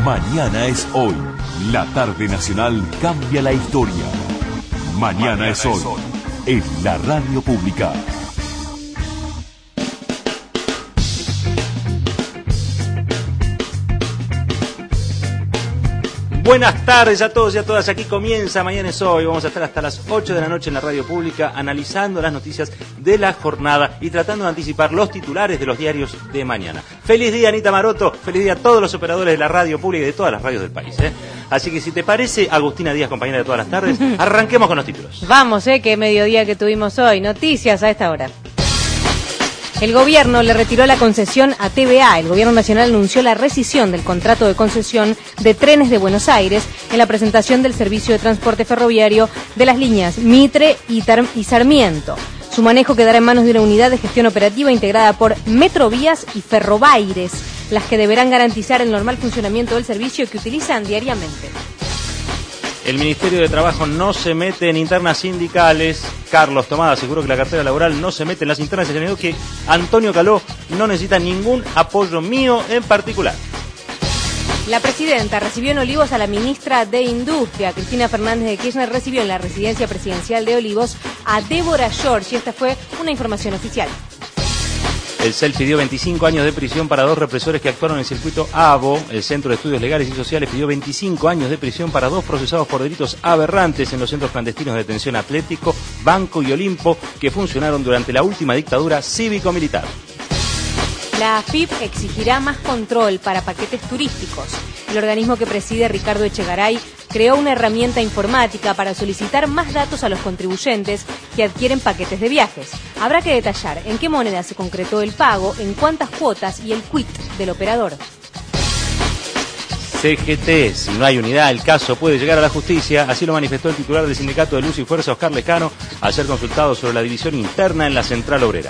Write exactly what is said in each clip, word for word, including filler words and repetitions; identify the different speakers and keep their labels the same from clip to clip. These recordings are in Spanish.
Speaker 1: Mañana es hoy. La tarde nacional cambia la historia. Mañana, Mañana es hoy. En la radio pública.
Speaker 2: Buenas tardes a todos y a todas, aquí comienza Mañana es Hoy. Vamos a estar hasta las ocho de la noche en la radio pública analizando las noticias de la jornada y tratando de anticipar los titulares de los diarios de mañana. Feliz día, Anita Maroto, feliz día a todos los operadores de la radio pública y de todas las radios del país, ¿eh? Así que si te parece, Agustina Díaz, compañera de todas las tardes, arranquemos con los títulos.
Speaker 3: Vamos, eh, qué mediodía que tuvimos hoy. Noticias a esta hora. El gobierno le retiró la concesión a T V A. El gobierno nacional anunció la rescisión del contrato de concesión de Trenes de Buenos Aires en la presentación del servicio de transporte ferroviario de las líneas Mitre y, Tar- y Sarmiento. Su manejo quedará en manos de una unidad de gestión operativa integrada por Metrovías y Ferrobaires, las que deberán garantizar el normal funcionamiento del servicio que utilizan diariamente.
Speaker 2: El Ministerio de Trabajo no se mete en internas sindicales. Carlos Tomada aseguró que la cartera laboral no se mete en las internas y señaló que Antonio Caló no necesita ningún apoyo mío en particular.
Speaker 3: La presidenta recibió en Olivos a la ministra de Industria. Cristina Fernández de Kirchner recibió en la residencia presidencial de Olivos a Débora George y esta fue una información oficial.
Speaker 2: El C E L pidió veinticinco años de prisión para dos represores que actuaron en el circuito ABO. El Centro de Estudios Legales y Sociales pidió veinticinco años de prisión para dos procesados por delitos aberrantes en los centros clandestinos de detención Atlético, Banco y Olimpo que funcionaron durante la última dictadura cívico-militar.
Speaker 3: La A F I P exigirá más control para paquetes turísticos. El organismo que preside Ricardo Echegaray creó una herramienta informática para solicitar más datos a los contribuyentes que adquieren paquetes de viajes. Habrá que detallar en qué moneda se concretó el pago, en cuántas cuotas y el quit del operador.
Speaker 2: C G T, si no hay unidad, el caso puede llegar a la justicia. Así lo manifestó el titular del Sindicato de Luz y Fuerza, Oscar Lecano, al ser consultado sobre la división interna en la Central Obrera.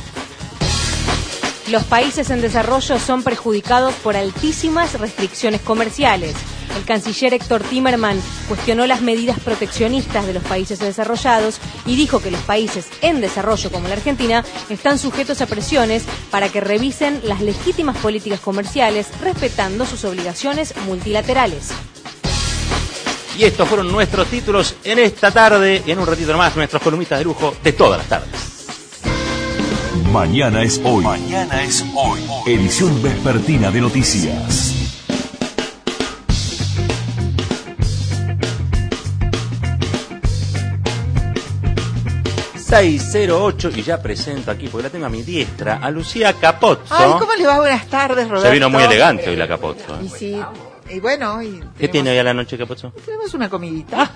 Speaker 3: Los países en desarrollo son perjudicados por altísimas restricciones comerciales. El canciller Héctor Timerman cuestionó las medidas proteccionistas de los países desarrollados y dijo que los países en desarrollo como la Argentina están sujetos a presiones para que revisen las legítimas políticas comerciales respetando sus obligaciones multilaterales.
Speaker 2: Y estos fueron nuestros títulos en esta tarde. En un ratito más, nuestros columnistas de lujo de todas las tardes.
Speaker 1: Mañana es hoy. Mañana es hoy. Edición vespertina de noticias.
Speaker 2: seis cero ocho y ya presento aquí, porque la tengo a mi diestra, a Lucía Capozzo.
Speaker 4: Ay, ¿cómo le va? Buenas tardes, Roberto.
Speaker 2: Se vino muy elegante hoy la Capozzo.
Speaker 4: Y sí, y bueno... Y
Speaker 2: ¿Qué tiene hoy a la noche, Capozzo?
Speaker 4: Tenemos una comidita.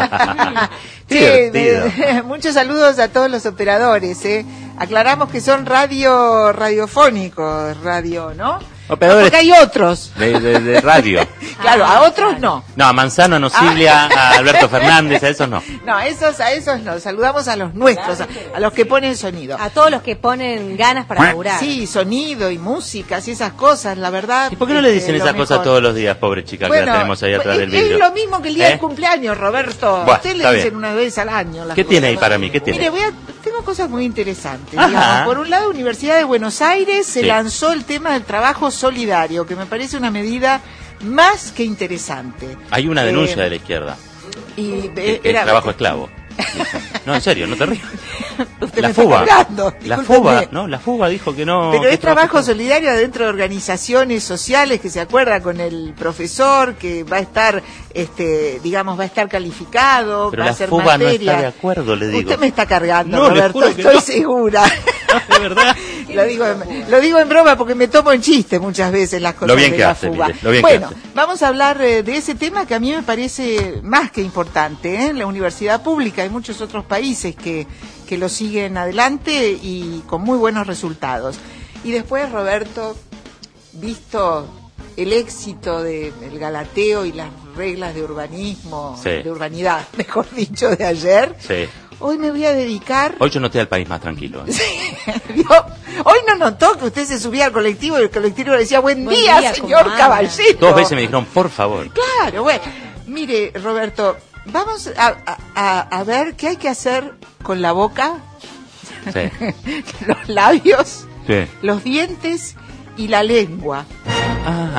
Speaker 4: Sí,
Speaker 2: Divertido.
Speaker 4: de, muchos saludos a todos los operadores, ¿eh? Aclaramos que son radio radiofónicos, radio, ¿no?
Speaker 2: Operadores.
Speaker 4: Porque hay otros.
Speaker 2: De, de, de radio.
Speaker 4: Claro, a otros no.
Speaker 2: No, a Manzano, a Nocilia, a Alberto Fernández, a esos no.
Speaker 4: No, a esos, a esos no. Saludamos a los nuestros, a, a los que ponen sonido.
Speaker 3: A todos los que ponen ganas para laburar.
Speaker 4: Sí, sonido y músicas y esas cosas, la verdad.
Speaker 2: ¿Y por qué no le
Speaker 4: este,
Speaker 2: dicen
Speaker 4: lo
Speaker 2: esas
Speaker 4: mejor.
Speaker 2: cosas todos los días, pobre chica,
Speaker 4: Bueno,
Speaker 2: que la tenemos ahí atrás
Speaker 4: es,
Speaker 2: del vidrio?
Speaker 4: Es lo mismo que el día
Speaker 2: ¿Eh?
Speaker 4: del cumpleaños, Roberto.
Speaker 2: Buah,
Speaker 4: Usted
Speaker 2: está
Speaker 4: le dicen
Speaker 2: bien.
Speaker 4: una vez al año. Las
Speaker 2: ¿Qué
Speaker 4: cosas.
Speaker 2: tiene ahí para mí? ¿Qué tiene?
Speaker 4: Mire, voy a, tengo cosas muy interesantes.
Speaker 2: Ajá.
Speaker 4: Digamos. Por un lado, Universidad de Buenos Aires se
Speaker 2: Sí.
Speaker 4: lanzó el tema del trabajo solidario, que me parece una medida más que interesante.
Speaker 2: Hay una
Speaker 4: Eh,
Speaker 2: denuncia de la izquierda.
Speaker 4: Y,
Speaker 2: El,
Speaker 4: eh,
Speaker 2: el
Speaker 4: era-
Speaker 2: trabajo esclavo. No, en serio, no te rías.
Speaker 4: Usted
Speaker 2: La
Speaker 4: me está
Speaker 2: fuga.
Speaker 4: cargando,
Speaker 2: La
Speaker 4: discúlpeme.
Speaker 2: fuga, ¿no? La fuga dijo que no.
Speaker 4: Pero
Speaker 2: que
Speaker 4: es trabajo
Speaker 2: esclavo.
Speaker 4: solidario dentro de organizaciones sociales, que se acuerda con el profesor, que va a estar, este, digamos, va a estar calificado,
Speaker 2: Pero
Speaker 4: va a
Speaker 2: la
Speaker 4: hacer
Speaker 2: fuga no
Speaker 4: materia.
Speaker 2: está de acuerdo, le digo.
Speaker 4: Usted me está cargando,
Speaker 2: No, le
Speaker 4: Roberto,
Speaker 2: juro que
Speaker 4: estoy
Speaker 2: no.
Speaker 4: segura.
Speaker 2: ¿De verdad?
Speaker 4: Lo digo, en, lo digo en broma porque me tomo en chiste muchas veces las cosas
Speaker 2: Lo bien
Speaker 4: de
Speaker 2: que
Speaker 4: la
Speaker 2: hace,
Speaker 4: fuga.
Speaker 2: mire, lo bien que
Speaker 4: bueno,
Speaker 2: hace.
Speaker 4: vamos a hablar eh, de ese tema que a mí me parece más que importante, ¿eh? En la universidad pública hay muchos otros países que, que lo siguen adelante y con muy buenos resultados. Y después, Roberto, visto el éxito del Galateo y las reglas de urbanismo,
Speaker 2: Sí.
Speaker 4: de urbanidad, mejor dicho, de ayer,
Speaker 2: Sí.
Speaker 4: hoy me voy a dedicar...
Speaker 2: Hoy yo no estoy al país más tranquilo. ¿eh?
Speaker 4: Yo- hoy no notó que usted se subía al colectivo y el colectivo le decía buen,
Speaker 3: Buen
Speaker 4: día,
Speaker 3: día,
Speaker 4: señor
Speaker 3: ¿cómo anda?
Speaker 4: caballero.
Speaker 2: Dos veces me dijeron, por favor.
Speaker 4: Claro, bueno, mire, Roberto, vamos a, a- a, a ver qué hay que hacer con la boca,
Speaker 2: Sí.
Speaker 4: los labios,
Speaker 2: Sí.
Speaker 4: los dientes y la lengua.
Speaker 2: Ah.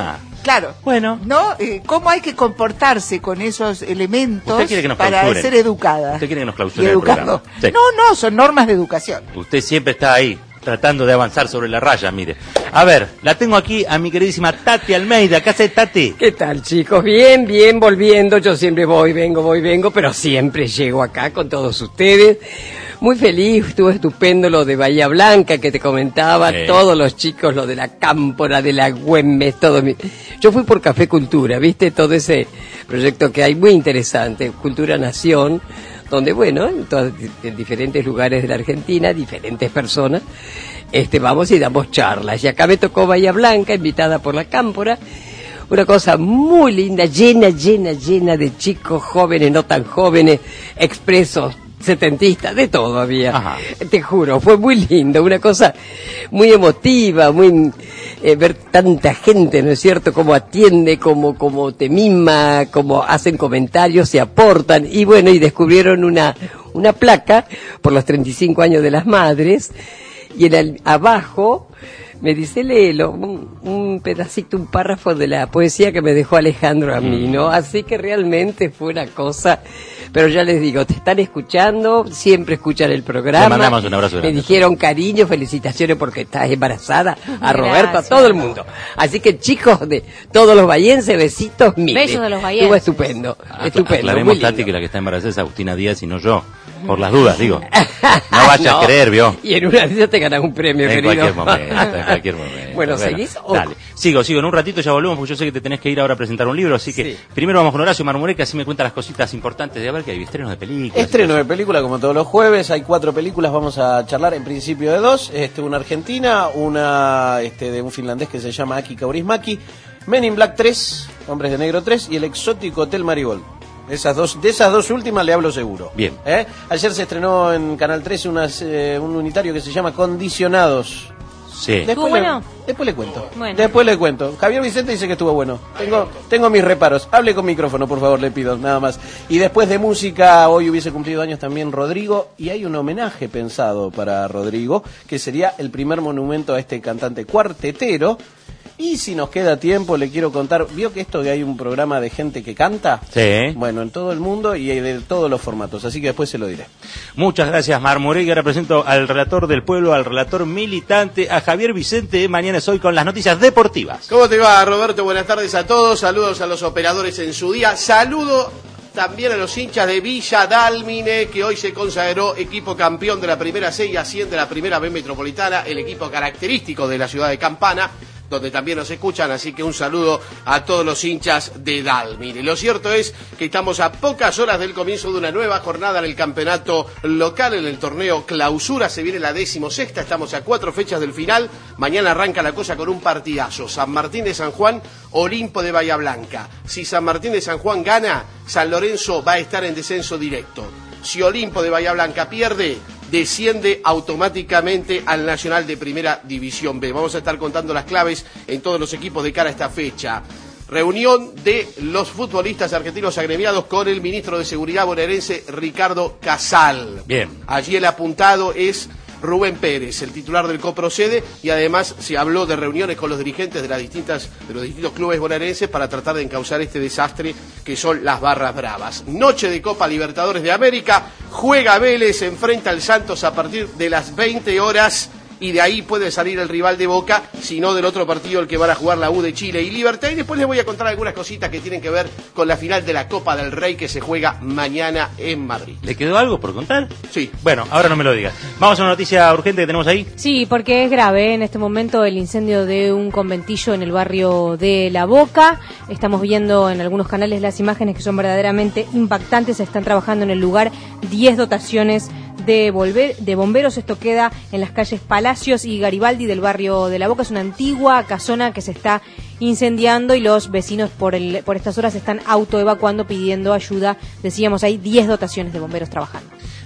Speaker 4: Claro.
Speaker 2: Bueno.
Speaker 4: ¿No? Eh, ¿Cómo hay que comportarse con esos elementos
Speaker 2: Usted quiere que nos
Speaker 4: para
Speaker 2: clausuren.
Speaker 4: ser educada?
Speaker 2: Usted quiere que nos
Speaker 4: Y
Speaker 2: clausuren el
Speaker 4: educando.
Speaker 2: programa. Sí.
Speaker 4: No, no, son normas de educación.
Speaker 2: Usted siempre está ahí, tratando de avanzar sobre la raya, mire. A ver, la tengo aquí a mi queridísima Tati Almeida. ¿Qué hace Tati?
Speaker 5: ¿Qué tal, chicos? Bien, bien, volviendo. Yo siempre voy, vengo, voy, vengo, pero siempre llego acá con todos ustedes. Muy feliz, estuvo estupendo lo de Bahía Blanca que te comentaba,
Speaker 2: Sí.
Speaker 5: todos los chicos, lo de la Cámpora, de la Güemes, todo. Mi... Yo fui por Café Cultura, ¿viste? Todo ese proyecto que hay, muy interesante, Cultura Nación, donde, bueno, en, todas, en diferentes lugares de la Argentina, diferentes personas, este, vamos y damos charlas. Y acá me tocó Bahía Blanca, invitada por la Cámpora. Una cosa muy linda, llena, llena, llena de chicos jóvenes, no tan jóvenes, expresos, setentistas, de todo había.
Speaker 2: Ajá.
Speaker 5: Te juro, fue muy lindo, una cosa muy emotiva, muy eh, ver tanta gente, ¿no es cierto? Cómo atiende, cómo, cómo te mima, cómo hacen comentarios, se aportan, y bueno, y descubrieron una, una placa por los treinta y cinco años de las madres, y en el, abajo me dice, léelo, un, un pedacito, un párrafo de la poesía que me dejó Alejandro a mí, ¿no? Así que realmente fue una cosa, pero ya les digo, te están escuchando, siempre escuchan el programa.
Speaker 2: Le mandamos un abrazo grande.
Speaker 5: Me dijeron cariño, felicitaciones porque estás embarazada, a Roberto,
Speaker 3: Gracias.
Speaker 5: a todo el mundo. Así que chicos de todos los bahienses, besitos mil.
Speaker 3: Besos de los bahienses.
Speaker 5: Estuvo estupendo,
Speaker 2: Acla-
Speaker 5: estupendo,
Speaker 2: Aclaremos,
Speaker 5: muy lindo.
Speaker 2: Tati, que la que está embarazada es Agustina Díaz y no yo. Por las dudas, digo. No vayas
Speaker 5: No,
Speaker 2: a creer, ¿vio?
Speaker 5: Y en una de ellas te ganas un premio,
Speaker 2: En
Speaker 5: querido.
Speaker 2: cualquier momento, en cualquier momento.
Speaker 5: Bueno, ¿seguís o-
Speaker 2: Dale. Sigo, sigo. En un ratito ya volvemos, porque yo sé que te tenés que ir ahora a presentar un libro, así que
Speaker 5: Sí.
Speaker 2: primero vamos con Horacio Marmuré, que así me cuenta las cositas importantes de a ver que hay estrenos de películas.
Speaker 6: Estreno de película como todos los jueves, hay cuatro películas, vamos a charlar en principio de dos, este, una argentina, una este, de un finlandés que se llama Aki Kaurismäki, Men in Black tres, Hombres de Negro tres y El exótico Hotel Marigold. Esas dos, de esas dos últimas le hablo seguro.
Speaker 2: Bien.
Speaker 6: ¿Eh? Ayer se estrenó en Canal trece unas, eh, un unitario que se llama Condicionados.
Speaker 2: Sí.
Speaker 3: ¿Estuvo bueno?
Speaker 6: Le, después le cuento.
Speaker 3: Bueno.
Speaker 6: Después le cuento. Javier Vicente dice que estuvo bueno. Tengo, tengo mis reparos. Hable con micrófono, por favor, le pido, nada más. Y después de música, hoy hubiese cumplido años también Rodrigo, y hay un homenaje pensado para Rodrigo, que sería el primer monumento a este cantante cuartetero. Y si nos queda tiempo, le quiero contar, ¿vio que esto que hay un programa de gente que canta?
Speaker 2: Sí.
Speaker 6: Bueno, en todo el mundo y de todos los formatos, así que después se lo diré.
Speaker 2: Muchas gracias, Marmuré, y ahora presento al relator del pueblo, al relator militante, a Javier Vicente. Mañana es hoy con las noticias deportivas.
Speaker 7: ¿Cómo te va, Roberto? Buenas tardes a todos. Saludos a los operadores en su día. Saludo también a los hinchas de Villa Dálmine, que hoy se consagró equipo campeón de la primera C y asciende de la primera B metropolitana, el equipo característico de la ciudad de Campana, donde también nos escuchan, así que un saludo a todos los hinchas de Dálmine. Lo cierto es que estamos a pocas horas del comienzo de una nueva jornada en el campeonato local, en el torneo Clausura. Se viene la decimosexta, estamos a cuatro fechas del final. Mañana arranca la cosa con un partidazo. San Martín de San Juan, Olimpo de Bahía Blanca. Si San Martín de San Juan gana, San Lorenzo va a estar en descenso directo. Si Olimpo de Bahía Blanca pierde, desciende automáticamente al Nacional de Primera División B. Vamos a estar contando las claves en todos los equipos de cara a esta fecha. Reunión de los futbolistas argentinos agremiados con el ministro de Seguridad bonaerense Ricardo Casal.
Speaker 2: Bien.
Speaker 7: Allí el apuntado es Rubén Pérez, el titular del Coprocede, y además se habló de reuniones con los dirigentes de las distintas de los distintos clubes bonaerenses para tratar de encauzar este desastre que son las barras bravas. Noche de Copa Libertadores de América, juega Vélez, se enfrenta al Santos a partir de las veinte horas. Y de ahí puede salir el rival de Boca, si no del otro partido el que van a jugar la U de Chile y Libertad. Y después les voy a contar algunas cositas que tienen que ver con la final de la Copa del Rey que se juega mañana en Madrid.
Speaker 2: ¿Le quedó algo por contar?
Speaker 7: Sí.
Speaker 2: Bueno, ahora no me lo digas. Vamos a una noticia urgente que tenemos ahí.
Speaker 3: Sí, porque es grave ¿eh? en este momento el incendio de un conventillo en el barrio de La Boca. Estamos viendo en algunos canales las imágenes que son verdaderamente impactantes. Se están trabajando en el lugar diez dotaciones de, volver, de bomberos. Esto queda en las calles Palacios y Garibaldi del barrio de La Boca. Es una antigua casona que se está incendiando y los vecinos por, el, por estas horas están autoevacuando pidiendo ayuda. Decíamos, hay diez dotaciones de bomberos trabajando.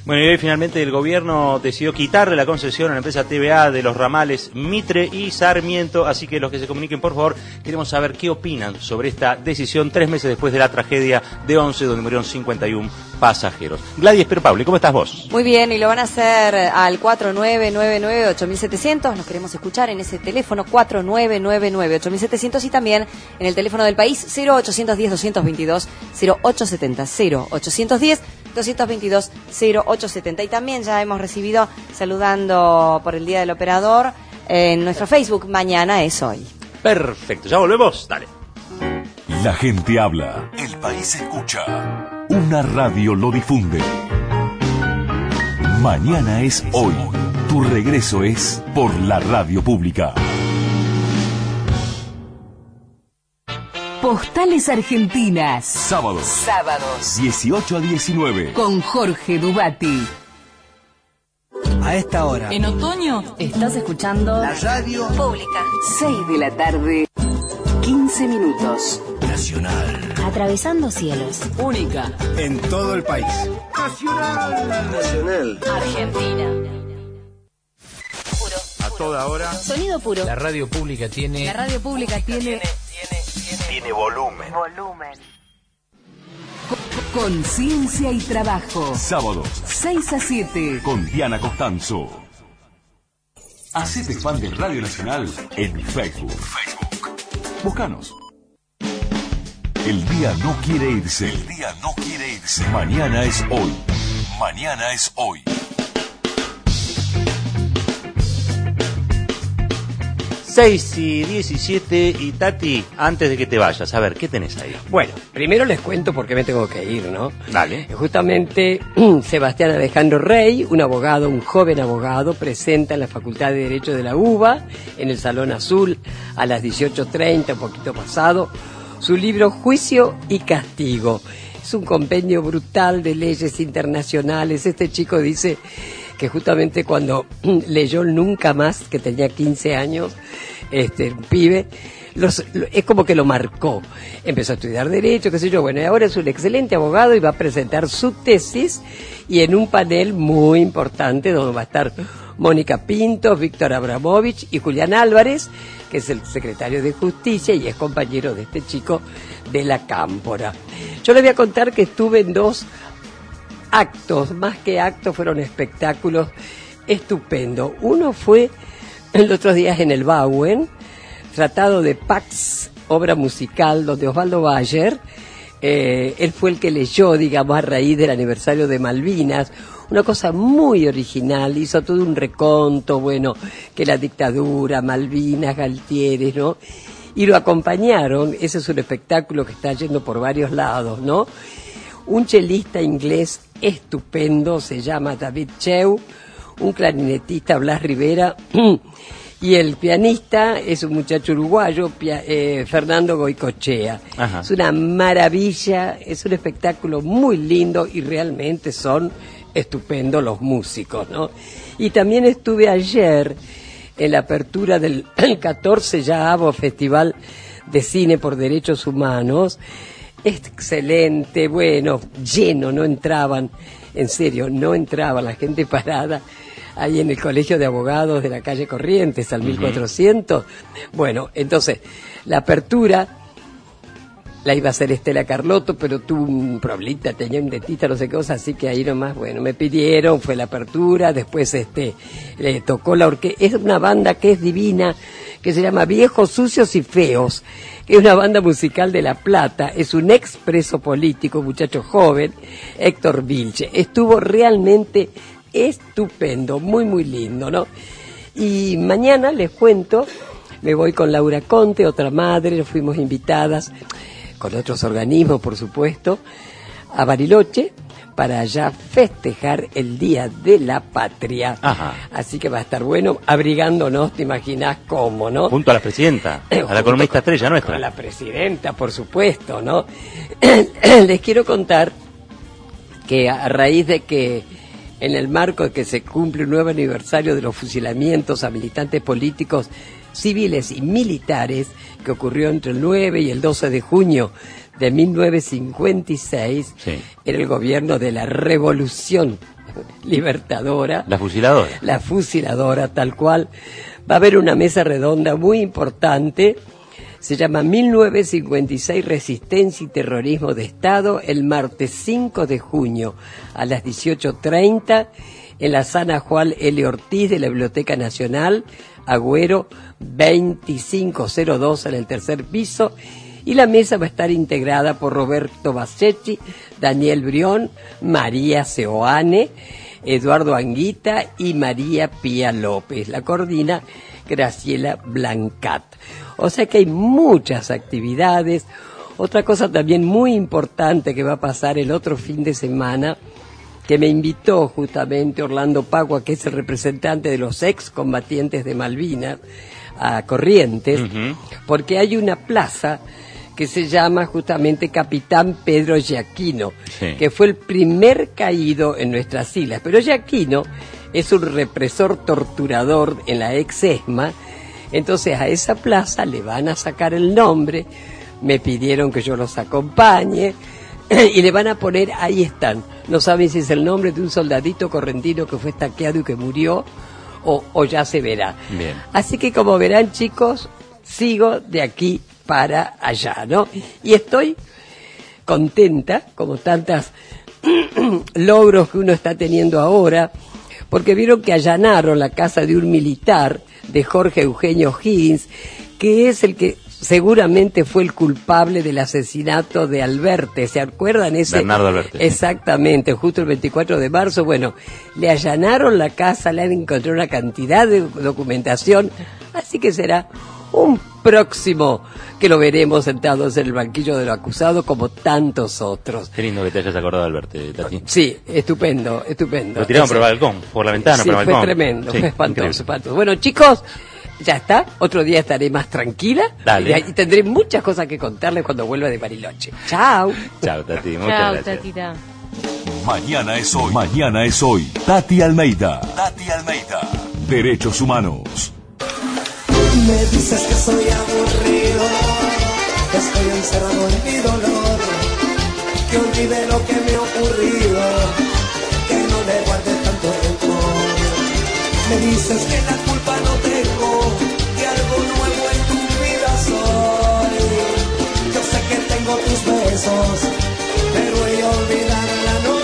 Speaker 2: Bueno, y hoy finalmente el gobierno decidió quitarle la concesión a la empresa T V A de los ramales Mitre y Sarmiento, así que los que se comuniquen, por favor, queremos saber qué opinan sobre esta decisión tres meses después de la tragedia de Once, donde murieron cincuenta y uno pasajeros. Gladys Pero Pauli, ¿cómo estás vos?
Speaker 8: Muy bien, y lo van a hacer al cuatro nueve nueve nueve ocho siete cero cero, nos queremos escuchar en ese teléfono cuatro nueve nueve nueve ocho siete cero cero y también en el teléfono del país cero ochocientos diez doscientos veintidós cero ochocientos setenta, cero ochocientos diez doscientos veintidós cero ochocientos setenta. Y también ya hemos recibido, saludando por el Día del Operador, en nuestro Facebook, Mañana es Hoy.
Speaker 2: Perfecto, ya volvemos, dale.
Speaker 1: La gente habla, el país escucha, una radio lo difunde. Mañana es Hoy, tu regreso es por la radio pública.
Speaker 9: Postales Argentinas.
Speaker 1: Sábados.
Speaker 9: Sábados.
Speaker 1: dieciocho a diecinueve.
Speaker 9: Con Jorge Dubati.
Speaker 10: A esta hora.
Speaker 9: En otoño estás escuchando
Speaker 10: la radio
Speaker 9: pública. seis de la tarde, quince minutos.
Speaker 10: Nacional.
Speaker 9: Atravesando cielos. Única.
Speaker 10: En todo el país. Nacional. Nacional.
Speaker 9: Argentina.
Speaker 2: A toda hora.
Speaker 9: Sonido puro.
Speaker 11: La radio pública tiene...
Speaker 9: La radio pública tiene...
Speaker 11: Tiene, tiene, tiene volumen.
Speaker 9: Volumen. Conciencia y trabajo.
Speaker 1: Sábados.
Speaker 9: seis a siete.
Speaker 1: Con Diana Costanzo. Hacete fan de Radio Nacional en Facebook. Facebook. Búscanos. El día no quiere irse. El día no quiere irse. Mañana es hoy. Mañana es hoy.
Speaker 2: seis y diecisiete, y Tati, antes de que te vayas, a ver, ¿qué tenés ahí?
Speaker 5: Bueno, primero les cuento por qué me tengo que ir, ¿no?
Speaker 2: Dale.
Speaker 5: Justamente Sebastián Alejandro Rey, un abogado, un joven abogado, presenta en la Facultad de Derecho de la UBA, en el Salón Azul, a las dieciocho treinta, un poquito pasado, su libro Juicio y Castigo. Es un compendio brutal de leyes internacionales. Este chico dice que justamente cuando leyó Nunca Más, que tenía quince años, este un pibe, los, es como que lo marcó. Empezó a estudiar Derecho, qué sé yo, bueno, y ahora es un excelente abogado y va a presentar su tesis, y en un panel muy importante donde va a estar Mónica Pinto, Víctor Abramovich y Julián Álvarez, que es el secretario de Justicia y es compañero de este chico de la Cámpora. Yo le voy a contar que estuve en dos actos, más que actos, fueron espectáculos estupendos. Uno fue el otros días en el Bauen, tratado de Pax, obra musical, donde Osvaldo Bayer, eh, él fue el que leyó, digamos, a raíz del aniversario de Malvinas, una cosa muy original, hizo todo un reconto, bueno, que la dictadura, Malvinas, Galtieres, ¿no? Y lo acompañaron, ese es un espectáculo que está yendo por varios lados, ¿no? Un chelista inglés estupendo, se llama David Cheu, un clarinetista, Blas Rivera, y el pianista es un muchacho uruguayo, pia, eh, Fernando Goicochea. Ajá. Es una maravilla, es un espectáculo muy lindo y realmente son estupendos los músicos, ¿no? Y también estuve ayer en la apertura del catorce ya Festival de Cine por Derechos Humanos. Excelente, bueno, lleno, no entraban, en serio, no entraba la gente parada ahí en el Colegio de Abogados de la calle Corrientes, al uh-huh. mil cuatrocientos. Bueno, entonces, la apertura la iba a hacer Estela Carlotto, pero tuvo un problemita, tenía un dentista, no sé qué cosa, así que ahí nomás, bueno, me pidieron, fue la apertura, después este le tocó la orquesta, es una banda que es divina, que se llama Viejos, Sucios y Feos, que es una banda musical de La Plata, es un expreso político, muchacho joven, Héctor Vilche, estuvo realmente estupendo, muy muy lindo, ¿no? Y mañana les cuento, me voy con Laura Conte, otra madre, fuimos invitadas con otros organismos, por supuesto, a Bariloche, para allá festejar el Día de la Patria. Ajá. Así que va a estar bueno, abrigándonos, te imaginás cómo, ¿no?
Speaker 2: Junto a la presidenta, a la economista estrella nuestra.
Speaker 5: Con la presidenta, por supuesto, ¿no? Les quiero contar que a raíz de que, en el marco de que se cumple un nuevo aniversario de los fusilamientos a militantes políticos civiles y militares, que ocurrió entre el nueve y el doce de junio de mil novecientos cincuenta y seis, sí. Era el gobierno de la Revolución libertadora.
Speaker 2: La fusiladora.
Speaker 5: La fusiladora, tal cual. Va a haber una mesa redonda muy importante. Se llama mil novecientos cincuenta y seis Resistencia y Terrorismo de Estado, el martes cinco de junio a las dieciocho treinta en la Sala Juan L. Ortiz de la Biblioteca Nacional, Agüero veinticinco cero dos en el tercer piso. Y la mesa va a estar integrada por Roberto Bassetti, Daniel Brión, María Seoane, Eduardo Anguita y María Pía López. La coordina Graciela Blancat. O sea que hay muchas actividades. Otra cosa también muy importante que va a pasar el otro fin de semana, que me invitó justamente Orlando Pagua, que es el representante de los excombatientes de Malvinas, a Corrientes, uh-huh. porque hay una plaza que se llama justamente Capitán Pedro Giaquino, sí. que fue el primer caído en nuestras islas. Pero Giaquino es un represor torturador en la ex ESMA, entonces a esa plaza le van a sacar el nombre, me pidieron que yo los acompañe, y le van a poner, ahí están, no saben si es el nombre de un soldadito correntino que fue estaqueado y que murió, o, o ya se verá.
Speaker 2: Bien.
Speaker 5: Así que como verán, chicos, sigo de aquí para allá, ¿no? Y estoy contenta, como tantos logros que uno está teniendo ahora, porque vieron que allanaron la casa de un militar, de Jorge Eugenio Higgins, que es el que seguramente fue el culpable del asesinato de Alberte. ¿Se acuerdan ese?
Speaker 2: Bernardo Alberte.
Speaker 5: Exactamente, justo el veinticuatro de marzo. Bueno, le allanaron la casa, le han encontrado una cantidad de documentación, así que será un próximo que lo veremos sentados en el banquillo de lo acusado como tantos otros.
Speaker 2: Qué lindo que te hayas acordado de Alberte, Tati.
Speaker 5: Sí, estupendo, estupendo.
Speaker 2: Lo tiraron por el balcón, por la ventana,
Speaker 5: sí,
Speaker 2: por el balcón.
Speaker 5: Fue tremendo,
Speaker 2: sí,
Speaker 5: fue espantoso, espantoso. Bueno, chicos, ya está. Otro día estaré más tranquila.
Speaker 2: Dale.
Speaker 5: Y tendré muchas cosas que contarles cuando vuelva de Bariloche. Chao.
Speaker 2: Chao, Tati. Muchas
Speaker 3: Chao,
Speaker 2: gracias.
Speaker 3: Tatita.
Speaker 1: Mañana es hoy. Mañana es hoy. Tati Almeida. Tati Almeida. Derechos humanos.
Speaker 12: Me dices que soy aburrido, que estoy encerrado en mi dolor, que olvide lo que me ha ocurrido, que no le guarde tanto rencor. Me dices que la culpa no tengo, que algo nuevo en tu vida soy. Yo sé que tengo tus besos, pero ella olvidarla no.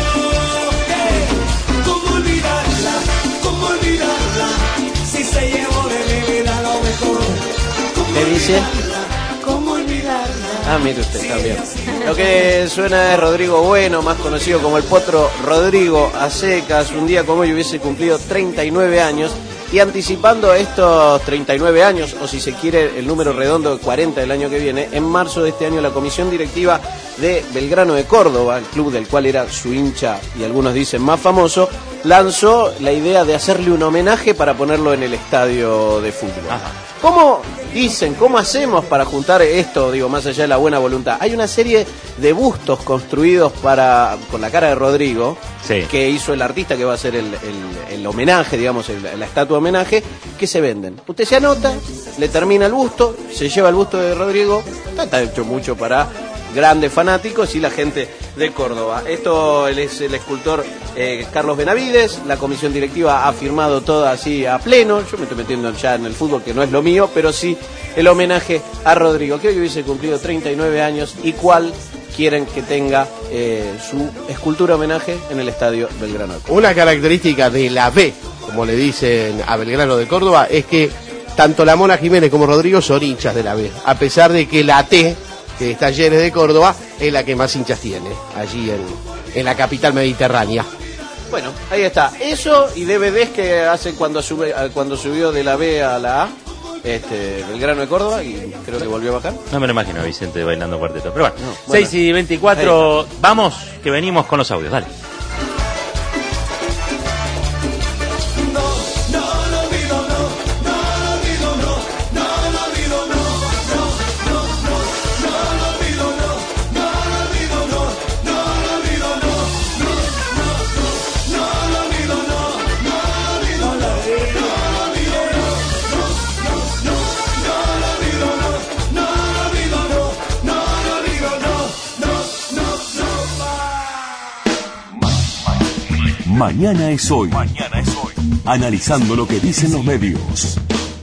Speaker 12: Hey, ¿cómo olvidarla? ¿Cómo olvidarla? Si se llevó de mi vida lo mejor.
Speaker 6: ¿Qué dice?
Speaker 12: ¿Cómo olvidarla?
Speaker 6: Ah, mire usted, también. Lo que suena es Rodrigo Bueno, más conocido como el Potro Rodrigo a secas. Un día como hoy hubiese cumplido treinta y nueve años. Y anticipando estos treinta y nueve años, o si se quiere el número redondo de cuarenta del año que viene, en marzo de este año la comisión directiva de Belgrano de Córdoba, el club del cual era su hincha y algunos dicen más famoso, lanzó la idea de hacerle un homenaje para ponerlo en el estadio de fútbol. Ajá. ¿Cómo dicen, cómo hacemos para juntar esto, digo, más allá de la buena voluntad? Hay una serie de bustos construidos para con la cara de Rodrigo, sí. que hizo el artista que va a hacer el, el, el homenaje, digamos, el, la estatua de homenaje, que se venden. Usted se anota, le termina el busto, se lleva el busto de Rodrigo, está, está hecho mucho para grandes fanáticos y la gente de Córdoba. Esto es el escultor eh, Carlos Benavides, la comisión directiva ha firmado todo así a pleno. Yo me estoy metiendo ya en el fútbol, que no es lo mío, pero sí el homenaje a Rodrigo, que hoy hubiese cumplido treinta y nueve años, y cuál quieren que tenga eh, su escultura homenaje en el estadio Belgrano de Córdoba.
Speaker 7: Una característica de la B, como le dicen a Belgrano de Córdoba, es que tanto la Mona Jiménez como Rodrigo son hinchas de la B, a pesar de que la T, que está Talleres de Córdoba, es la que más hinchas tiene, allí en, en la capital mediterránea.
Speaker 6: Bueno, ahí está. Eso y D V Ds que hacen cuando sube, cuando subió de la B a la A, este, Belgrano de Córdoba, y creo que volvió a bajar.
Speaker 2: No me lo imagino a Vicente bailando cuarteto. Pero bueno,
Speaker 6: no, bueno.
Speaker 2: seis y veinticuatro, vamos, que venimos con los audios, dale.
Speaker 1: Mañana es hoy. Mañana es hoy. Analizando lo que dicen los medios.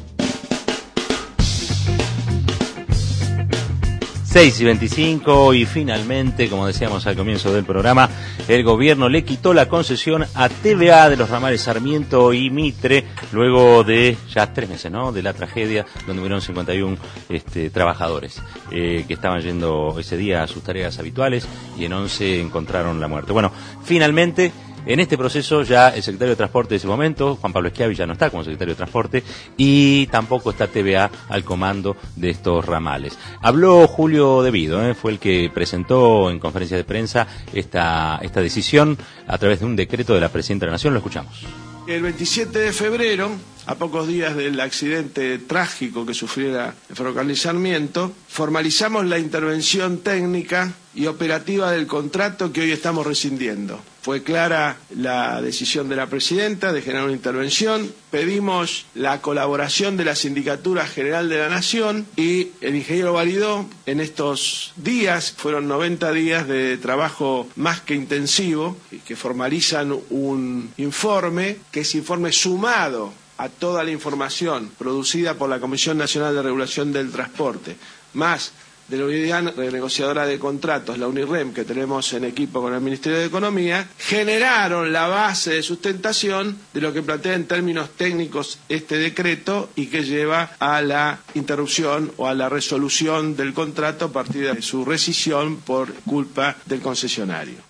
Speaker 2: seis y veinticinco y finalmente, como decíamos al comienzo del programa, el gobierno le quitó la concesión a T V A de los ramales Sarmiento y Mitre, luego de ya tres meses, ¿no?, de la tragedia donde murieron cincuenta y uno este, trabajadores eh, que estaban yendo ese día a sus tareas habituales y en once encontraron la muerte. Bueno, finalmente, en este proceso ya el secretario de Transporte de ese momento, Juan Pablo Schiavi, ya no está como secretario de Transporte y tampoco está T V A al comando de estos ramales. Habló Julio Devido, ¿eh? fue el que presentó en conferencia de prensa esta, esta decisión a través de un decreto de la Presidenta de la Nación. Lo escuchamos.
Speaker 13: El veintisiete de febrero, a pocos días del accidente trágico que sufriera el ferrocarril Sarmiento, formalizamos la intervención técnica y operativa del contrato que hoy estamos rescindiendo. Fue clara la decisión de la Presidenta de generar una intervención, pedimos la colaboración de la Sindicatura General de la Nación y el ingeniero validó en estos días, fueron noventa días de trabajo más que intensivo, que formalizan un informe, que es informe sumado a toda la información producida por la Comisión Nacional de Regulación del Transporte, más de la unidad renegociadora de contratos, la UNIREM, que tenemos en equipo con el Ministerio de Economía, generaron la base de sustentación de lo que plantea en términos técnicos este decreto y que lleva a la interrupción o a la resolución del contrato a partir de su rescisión por culpa del concesionario.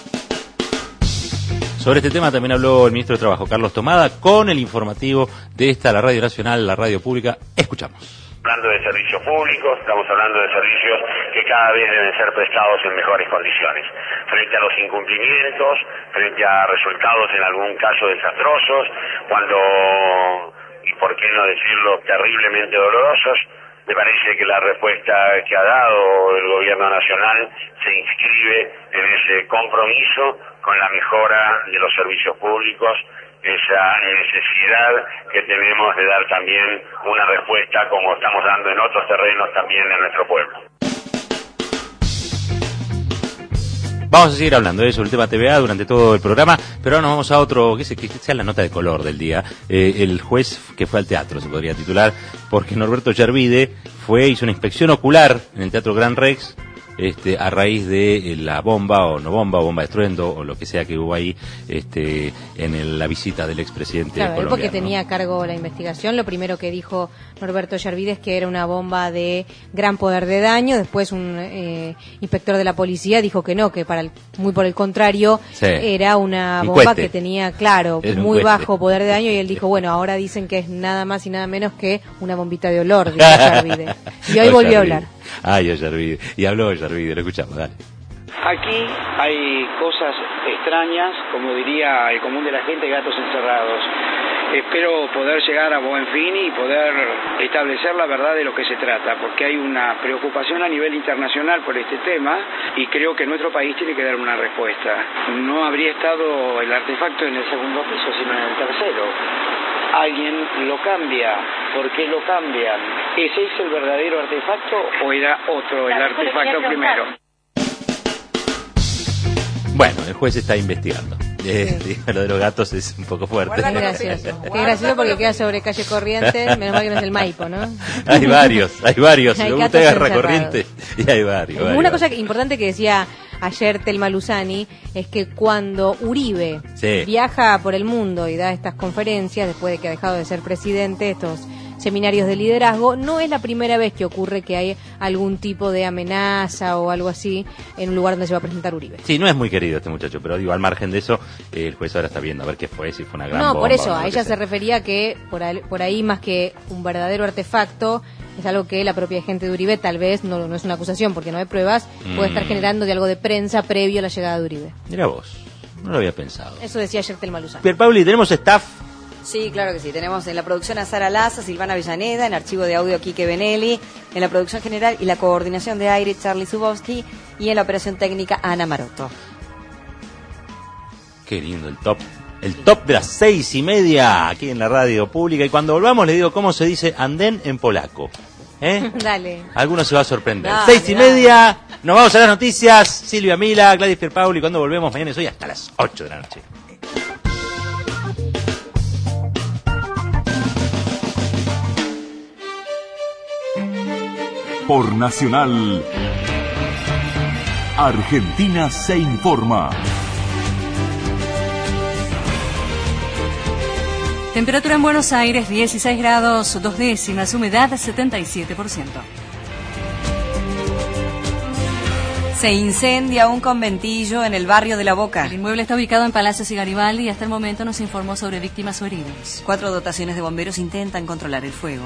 Speaker 2: Sobre este tema también habló el ministro de Trabajo, Carlos Tomada, con el informativo de esta, la Radio Nacional, la Radio Pública. Escuchamos.
Speaker 14: Hablando de servicios públicos, estamos hablando de servicios que cada vez deben ser prestados en mejores condiciones. Frente a los incumplimientos, frente a resultados en algún caso desastrosos, cuando, y por qué no decirlo, terriblemente dolorosos, me parece que la respuesta que ha dado el gobierno nacional se inscribe en ese compromiso con la mejora de los servicios públicos, esa necesidad que tenemos de dar también una respuesta como estamos dando en otros terrenos también en nuestro pueblo.
Speaker 2: Vamos a seguir hablando de eso, el tema T V A durante todo el programa, pero ahora nos vamos a otro, que sea la nota de color del día. Eh, el juez que fue al teatro, se podría titular, porque Norberto Yervide fue, hizo una inspección ocular en el Teatro Gran Rex, Este, a raíz de la bomba o no bomba o bomba de estruendo o lo que sea que hubo ahí este, en el, la visita del expresidente
Speaker 3: claro,
Speaker 2: colombiano.
Speaker 3: Porque tenía a cargo la investigación. Lo primero que dijo Norberto Yervide es que era una bomba de gran poder de daño. Después un eh, inspector de la policía dijo que no, que para el, muy por el contrario
Speaker 2: sí.
Speaker 3: era una
Speaker 2: un
Speaker 3: bomba
Speaker 2: cueste.
Speaker 3: que tenía, claro,
Speaker 2: Era
Speaker 3: muy bajo poder de daño y él dijo, bueno, ahora dicen que es nada más y nada menos que una bombita de olor, dijo Yervide. Y hoy volvió a hablar.
Speaker 2: Ay, Yervide. Y habló Yervide, lo escuchamos, dale.
Speaker 15: Aquí hay cosas extrañas, como diría el común de la gente, gatos encerrados. Espero poder llegar a buen fin y poder establecer la verdad de lo que se trata, porque hay una preocupación a nivel internacional por este tema y creo que nuestro país tiene que dar una respuesta. No habría estado el artefacto en el segundo piso, sino en el tercero. Alguien lo cambia. ¿Por qué lo cambian? ¿Ese es el verdadero artefacto o era otro el artefacto primero?
Speaker 2: Bueno, el juez está investigando. Eh, sí. Lo de los gatos es un poco fuerte.
Speaker 3: Qué gracioso. Qué gracioso porque queda sobre calle Corrientes, menos mal que no es el Maipo, ¿no?
Speaker 2: Hay varios, hay varios.
Speaker 3: Hay
Speaker 2: Usted agarra Corrientes y hay varios.
Speaker 3: Una
Speaker 2: varios.
Speaker 3: cosa importante que decía ayer Telma Luzani es que cuando Uribe
Speaker 2: sí.
Speaker 3: viaja por el mundo y da estas conferencias, después de que ha dejado de ser presidente, estos seminarios de liderazgo, no es la primera vez que ocurre que hay algún tipo de amenaza o algo así en un lugar donde se va a presentar Uribe.
Speaker 2: Sí, no es muy querido este muchacho, pero digo, al margen de eso, eh, el juez ahora está viendo a ver qué fue, si fue una gran
Speaker 3: No,
Speaker 2: bomba.
Speaker 3: por eso,
Speaker 2: o no,
Speaker 3: a ella se refería que por ahí, por ahí más que un verdadero artefacto, es algo que la propia gente de Uribe tal vez, no, no es una acusación porque no hay pruebas, mm. puede estar generando de algo de prensa previo a la llegada de Uribe.
Speaker 2: Mira vos, no lo había pensado.
Speaker 3: Eso decía ayer Telma Luzani.
Speaker 2: Pier Pauli, ¿tenemos staff?
Speaker 8: Sí, claro que sí. Tenemos en la producción a Sara Laza, Silvana Avellaneda, en archivo de audio Quique Benelli, en la producción general y la coordinación de aire Charlie Zubowski y en la operación técnica Ana Maroto.
Speaker 2: Qué lindo el top. El top de las seis y media aquí en la radio pública. Y cuando volvamos les digo cómo se dice andén en polaco. ¿Eh?
Speaker 3: Dale.
Speaker 2: Algunos se va a sorprender.
Speaker 3: Dale,
Speaker 2: seis y
Speaker 3: dale.
Speaker 2: media. Nos vamos a las noticias. Silvia Mila, Gladys Pierpauli. Cuando volvemos mañana es hoy hasta las ocho de la noche.
Speaker 1: Por Nacional, Argentina se informa.
Speaker 16: Temperatura en Buenos Aires, dieciséis grados, dos décimas, humedad setenta y siete por ciento.
Speaker 8: Se incendia un conventillo en el barrio de La Boca.
Speaker 16: El inmueble está ubicado en Palacios y Garibaldi y hasta el momento no se informó sobre víctimas o heridos.
Speaker 8: Cuatro dotaciones de bomberos intentan controlar el fuego.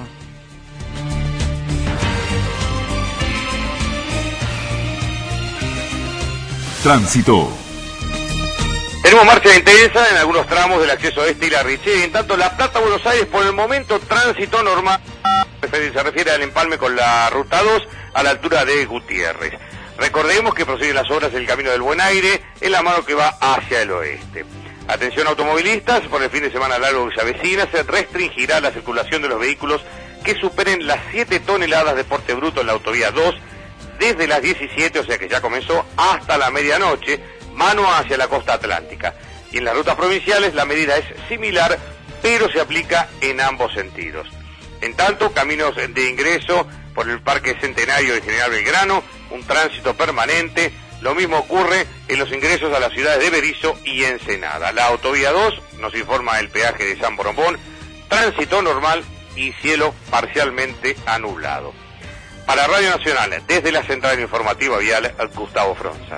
Speaker 1: Tránsito.
Speaker 17: Tenemos marcha intensa en algunos tramos del acceso este y la Richie. En tanto, La Plata, Buenos Aires, por el momento, tránsito normal. Se refiere al empalme con la ruta dos a la altura de Gutiérrez. Recordemos que prosiguen las obras del Camino del Buen Aire en la mano que va hacia el oeste. Atención automovilistas, por el fin de semana largo que se avecina, se restringirá la circulación de los vehículos que superen las siete toneladas de porte bruto en la autovía dos desde las diecisiete, o sea que ya comenzó, hasta la medianoche, mano hacia la costa atlántica. Y en las rutas provinciales la medida es similar, pero se aplica en ambos sentidos. En tanto, caminos de ingreso por el Parque Centenario de General Belgrano, un tránsito permanente. Lo mismo ocurre en los ingresos a las ciudades de Berisso y Ensenada. La autovía dos, nos informa el peaje de San Borombón, tránsito normal y cielo parcialmente anublado. Para Radio Nacional, desde la Central Informativa Vial, Gustavo Fronza.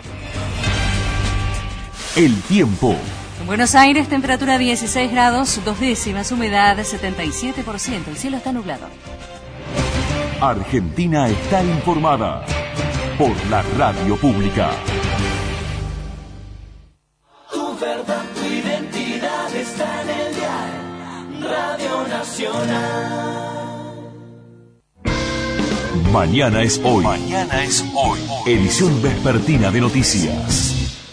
Speaker 1: El tiempo.
Speaker 16: En Buenos Aires, temperatura dieciséis grados, dos décimas, humedad setenta y siete por ciento. El cielo está nublado.
Speaker 1: Argentina está informada por la radio pública.
Speaker 12: Tu verdad, tu identidad está en el dial Radio Nacional.
Speaker 1: Mañana es hoy. Mañana es hoy. Edición vespertina de noticias.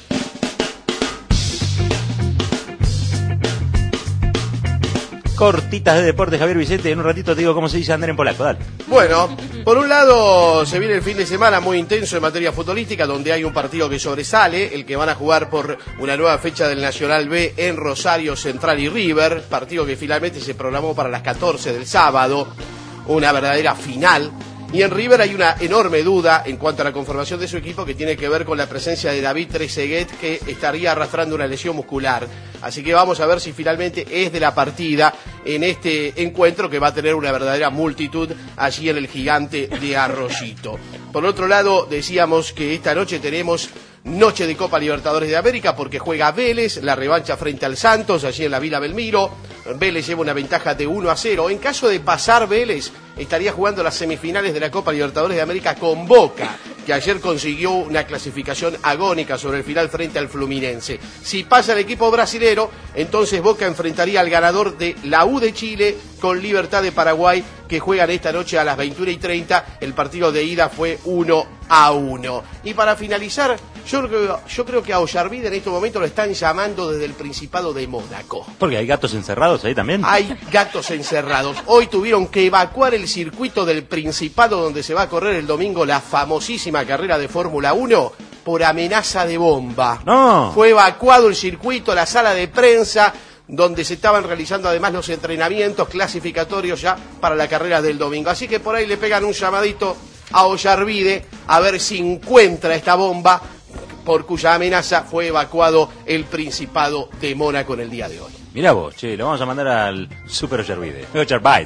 Speaker 2: Cortitas de deporte, Javier Vicente. En un ratito te digo cómo se dice andar en polaco. Dale.
Speaker 7: Bueno, por un lado se viene el fin de semana muy intenso en materia futbolística, donde hay un partido que sobresale, el que van a jugar por una nueva fecha del Nacional B en Rosario Central y River, partido que finalmente se programó para las catorce del sábado, una verdadera final. Y en River hay una enorme duda en cuanto a la conformación de su equipo, que tiene que ver con la presencia de David Trezeguet, que estaría arrastrando una lesión muscular. Así que vamos a ver si finalmente es de la partida en este encuentro, que va a tener una verdadera multitud allí en el Gigante de Arroyito. Por otro lado, decíamos que esta noche tenemos noche de Copa Libertadores de América, porque juega Vélez, la revancha frente al Santos, allí en la Vila Belmiro. Vélez lleva una ventaja de uno a cero. En caso de pasar Vélez, estaría jugando las semifinales de la Copa Libertadores de América con Boca, que ayer consiguió una clasificación agónica sobre el final frente al Fluminense. Si pasa el equipo brasilero, entonces Boca enfrentaría al ganador de la U de Chile con Libertad de Paraguay, que juegan esta noche a las veintiuna y treinta. El partido de ida fue uno a uno. Y para finalizar, yo creo, yo creo que a Ollarvide en este momento lo están llamando desde el Principado de Mónaco.
Speaker 2: Porque hay gatos encerrados ahí también.
Speaker 7: Hay gatos encerrados. Hoy tuvieron que evacuar el circuito del Principado, donde se va a correr el domingo la famosísima carrera de Fórmula uno, por amenaza de bomba.
Speaker 2: No.
Speaker 7: Fue evacuado el circuito, la sala de prensa, donde se estaban realizando además los entrenamientos clasificatorios ya para la carrera del domingo. Así que por ahí le pegan un llamadito a Ollarvide a ver si encuentra esta bomba, por cuya amenaza fue evacuado el Principado de Mónaco en el día de hoy.
Speaker 2: Mirá vos, che, lo vamos a mandar al Super Ollarvide. Ollarvide.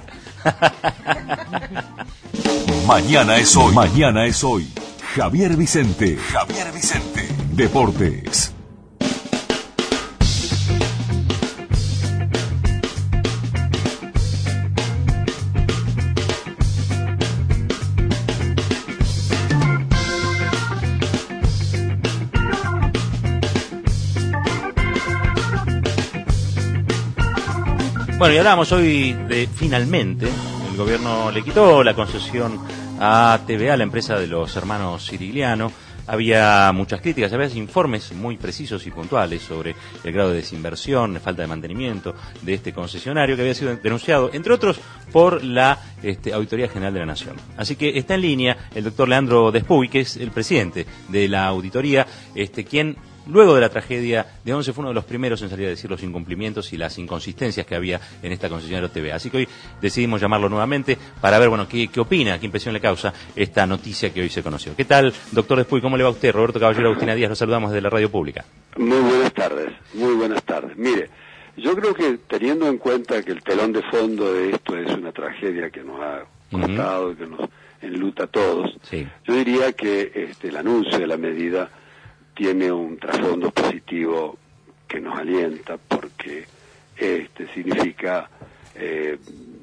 Speaker 1: Mañana es hoy. Mañana es hoy. Javier Vicente. Javier Vicente. Deportes.
Speaker 2: Bueno, y hablamos hoy de, finalmente, el gobierno le quitó la concesión a T V A, la empresa de los hermanos Sirigliano. Había muchas críticas, había informes muy precisos y puntuales sobre el grado de desinversión, falta de mantenimiento de este concesionario, que había sido denunciado, entre otros, por la este, Auditoría General de la Nación. Así que está en línea el doctor Leandro Despuy, que es el presidente de la auditoría, este, quien luego de la tragedia de Once fue uno de los primeros en salir a decir los incumplimientos y las inconsistencias que había en esta concesionaria O T B. Así que hoy decidimos llamarlo nuevamente para ver, bueno, qué, qué opina, qué impresión le causa esta noticia que hoy se conoció. ¿Qué tal, doctor Despuy? ¿Cómo le va a usted? Roberto Caballero, Agustina Díaz, los saludamos desde la Radio Pública.
Speaker 18: Muy buenas tardes, muy buenas tardes. Mire, yo creo que teniendo en cuenta que el telón de fondo de esto es una tragedia que nos ha costado y uh-huh. que nos enluta a todos, sí. yo diría que este, el anuncio de la medida tiene un trasfondo positivo que nos alienta porque este significa eh,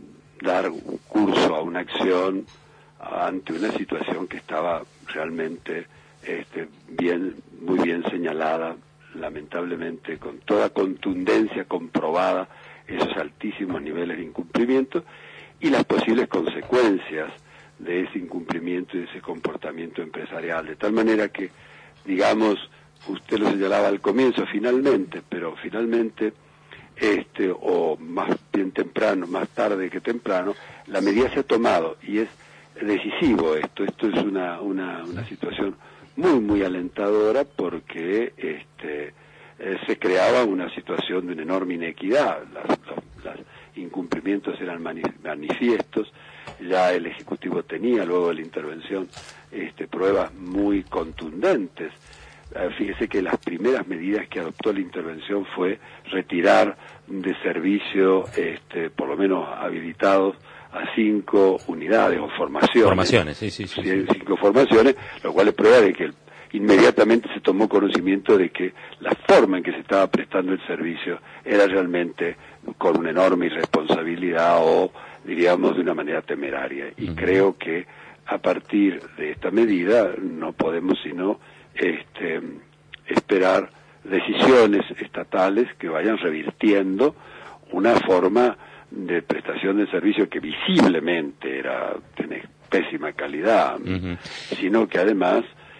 Speaker 18: dar un curso a una acción ante una situación que estaba realmente este, bien, muy bien señalada, lamentablemente con toda contundencia comprobada esos altísimos niveles de incumplimiento y las posibles consecuencias de ese incumplimiento y de ese comportamiento empresarial, de tal manera que, digamos, usted lo señalaba al comienzo, finalmente, pero finalmente, este, o más bien temprano, más tarde que temprano, la medida se ha tomado y es decisivo esto, esto es una, una, una situación muy, muy alentadora porque este, eh, se creaba una situación de una enorme inequidad, las, los, los incumplimientos eran manifiestos, ya el Ejecutivo tenía luego de la intervención este, pruebas muy contundentes. Eh, fíjese que las primeras medidas que adoptó la intervención fue retirar de servicio, este, por lo menos habilitados, a cinco unidades o formaciones.
Speaker 2: Formaciones, sí, sí, sí. sí.
Speaker 18: Cinco formaciones, lo cual es prueba de que el, inmediatamente se tomó conocimiento de que la forma en que se estaba prestando el servicio era realmente con una enorme irresponsabilidad o, diríamos, de una manera temeraria. Y uh-huh. creo que a partir de esta medida no podemos sino este, esperar decisiones estatales que vayan revirtiendo una forma de prestación de servicio que visiblemente era de pésima calidad, uh-huh. sino que además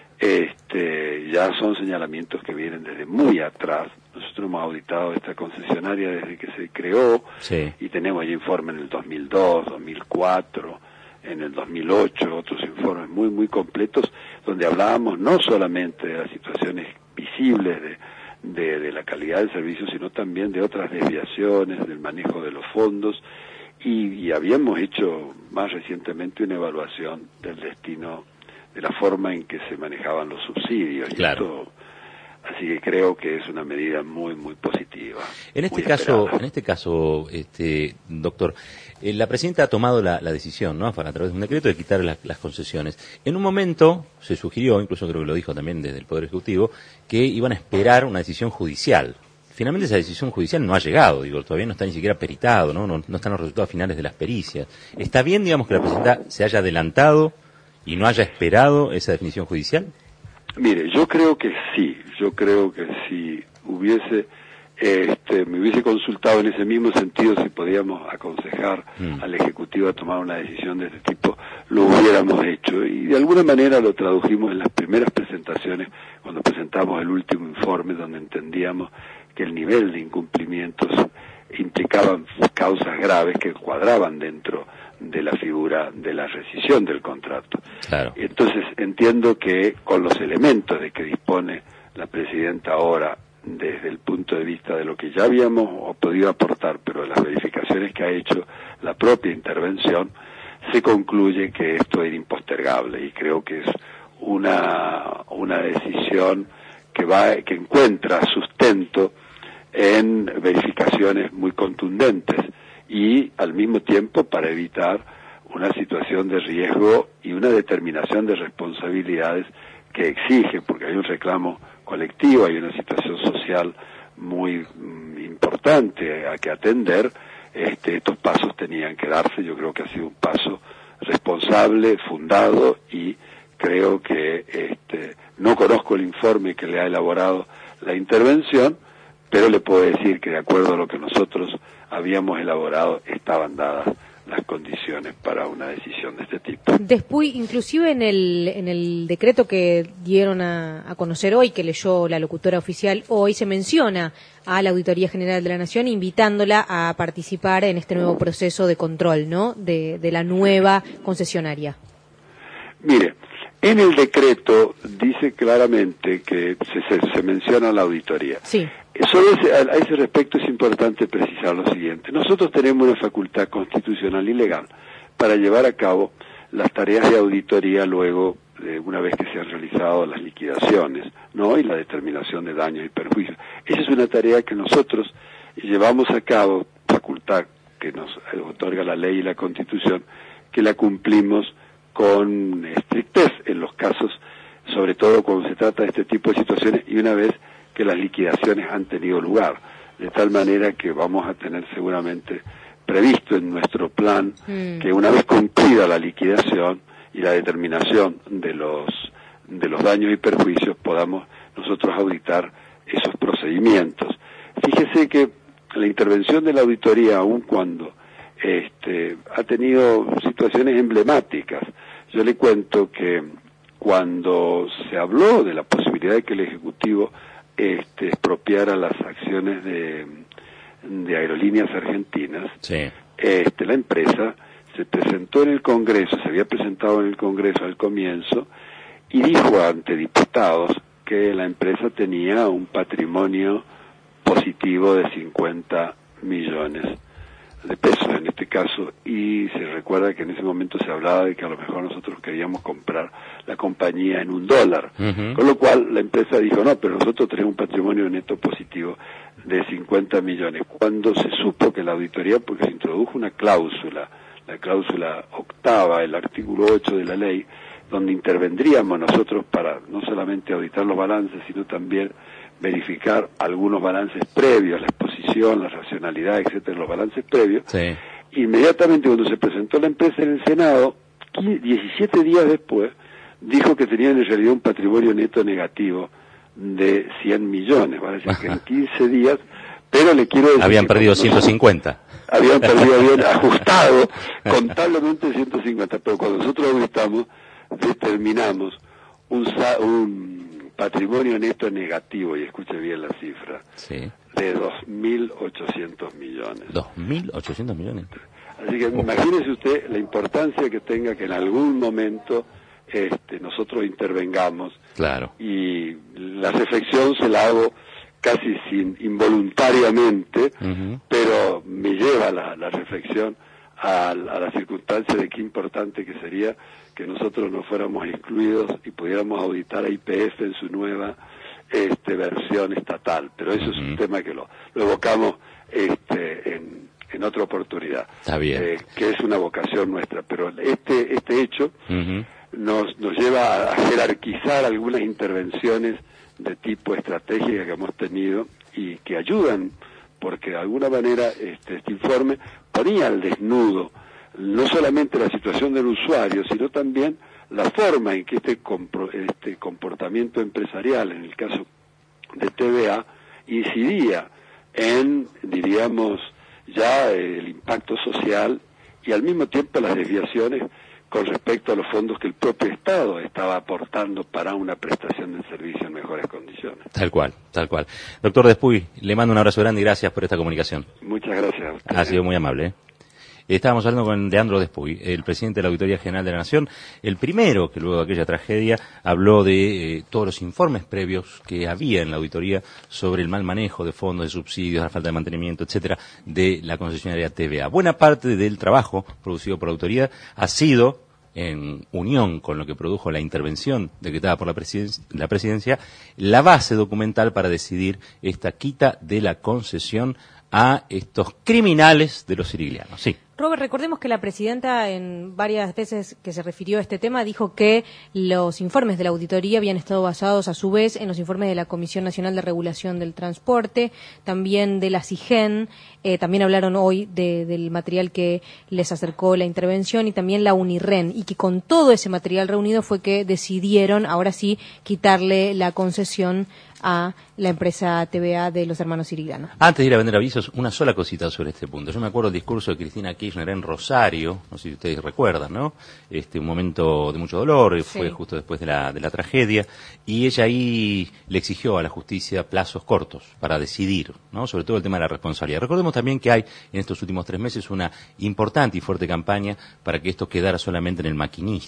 Speaker 18: este ya son señalamientos que vienen desde muy atrás. Nosotros hemos auditado esta concesionaria desde que se creó sí. y tenemos ya informes en el dos mil dos, dos mil cuatro, en el dos mil ocho, otros informes muy muy completos donde hablábamos no solamente de las situaciones visibles de De, de la calidad del servicio, sino también de otras desviaciones, del manejo de los fondos, y, y habíamos hecho más recientemente una evaluación del destino, de la forma en que se manejaban los subsidios.
Speaker 2: Claro.
Speaker 18: Y esto, así que creo que es una medida muy, muy positiva.
Speaker 2: En este caso, esperada. en este caso, este doctor, eh, la presidenta ha tomado la, la decisión, ¿no?, para, a través de un decreto, de quitar la, las concesiones. En un momento se sugirió, incluso creo que lo dijo también desde el Poder Ejecutivo, que iban a esperar una decisión judicial. Finalmente esa decisión judicial no ha llegado, digo, todavía no está ni siquiera peritado, ¿no? No, no están los resultados finales de las pericias. ¿Está bien, digamos, que la presidenta se haya adelantado y no haya esperado esa definición judicial?
Speaker 18: Mire, yo creo que sí, yo creo que si hubiese, este, me hubiese consultado en ese mismo sentido si podíamos aconsejar mm. al Ejecutivo a tomar una decisión de este tipo, lo hubiéramos hecho y de alguna manera lo tradujimos en las primeras presentaciones cuando presentamos el último informe donde entendíamos que el nivel de incumplimientos implicaban causas graves que cuadraban dentro de la figura de la rescisión del contrato.
Speaker 2: Claro.
Speaker 18: Entonces entiendo que con los elementos de que dispone la presidenta ahora, desde el punto de vista de lo que ya habíamos podido aportar, pero de las verificaciones que ha hecho la propia intervención, se concluye que esto era impostergable y creo que es una una decisión que va que encuentra sustento en verificaciones muy contundentes y al mismo tiempo para evitar una situación de riesgo y una determinación de responsabilidades que exige, porque hay un reclamo colectivo, hay una situación social muy mm, importante a que atender. Este, estos pasos tenían que darse, yo creo que ha sido un paso responsable, fundado y creo que este, no conozco el informe que le ha elaborado la intervención, pero le puedo decir que de acuerdo a lo que nosotros habíamos elaborado estaban dadas las condiciones para una decisión de este tipo.
Speaker 3: Después, inclusive en el en el decreto que dieron a, a conocer hoy, que leyó la locutora oficial hoy, se menciona a la Auditoría General de la Nación invitándola a participar en este nuevo proceso de control, ¿no?, de, de la nueva concesionaria.
Speaker 18: Mire, En el decreto dice claramente que se, se, se menciona la auditoría.
Speaker 3: Sí.
Speaker 18: Sobre ese, a ese respecto es importante precisar lo siguiente. Nosotros tenemos una facultad constitucional y legal para llevar a cabo las tareas de auditoría luego, eh, una vez que se han realizado las liquidaciones, ¿no? Y la determinación de daños y perjuicios. Esa es una tarea que nosotros llevamos a cabo, facultad que nos otorga la ley y la Constitución, que la cumplimos con estrictez en los casos, sobre todo cuando se trata de este tipo de situaciones y una vez que las liquidaciones han tenido lugar, de tal manera que vamos a tener seguramente previsto en nuestro plan mm. que una vez cumplida la liquidación y la determinación de los de los daños y perjuicios podamos nosotros auditar esos procedimientos. Fíjese que la intervención de la auditoría, aun cuando este ha tenido situaciones emblemáticas, yo le cuento que cuando se habló de la posibilidad de que el Ejecutivo este, expropiara las acciones de, de Aerolíneas Argentinas,
Speaker 2: sí.
Speaker 18: este, la empresa se presentó en el Congreso, se había presentado en el Congreso al comienzo, y dijo ante diputados que la empresa tenía un patrimonio positivo de cincuenta millones de pesos en este caso, y se recuerda que en ese momento se hablaba de que a lo mejor nosotros queríamos comprar la compañía en un dólar, uh-huh. con lo cual la empresa dijo, no, pero nosotros tenemos un patrimonio neto positivo de cincuenta millones. Cuando se supo que la auditoría, porque se introdujo una cláusula, la cláusula octava, el artículo ocho de la ley, donde intervendríamos nosotros para no solamente auditar los balances, sino también verificar algunos balances previos, la exposición, la racionalidad, etcétera, los balances previos.
Speaker 2: Sí.
Speaker 18: Inmediatamente cuando se presentó la empresa en el Senado, diecisiete días después, dijo que tenían en realidad un patrimonio neto negativo de cien millones, va a decir que en quince días, pero le quiero decir...
Speaker 2: Habían perdido ciento cincuenta.
Speaker 18: Habían perdido, habían ajustado contablemente ciento cincuenta, pero cuando nosotros auditamos, determinamos un, un patrimonio neto negativo, y escuche bien la cifra,
Speaker 2: sí.
Speaker 18: de dos mil ochocientos millones.
Speaker 2: ¿dos mil ochocientos millones?
Speaker 18: Así que imagínese usted la importancia que tenga que en algún momento este, nosotros intervengamos.
Speaker 2: Claro.
Speaker 18: Y la reflexión se la hago casi sin involuntariamente, uh-huh. pero me lleva la, la reflexión a, a la circunstancia de qué importante que sería que nosotros no fuéramos excluidos y pudiéramos auditar a Y P F en su nueva este, versión estatal. Pero eso uh-huh. es un tema que lo, lo evocamos este, en, en otra oportunidad.
Speaker 2: Está bien.
Speaker 18: Eh, que es una vocación nuestra. Pero este, este hecho
Speaker 2: uh-huh.
Speaker 18: nos, nos lleva a jerarquizar algunas intervenciones de tipo estratégica que hemos tenido y que ayudan, porque de alguna manera este, este informe ponía al desnudo no solamente la situación del usuario, sino también la forma en que este, compro, este comportamiento empresarial, en el caso de T V A, incidía en, diríamos, ya el impacto social y al mismo tiempo las desviaciones con respecto a los fondos que el propio Estado estaba aportando para una prestación de servicio en mejores condiciones.
Speaker 2: Tal cual, tal cual. Doctor Despuy, le mando un abrazo grande y gracias por esta comunicación.
Speaker 18: Muchas gracias a usted.
Speaker 2: Ha sido muy amable, ¿eh? Estábamos hablando con Leandro Despuy, el presidente de la Auditoría General de la Nación, el primero que luego de aquella tragedia habló de eh, todos los informes previos que había en la auditoría sobre el mal manejo de fondos, de subsidios, la falta de mantenimiento, etcétera, de la concesionaria T V A. Buena parte del trabajo producido por la autoridad ha sido, en unión con lo que produjo la intervención decretada por la presidencia, la presidencia, la base documental para decidir esta quita de la concesión a estos criminales de los siriglianos. Sí.
Speaker 3: Robert, recordemos que la presidenta en varias veces que se refirió a este tema dijo que los informes de la auditoría habían estado basados a su vez en los informes de la Comisión Nacional de Regulación del Transporte, también de la CIGEN, eh, también hablaron hoy de, del material que les acercó la intervención y también la UNIREN, y que con todo ese material reunido fue que decidieron ahora sí quitarle la concesión a la empresa T V A de los hermanos siriglianos.
Speaker 2: Antes de ir a vender avisos, una sola cosita sobre este punto. Yo me acuerdo del discurso de Cristina Kirchner en Rosario, no sé si ustedes recuerdan, ¿no? Este, un momento de mucho dolor, sí. Fue justo después de la, de la tragedia, y ella ahí le exigió a la justicia plazos cortos para decidir, ¿no? Sobre todo el tema de la responsabilidad. Recordemos también que hay en estos últimos tres meses una importante y fuerte campaña para que esto quedara solamente en el maquinista,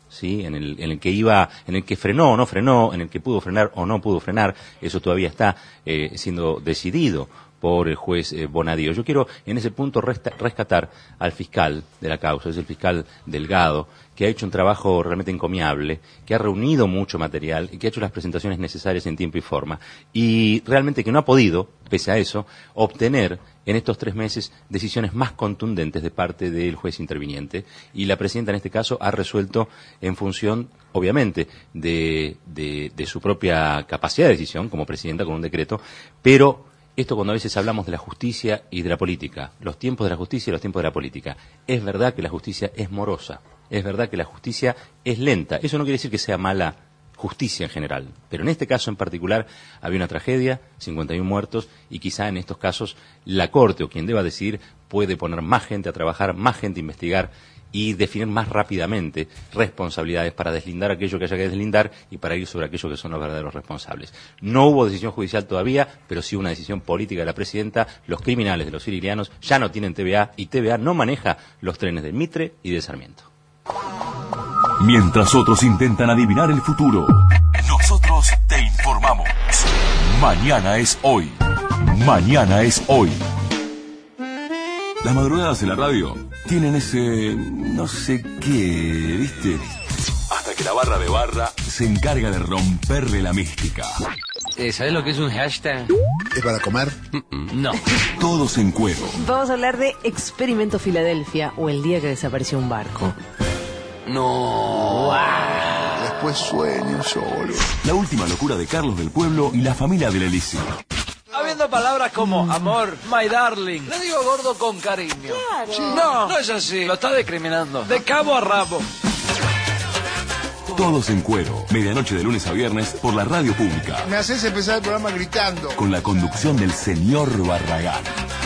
Speaker 2: ¿sí? En el, en el que iba, en el que frenó o no frenó, en el que pudo frenar o no pudo frenar, eso todavía está eh, siendo decidido por el juez eh, Bonadío. Yo quiero en ese punto resta, rescatar al fiscal de la causa, es el fiscal Delgado, que ha hecho un trabajo realmente encomiable, que ha reunido mucho material y que ha hecho las presentaciones necesarias en tiempo y forma, y realmente que no ha podido, pese a eso, obtener en estos tres meses decisiones más contundentes de parte del juez interviniente, y la presidenta en este caso ha resuelto en función, obviamente, de, de, de su propia capacidad de decisión como presidenta con un decreto, pero esto cuando a veces hablamos de la justicia y de la política, los tiempos de la justicia y los tiempos de la política, es verdad que la justicia es morosa, es verdad que la justicia es lenta, eso no quiere decir que sea mala justicia en general, pero en este caso en particular había una tragedia, cincuenta y uno muertos, y quizá en estos casos la Corte o quien deba decidir puede poner más gente a trabajar, más gente a investigar y definir más rápidamente responsabilidades para deslindar aquello que haya que deslindar y para ir sobre aquellos que son los verdaderos responsables. No hubo decisión judicial todavía, pero sí una decisión política de la presidenta. Los criminales de los sicilianos ya no tienen T V A y T V A no maneja los trenes de Mitre y de Sarmiento.
Speaker 1: Mientras otros intentan adivinar el futuro, nosotros te informamos. Mañana es hoy. Mañana es hoy. Las madrugadas en la radio tienen ese no sé qué, ¿viste? Hasta que la barra de barra se encarga de romperle la mística.
Speaker 11: Eh, ¿Sabes lo que es un hashtag?
Speaker 19: ¿Es para comer?
Speaker 11: No.
Speaker 1: Todos en cuero.
Speaker 20: Vamos a hablar de Experimento Filadelfia o el día que desapareció un barco.
Speaker 11: No.
Speaker 19: Wow. Después sueño solo.
Speaker 1: La última locura de Carlos del Pueblo y la familia del Elíseo.
Speaker 11: Habiendo palabras como amor, my darling, le digo gordo con cariño.
Speaker 20: Claro.
Speaker 11: Sí. No, no es así, lo está discriminando. De cabo a rabo.
Speaker 1: Todos en cuero. Medianoche de lunes a viernes por la radio pública.
Speaker 19: Me haces empezar el programa gritando.
Speaker 1: Con la conducción del señor Barragán.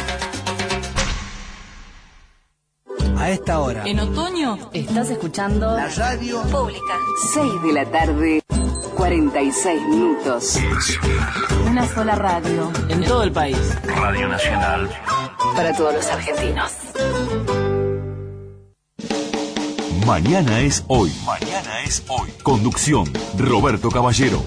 Speaker 21: A esta hora.
Speaker 16: En otoño
Speaker 20: Estás escuchando
Speaker 21: La radio
Speaker 16: pública.
Speaker 9: seis de la tarde, cuarenta y seis minutos.
Speaker 20: una sola radio.
Speaker 21: En todo el país.
Speaker 1: Radio Nacional.
Speaker 9: Para todos los argentinos.
Speaker 1: Mañana es hoy. Mañana es hoy. Conducción, Roberto Caballero.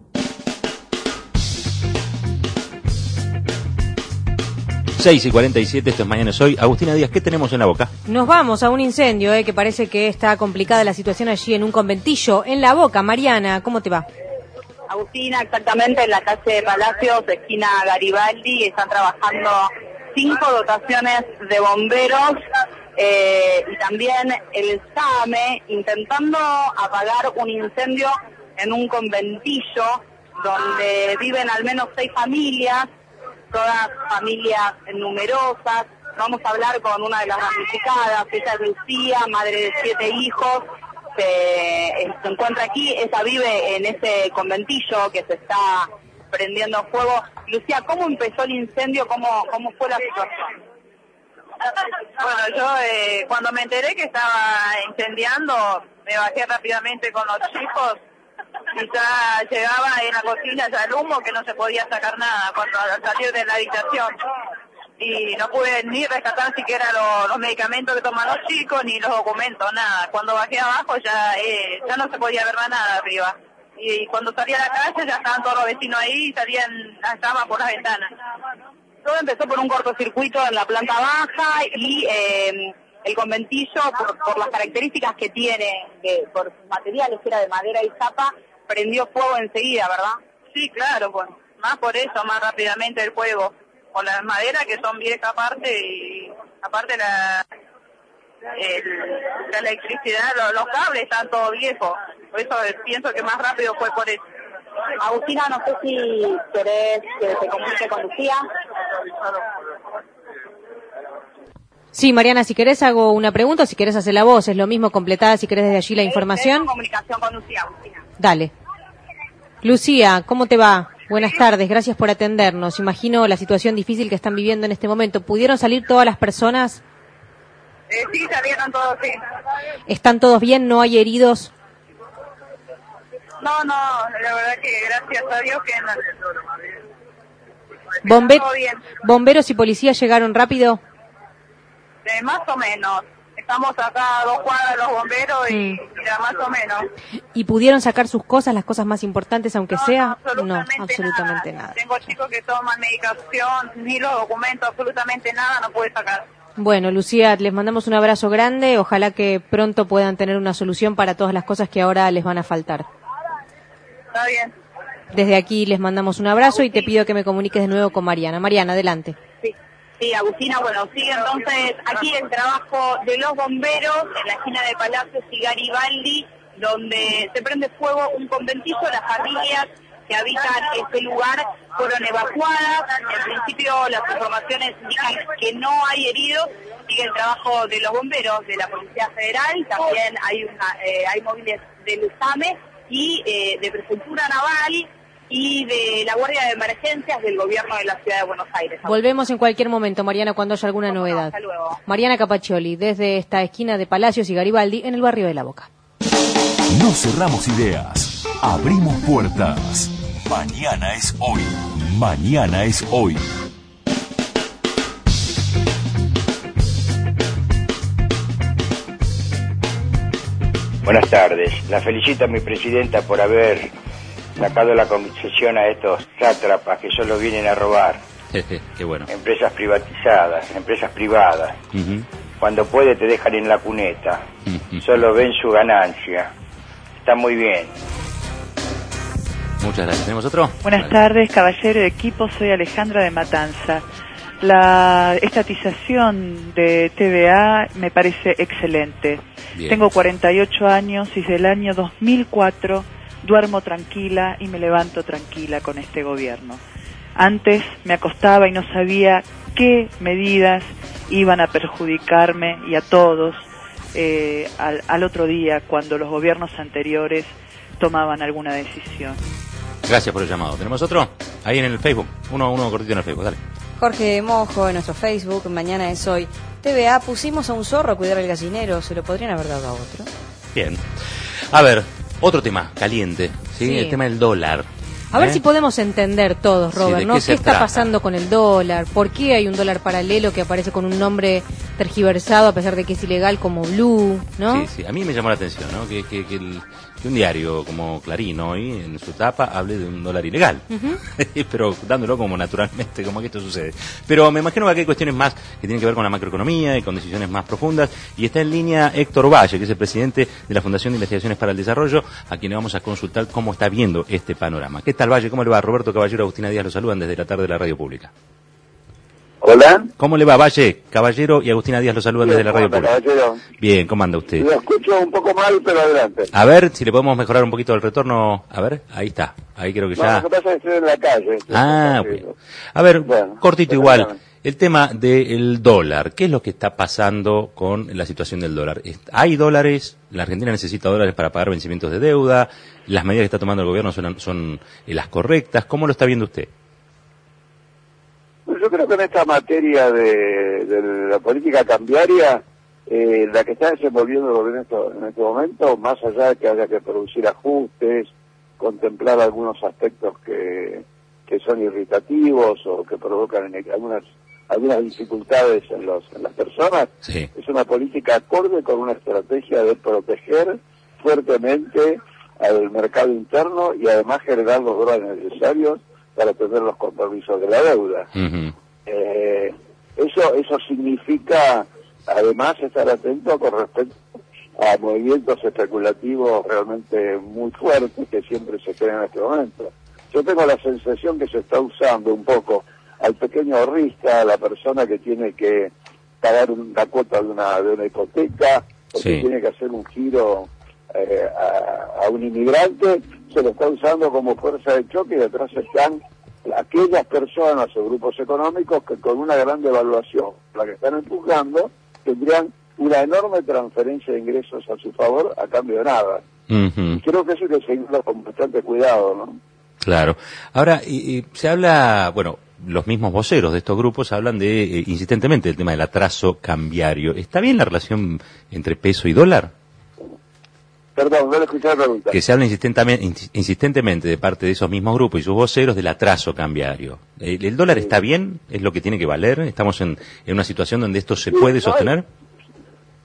Speaker 2: seis y cuarenta y siete, esto es Mañana es Hoy. Agustina Díaz, ¿qué tenemos en la boca?
Speaker 3: Nos vamos a un incendio, eh, que parece que está complicada la situación allí en un conventillo. En La Boca, Mariana, ¿cómo te va?
Speaker 22: Agustina, exactamente en la calle Palacios, esquina Garibaldi, están trabajando cinco dotaciones de bomberos eh, y también el S A M E intentando apagar un incendio en un conventillo donde viven al menos seis familias, todas familias numerosas. Vamos a hablar con una de las damnificadas, ella es Lucía, madre de siete hijos, se, se encuentra aquí, ella vive en ese conventillo que se está prendiendo fuego. Lucía, ¿cómo empezó el incendio? ¿Cómo, cómo fue la situación?
Speaker 23: Bueno, yo eh, cuando me enteré que estaba incendiando, me bajé rápidamente con los chicos y ya llegaba en la cocina ya el humo que no se podía sacar nada cuando al salir de la habitación. Y no pude ni rescatar siquiera lo, los medicamentos que toman los chicos, ni los documentos, nada. Cuando bajé abajo ya eh, ya no se podía ver más nada arriba. Y, y cuando salí a la calle ya estaban todos los vecinos ahí y salían las llamas por las ventanas. Todo empezó por un cortocircuito en la planta baja y eh, el conventillo, por, por las características que tiene, de, por sus materiales, que era de madera y chapa, prendió fuego enseguida, ¿verdad? Sí, claro, pues, más por eso, más rápidamente el fuego. Con las maderas que son viejas aparte y aparte la, el, la electricidad, los, los cables están todos viejos. Por eso pienso que más rápido fue por eso.
Speaker 22: Agustina, no sé si querés que se comunique con Lucía.
Speaker 3: Sí, Mariana, si querés hago una pregunta, si querés hacer la voz, es lo mismo, completada, si querés desde allí la información.
Speaker 22: Tengo comunicación con Lucía, Agustina.
Speaker 3: Dale. Lucía, ¿cómo te va? Buenas tardes, gracias por atendernos. Imagino la situación difícil que están viviendo en este momento. ¿Pudieron salir todas las personas?
Speaker 23: Eh, sí, salieron todos, sí.
Speaker 3: ¿Están todos bien? ¿No hay heridos?
Speaker 23: No, no, la verdad que gracias a Dios que no.
Speaker 3: Bomber- ¿Bomberos y policías llegaron rápido?
Speaker 23: Eh, más o menos. estamos acá a dos cuadras los bomberos y
Speaker 3: Mm.
Speaker 23: mira, más o menos.
Speaker 3: ¿Y pudieron sacar sus cosas, las cosas más importantes, aunque
Speaker 23: No,
Speaker 3: sea?
Speaker 23: no, absolutamente,
Speaker 3: no, absolutamente nada.
Speaker 23: nada. Tengo chicos que toman medicación, ni los documentos, absolutamente nada, no pude sacar.
Speaker 3: Bueno, Lucía, les mandamos un abrazo grande. Ojalá que pronto puedan tener una solución para todas las cosas que ahora les van a faltar.
Speaker 23: Está bien.
Speaker 3: Desde aquí les mandamos un abrazo y te pido que me comuniques de nuevo con Mariana. Mariana, adelante.
Speaker 22: Sí, sí, Agustina, bueno, sigue entonces aquí el trabajo de los bomberos en la esquina de Palacios y Garibaldi, donde se prende fuego un conventizo. Las familias que habitan ese lugar fueron evacuadas. En principio las informaciones indican que no hay heridos. Sigue el trabajo de los bomberos, de la Policía Federal, también hay una, eh, hay móviles del USAME y eh, de Prefectura Naval y de la Guardia de Emergencias del Gobierno de la Ciudad de Buenos Aires.
Speaker 3: Volvemos en cualquier momento, Mariana, cuando haya alguna novedad.
Speaker 22: Hasta luego.
Speaker 3: Mariana Capaccioli, desde esta esquina de Palacios y Garibaldi, en el barrio de La Boca.
Speaker 1: No cerramos ideas, abrimos puertas. Mañana es hoy. Mañana es hoy.
Speaker 4: Buenas tardes. La felicito a mi presidenta por haber sacado la concesión a estos sátrapas que solo vienen a robar.
Speaker 2: Qué bueno.
Speaker 4: Empresas privatizadas, empresas privadas.
Speaker 2: Uh-huh.
Speaker 4: Cuando puede te dejan en la cuneta.
Speaker 2: Uh-huh.
Speaker 4: Solo ven su ganancia. Está muy bien.
Speaker 2: Muchas gracias. ¿Tenemos otro?
Speaker 5: Buenas tardes, caballero de equipo. Soy Alejandra de Matanza. La estatización de T V A me parece excelente.
Speaker 2: Bien.
Speaker 5: Tengo cuarenta y ocho años y desde el año dos mil cuatro duermo tranquila y me levanto tranquila con este gobierno. Antes me acostaba y no sabía qué medidas iban a perjudicarme y a todos eh, al, al otro día cuando los gobiernos anteriores tomaban alguna decisión.
Speaker 2: Gracias por el llamado. ¿Tenemos otro? Ahí en el Facebook. Uno, uno cortito en el Facebook, dale.
Speaker 8: Jorge Mojo en nuestro Facebook, mañana es hoy. T V A, pusimos a un zorro a cuidar el gallinero, se lo podrían haber dado a otro.
Speaker 2: Bien. A ver, otro tema caliente, ¿sí?
Speaker 3: Sí.
Speaker 2: El tema del dólar.
Speaker 3: A ver
Speaker 2: ¿Eh?
Speaker 3: si podemos entender todos,
Speaker 2: Sí,
Speaker 3: Robert,
Speaker 2: ¿de
Speaker 3: ¿no?
Speaker 2: qué
Speaker 3: ¿Qué,
Speaker 2: se
Speaker 3: está
Speaker 2: trata?
Speaker 3: pasando con el dólar? ¿Por qué hay un dólar paralelo que aparece con un nombre tergiversado a pesar de que es ilegal como Blue, ¿no?
Speaker 2: Sí, sí. A mí me llamó la atención, ¿no? Que, que, que, el- que un diario como Clarín hoy, en su tapa, hable de un dólar ilegal.
Speaker 3: Ujú.
Speaker 2: Pero dándolo como naturalmente, como que esto sucede. Pero me imagino que aquí hay cuestiones más que tienen que ver con la macroeconomía y con decisiones más profundas. Y está en línea Héctor Valle, que es el presidente de la Fundación de Investigaciones para el Desarrollo, a quien le vamos a consultar cómo está viendo este panorama. ¿Qué tal, Valle? ¿Cómo le va? Roberto Caballero, Agustina Díaz lo saludan desde la tarde de la radio pública.
Speaker 10: Hola.
Speaker 2: ¿Cómo le va, Valle? Caballero y Agustina Díaz lo saludan desde la radio
Speaker 10: ¿Cómo anda,
Speaker 2: pública.
Speaker 10: caballero?
Speaker 2: Bien, ¿cómo anda usted?
Speaker 10: Lo escucho un poco mal, pero adelante.
Speaker 2: A ver si le podemos mejorar un poquito el retorno. A ver, ahí está. Ahí creo que
Speaker 10: No,
Speaker 2: ya.
Speaker 10: lo que pasa es que estoy en la calle.
Speaker 2: Ah, bueno. A ver,
Speaker 10: Bueno,
Speaker 2: cortito
Speaker 10: pero
Speaker 2: igual.
Speaker 10: dígame.
Speaker 2: El tema del dólar. ¿Qué es lo que está pasando con la situación del dólar? Est- ¿Hay dólares? ¿La Argentina necesita dólares para pagar vencimientos de deuda? ¿Las medidas que está tomando el gobierno son, son eh, las correctas? ¿Cómo lo está viendo usted?
Speaker 10: Yo creo que en esta materia de, de la política cambiaria, eh, la que está desenvolviendo el gobierno en este momento, más allá de que haya que producir ajustes, contemplar algunos aspectos que, que son irritativos o que provocan en- algunas algunas dificultades en, los, en las personas,
Speaker 2: Sí.
Speaker 10: es una política acorde con una estrategia de proteger fuertemente al mercado interno y además generar los dólares necesarios para tener los compromisos de la deuda.
Speaker 2: Ujú.
Speaker 10: Eh, eso eso significa además estar atento con respecto a movimientos especulativos realmente muy fuertes que siempre se crean en este momento. Yo tengo la sensación que se está usando un poco al pequeño ahorrista, a la persona que tiene que pagar una cuota de una de una hipoteca, porque
Speaker 2: Sí.
Speaker 10: tiene que hacer un giro eh, a, a un inmigrante, se lo está usando como fuerza de choque y detrás están aquellas personas o grupos económicos que con una gran devaluación, la que están empujando, tendrían una enorme transferencia de ingresos a su favor a cambio de nada.
Speaker 2: Ujú.
Speaker 10: Y creo que eso hay que seguirlo con bastante cuidado, ¿no?
Speaker 2: Claro. Ahora, y, y se habla, bueno, los mismos voceros de estos grupos hablan de, eh, insistentemente, del tema del atraso cambiario. ¿Está bien la relación entre peso y dólar?
Speaker 10: Perdón, no le escuché la pregunta.
Speaker 2: Que se habla insistentemente, insistentemente de parte de esos mismos grupos y sus voceros del atraso cambiario. ¿El, el dólar está bien? ¿Es lo que tiene que valer? ¿Estamos en, en una situación donde esto se puede sostener?
Speaker 10: Sí,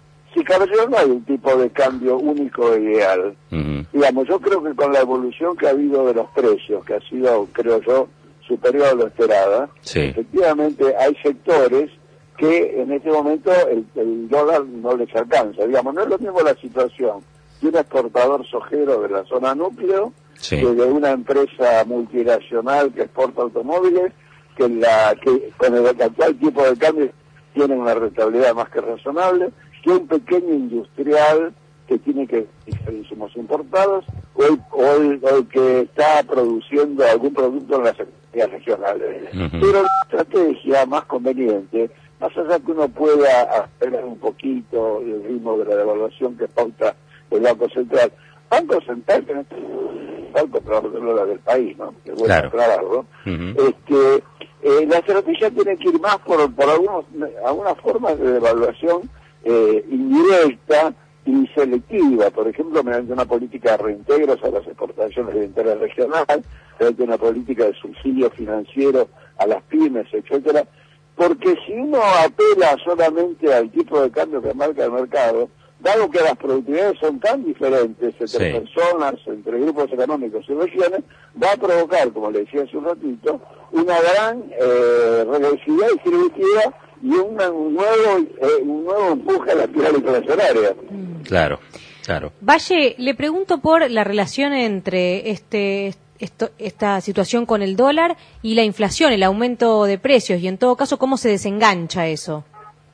Speaker 10: y Caballero no hay un tipo de cambio único e ideal. Uh-huh. Digamos, yo creo que con la evolución que ha habido de los precios, que ha sido, creo yo, superior a lo esperado, sí. efectivamente hay sectores que en este momento el, el dólar no les alcanza. Digamos, no es lo mismo la situación de un exportador sojero de la zona núcleo, sí. que de una empresa multinacional que exporta automóviles, que la que con el actual tipo de cambio tiene una rentabilidad más que razonable, que un pequeño industrial que tiene que hacer insumos importados, o el, o, el, o el que está produciendo algún producto en las secretarías regionales. Uh-huh. Pero la estrategia más conveniente, más allá que uno pueda acelerar un poquito el ritmo de la devaluación que pauta el Banco Central, Banco Central que no es el comprador de dólares del país, ¿no? Que bueno claro. aclararlo. Uh-huh. Este, eh, la estrategia tiene que ir más por, por algunos, algunas formas de devaluación eh, indirecta y selectiva, por ejemplo, mediante una política de reintegros a las exportaciones de interés regional, mediante una política de subsidio financiero a las pymes, etcétera, porque si uno apela solamente al tipo de cambio que marca el mercado, dado que las productividades son tan diferentes entre sí. personas, entre grupos económicos y regiones, va a provocar, como le decía hace un ratito, una gran eh, regresividad distributiva y una, un nuevo eh, un nuevo empuje a la espiral inflacionaria.
Speaker 2: Claro, claro.
Speaker 3: Valle, le pregunto por la relación entre este esto, esta situación con el dólar y la inflación, el aumento de precios, y en todo caso, ¿cómo se desengancha eso?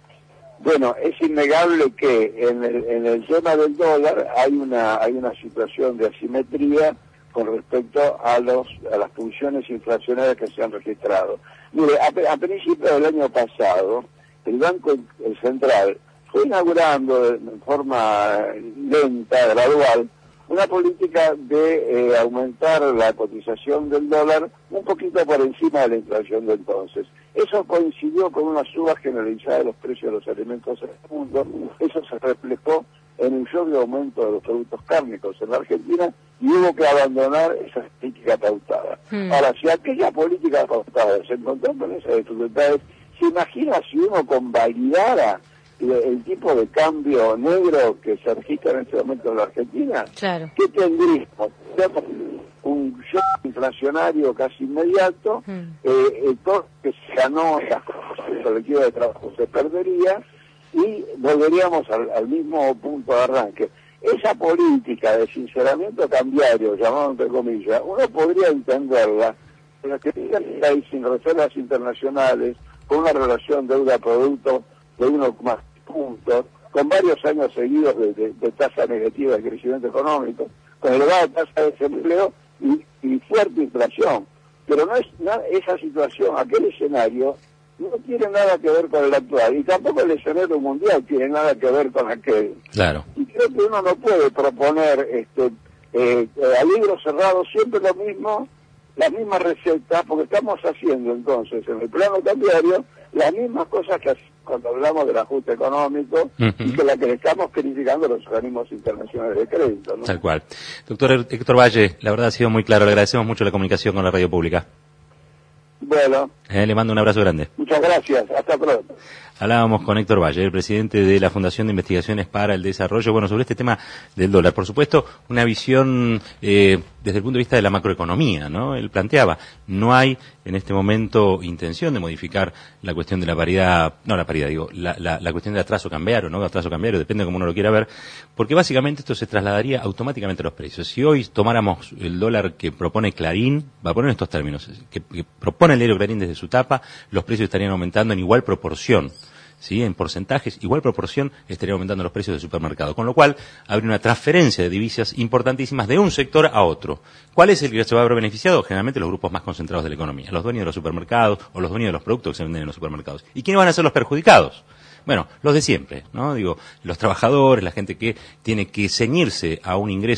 Speaker 10: Bueno, es innegable que en el, en el tema del dólar hay una hay una situación de asimetría con respecto a los a las funciones inflacionarias que se han registrado. Mire, a, a principios del año pasado, el Banco el Central fue inaugurando de forma lenta, gradual, una política de eh, aumentar la cotización del dólar un poquito por encima de la inflación de entonces. Eso coincidió con una suba generalizada de los precios de los alimentos en el mundo. Eso se reflejó en un shock de aumento de los productos cárnicos en la Argentina y hubo que abandonar esa política pautada. Hmm. Ahora, si aquella política pautada se encontró con esas dificultades, ¿se imagina si uno convalidara el, el tipo de cambio negro que se registra en este momento en la Argentina?
Speaker 3: Claro.
Speaker 10: ¿Qué tendríamos? Un shock inflacionario casi inmediato, mm. eh, el todo que se ganó la colectiva de trabajo se perdería y volveríamos al, al mismo punto de arranque. Esa política de sinceramiento cambiario, llamado entre comillas, uno podría entenderla, pero que hay sin reservas internacionales, con una relación deuda-producto de uno coma cinco puntos, con varios años seguidos de, de, de tasa negativa de crecimiento económico, con elevada tasa de desempleo y, y fuerte inflación. Pero no es na, esa situación, aquel escenario, no tiene nada que ver con el actual, y tampoco el escenario mundial tiene nada que ver con aquel.
Speaker 2: Claro.
Speaker 10: Y creo que uno no puede proponer este eh, a libro cerrado siempre lo mismo, las mismas recetas, porque estamos haciendo entonces en el plano cambiario las mismas cosas que cuando hablamos del ajuste económico uh-huh. y que la que le estamos criticando los organismos internacionales de crédito, ¿no?
Speaker 2: Tal cual. Doctor Héctor Valle, la verdad ha sido muy claro, le agradecemos mucho la comunicación con la radio pública.
Speaker 10: Bueno.
Speaker 2: Eh, le mando un abrazo grande.
Speaker 10: Muchas gracias, hasta pronto.
Speaker 2: Hablábamos con Héctor Valle, el presidente de la Fundación de Investigaciones para el Desarrollo, bueno, sobre este tema del dólar. Por supuesto, una visión eh, desde el punto de vista de la macroeconomía, ¿no? Él planteaba, no hay en este momento intención de modificar la cuestión de la paridad, no la paridad, digo, la, la, la cuestión del atraso cambiario, ¿no? Atraso cambiario, depende de cómo uno lo quiera ver, porque básicamente esto se trasladaría automáticamente a los precios. Si hoy tomáramos el dólar que propone Clarín, va a poner estos términos, que, que propone el diario Clarín desde su tapa, los precios estarían aumentando en igual proporción. ¿Sí? En porcentajes, igual proporción estaría aumentando los precios del supermercado, con lo cual habría una transferencia de divisas importantísimas de un sector a otro. ¿Cuál es el que se va a ver beneficiado? Generalmente los grupos más concentrados de la economía, los dueños de los supermercados o los dueños de los productos que se venden en los supermercados. ¿Y quiénes van a ser los perjudicados? Bueno, los de siempre, ¿no? Digo, los trabajadores, la gente que tiene que ceñirse a un ingreso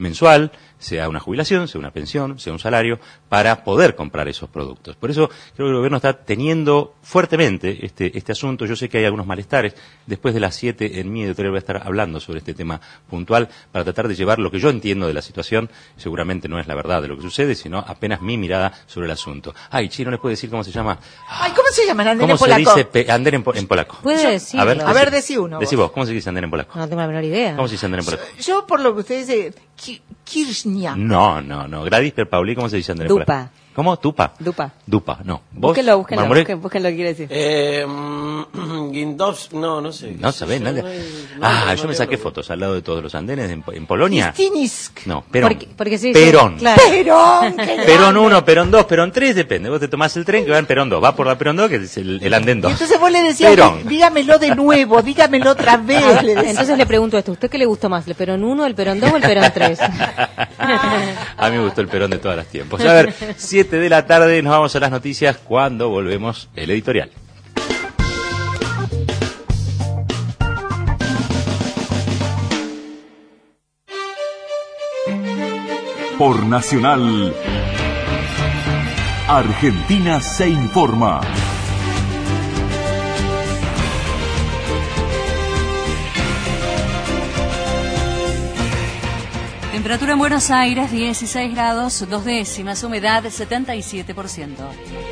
Speaker 2: mensual, sea una jubilación, sea una pensión, sea un salario, para poder comprar esos productos. Por eso creo que el gobierno está teniendo fuertemente este, este asunto. Yo sé que hay algunos malestares. Después de las siete en mi editorial voy a estar hablando sobre este tema puntual para tratar de llevar lo que yo entiendo de la situación. Seguramente no es la verdad de lo que sucede, sino apenas mi mirada sobre el asunto. Ay, Chi, ¿no les puede decir cómo se llama?
Speaker 6: Ay, ¿cómo se llama? Andén
Speaker 2: ¿Cómo
Speaker 6: en
Speaker 2: se
Speaker 6: polaco.
Speaker 2: dice pe- andén en, po- en polaco?
Speaker 3: Puede decirlo.
Speaker 2: A ver,
Speaker 6: A ver, decí uno.
Speaker 2: Decí vos, ¿cómo se dice andén en polaco?
Speaker 3: No tengo la menor idea.
Speaker 2: ¿Cómo se dice andén en polaco?
Speaker 6: Yo, por lo que usted dice, ki- Kirchnia.
Speaker 2: No, no, no. Gladys per Pauli, ¿cómo se dice andén en
Speaker 8: Dupa.
Speaker 2: polaco? ¿Cómo? ¿Tupa?
Speaker 8: Dupa.
Speaker 2: Dupa, no. ¿Vos?
Speaker 8: Búsquenlo, búsquenlo,
Speaker 2: Marmoré?
Speaker 8: búsquenlo, búsquenlo, quiere decir.
Speaker 7: Eh, mm, Guindovs, no, no sé.
Speaker 2: No sabés, nadie.
Speaker 7: no,
Speaker 2: Ah,
Speaker 7: no,
Speaker 2: yo
Speaker 7: no,
Speaker 2: me
Speaker 7: no,
Speaker 2: saqué
Speaker 7: no.
Speaker 2: fotos al lado de todos los andenes en, en Polonia.
Speaker 6: Stinisk.
Speaker 2: No, Perón.
Speaker 3: Porque, porque sí,
Speaker 2: Perón.
Speaker 3: sí, claro.
Speaker 6: Perón, qué
Speaker 2: Perón
Speaker 6: grande.
Speaker 2: uno, Perón dos, Perón tres, depende. Vos te tomás el tren que va en Perón dos. Va por la Perón dos, que es el, el andén
Speaker 6: Y
Speaker 2: dos.
Speaker 6: entonces vos le decías,
Speaker 2: Perón.
Speaker 6: dígamelo de nuevo, dígamelo otra vez. Le decías.
Speaker 3: Entonces le pregunto esto, ¿usted qué le gustó más? ¿El Perón uno, el Perón dos o el Perón tres?
Speaker 2: A mí me gustó el Perón de todos los tiempos. A ver, siete de la tarde, nos vamos a las noticias cuando volvemos el editorial.
Speaker 1: Por Nacional, Argentina se informa.
Speaker 16: Temperatura en Buenos Aires, dieciséis grados, dos décimas, humedad setenta y siete por ciento.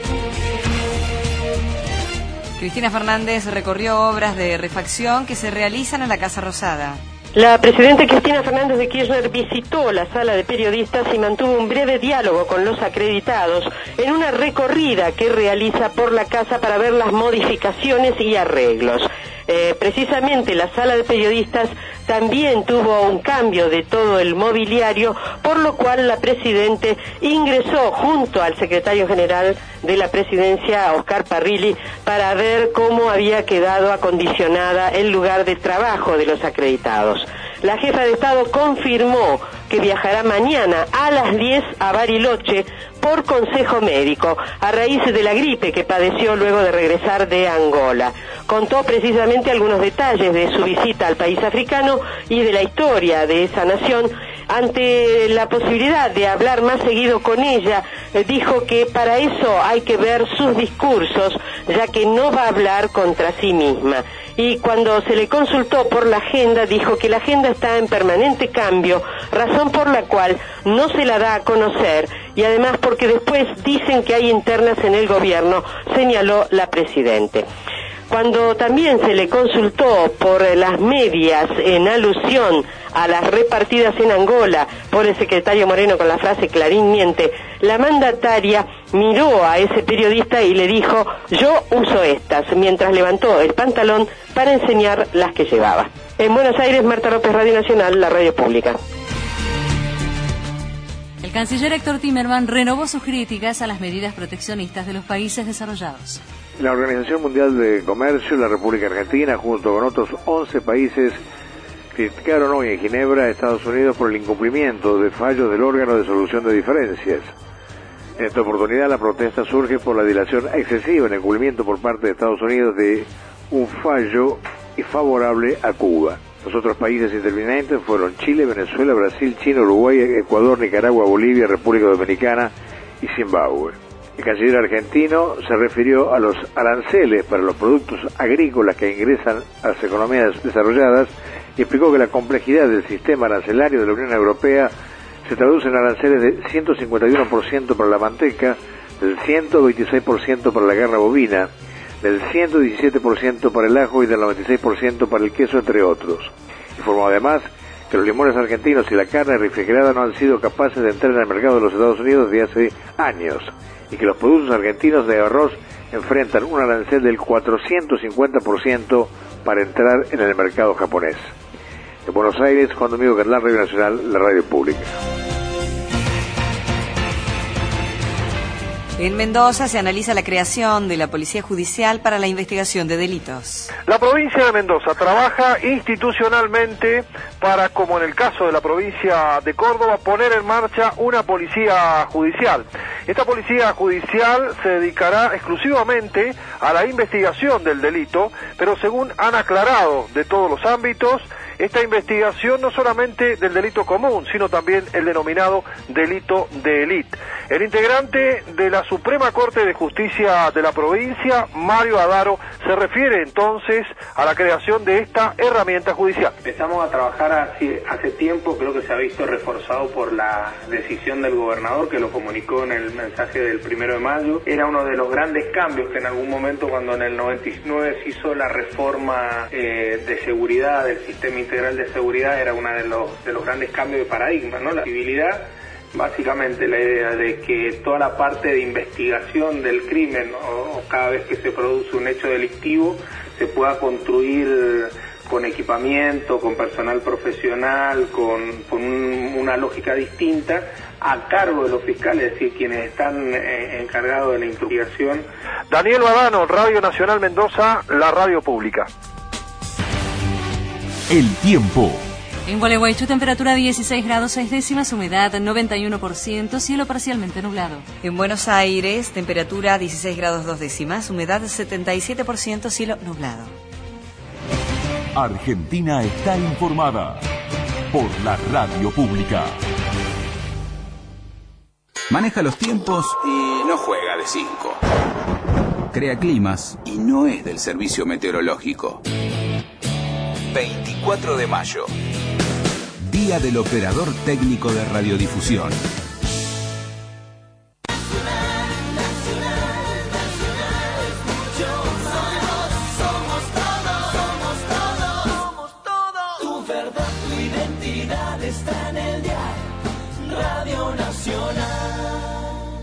Speaker 8: Cristina Fernández recorrió obras de refacción que se realizan en la Casa Rosada.
Speaker 13: La presidenta Cristina Fernández de Kirchner visitó la sala de periodistas y mantuvo un breve diálogo con los acreditados en una recorrida que realiza por la casa para ver las modificaciones y arreglos. Eh, precisamente la sala de periodistas también tuvo un cambio de todo el mobiliario, por lo cual la presidente ingresó junto al secretario general de la presidencia, Oscar Parrilli, para ver cómo había quedado acondicionada el lugar de trabajo de los acreditados. La jefa de Estado confirmó que viajará mañana a las diez a Bariloche por consejo médico, a raíz de la gripe que padeció luego de regresar de Angola. Contó precisamente algunos detalles de su visita al país africano y de la historia de esa nación. Ante la posibilidad de hablar más seguido con ella, eh, dijo que para eso hay que ver sus discursos, ya que no va a hablar contra sí misma. Y cuando se le consultó por la agenda, dijo que la agenda está en permanente cambio, razón por la cual no se la da a conocer, y además porque después dicen que hay internas en el gobierno, señaló la presidente. Cuando también se le consultó por las medias en alusión a las repartidas en Angola por el secretario Moreno con la frase Clarín miente, la mandataria miró a ese periodista y le dijo, yo uso estas, mientras levantó el pantalón para enseñar las que llevaba. En Buenos Aires, Marta López, Radio Nacional, la radio pública.
Speaker 16: El canciller Héctor Timerman renovó sus críticas a las medidas proteccionistas de los países desarrollados.
Speaker 14: La Organización Mundial de Comercio, la República Argentina, junto con otros once países, criticaron hoy en Ginebra a Estados Unidos por el incumplimiento de fallos del órgano de solución de diferencias. En esta oportunidad la protesta surge por la dilación excesiva en el cumplimiento por parte de Estados Unidos de un fallo favorable a Cuba. Los otros países intervinientes fueron Chile, Venezuela, Brasil, China, Uruguay, Ecuador, Nicaragua, Bolivia, República Dominicana y Zimbabue. El canciller argentino se refirió a los aranceles para los productos agrícolas que ingresan a las economías desarrolladas y explicó que la complejidad del sistema arancelario de la Unión Europea se traduce en aranceles de ciento cincuenta y uno por ciento para la manteca, del ciento veintiséis por ciento para la carne bovina, del ciento diecisiete por ciento para el ajo y del noventa y seis por ciento para el queso, entre otros. Informó además que los limones argentinos y la carne refrigerada no han sido capaces de entrar en el mercado de los Estados Unidos desde hace años y que los productos argentinos de arroz enfrentan un arancel del cuatrocientos cincuenta por ciento para entrar en el mercado japonés. En Buenos Aires, Juan Domingo Catalán, Radio Nacional, la radio pública.
Speaker 8: En Mendoza se analiza la creación de la Policía Judicial para la investigación de delitos.
Speaker 24: La provincia de Mendoza trabaja institucionalmente para, como en el caso de la provincia de Córdoba, poner en marcha una policía judicial. Esta policía judicial se dedicará exclusivamente a la investigación del delito, pero según han aclarado de todos los ámbitos, esta investigación no solamente del delito común, sino también el denominado delito de élite. El integrante de la Suprema Corte de Justicia de la provincia, Mario Adaro, se refiere entonces a la creación de esta herramienta judicial.
Speaker 12: Empezamos a trabajar hace, hace tiempo, creo que se ha visto reforzado por la decisión del gobernador que lo comunicó en el mensaje del primero de mayo. Era uno de los grandes cambios que en algún momento, cuando en el noventa y nueve se hizo la reforma eh, de seguridad, del sistema integral de seguridad, era uno de los, de los grandes cambios de paradigma, ¿no? La civilidad, básicamente la idea de que toda la parte de investigación del crimen o, o cada vez que se produce un hecho delictivo se pueda construir con equipamiento, con personal profesional, con, con un, una lógica distinta a cargo de los fiscales, es decir, quienes están eh, encargados de la investigación.
Speaker 24: Daniel Badano, Radio Nacional Mendoza, la radio pública.
Speaker 1: El tiempo.
Speaker 16: En Gualeguaychú, temperatura dieciséis grados seis décimas, humedad noventa y uno por ciento, cielo parcialmente nublado.
Speaker 8: En Buenos Aires, temperatura dieciséis grados dos décimas, humedad setenta y siete por ciento, cielo nublado.
Speaker 1: Argentina está informada por la radio pública.
Speaker 15: Maneja los tiempos y no juega de cinco. Crea climas y no es del servicio meteorológico. veinticuatro de mayo. Día del Operador Técnico de Radiodifusión.
Speaker 17: Tu verdad, tu identidad está en el diario Radio Nacional.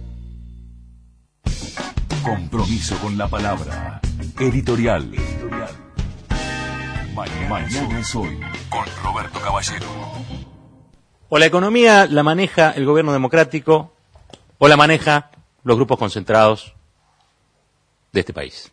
Speaker 1: Compromiso con la palabra. Editorial. Mañana es hoy, con Roberto Caballero.
Speaker 2: O la economía la maneja el gobierno democrático, o la maneja los grupos concentrados de este país.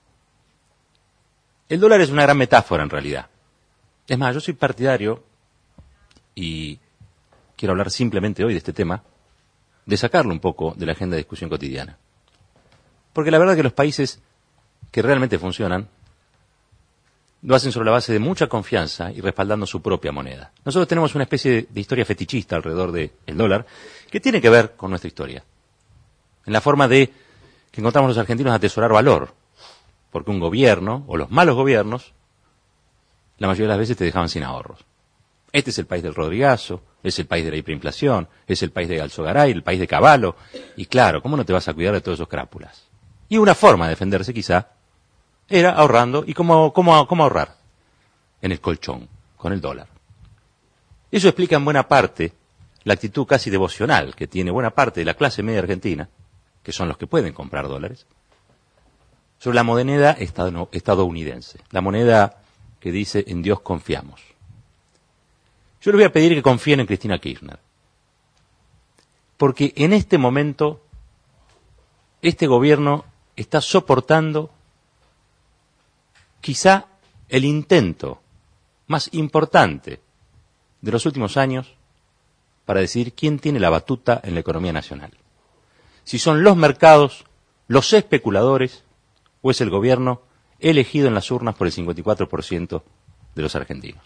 Speaker 2: El dólar es una gran metáfora en realidad. Es más, yo soy partidario, y quiero hablar simplemente hoy de este tema, de sacarlo un poco de la agenda de discusión cotidiana. Porque la verdad es que los países que realmente funcionan lo hacen sobre la base de mucha confianza y respaldando su propia moneda. Nosotros tenemos una especie de, de historia fetichista alrededor del dólar que tiene que ver con nuestra historia. En la forma de que encontramos los argentinos atesorar valor. Porque un gobierno, o los malos gobiernos, la mayoría de las veces te dejaban sin ahorros. Este es el país del Rodrigazo, es el país de la hiperinflación, es el país de Alzogaray, el país de Cavallo. Y claro, ¿cómo no te vas a cuidar de todos esos crápulas? Y una forma de defenderse quizá era ahorrando. ¿Y cómo, cómo, cómo ahorrar? En el colchón, con el dólar. Eso explica en buena parte la actitud casi devocional que tiene buena parte de la clase media argentina, que son los que pueden comprar dólares, sobre la moneda estadounidense, la moneda que dice en Dios confiamos. Yo les voy a pedir que confíen en Cristina Kirchner, porque en este momento este gobierno está soportando quizá el intento más importante de los últimos años para decidir quién tiene la batuta en la economía nacional. Si son los mercados, los especuladores, o es el gobierno elegido en las urnas por el cincuenta y cuatro por ciento de los argentinos.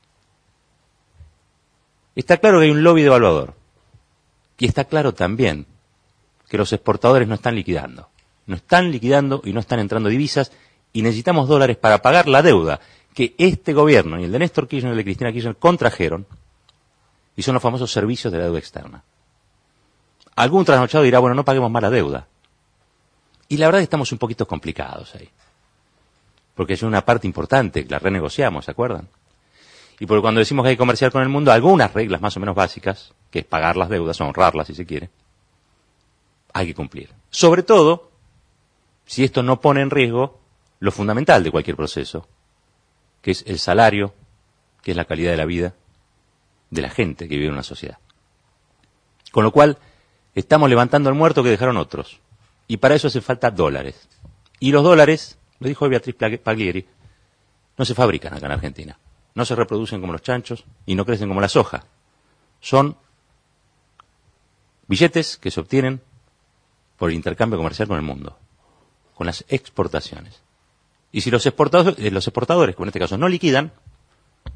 Speaker 2: Está claro que hay un lobby devaluador. Y está claro también que los exportadores no están liquidando. No están liquidando y no están entrando divisas, y necesitamos dólares para pagar la deuda que este gobierno y el de Néstor Kirchner y el de Cristina Kirchner contrajeron, y son los famosos servicios de la deuda externa. Algún trasnochado dirá, bueno, no paguemos más la deuda. Y la verdad es que estamos un poquito complicados ahí. Porque es una parte importante que la renegociamos, ¿se acuerdan? Y porque cuando decimos que hay que comerciar con el mundo, algunas reglas más o menos básicas, que es pagar las deudas, honrarlas si se quiere, hay que cumplir. Sobre todo, si esto no pone en riesgo lo fundamental de cualquier proceso, que es el salario, que es la calidad de la vida de la gente que vive en una sociedad. Con lo cual, estamos levantando el muerto que dejaron otros. Y para eso hace falta dólares. Y los dólares, lo dijo Beatriz Paglieri, no se fabrican acá en Argentina. No se reproducen como los chanchos y no crecen como la soja. Son billetes que se obtienen por el intercambio comercial con el mundo, con las exportaciones. Y si los exportadores, eh, los exportadores, como en este caso, no liquidan,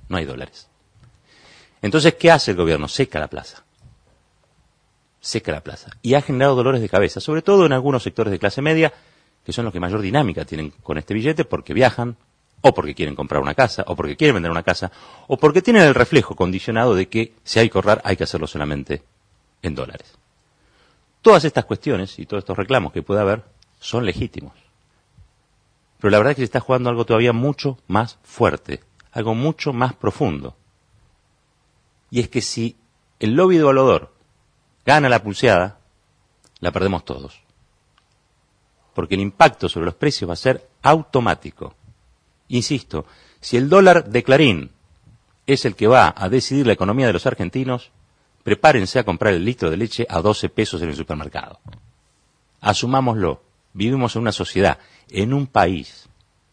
Speaker 2: no hay dólares. Entonces, ¿qué hace el gobierno? Seca la plaza. Seca la plaza. Y ha generado dolores de cabeza, sobre todo en algunos sectores de clase media, que son los que mayor dinámica tienen con este billete, porque viajan, o porque quieren comprar una casa, o porque quieren vender una casa, o porque tienen el reflejo condicionado de que si hay que ahorrar, hay que hacerlo solamente en dólares. Todas estas cuestiones y todos estos reclamos que puede haber son legítimos. Pero la verdad es que se está jugando algo todavía mucho más fuerte, algo mucho más profundo. Y es que si el lobby devaluador gana la pulseada, la perdemos todos. Porque el impacto sobre los precios va a ser automático. Insisto, si el dólar de Clarín es el que va a decidir la economía de los argentinos, prepárense a comprar el litro de leche a doce pesos en el supermercado. Asumámoslo. Vivimos en una sociedad, en un país.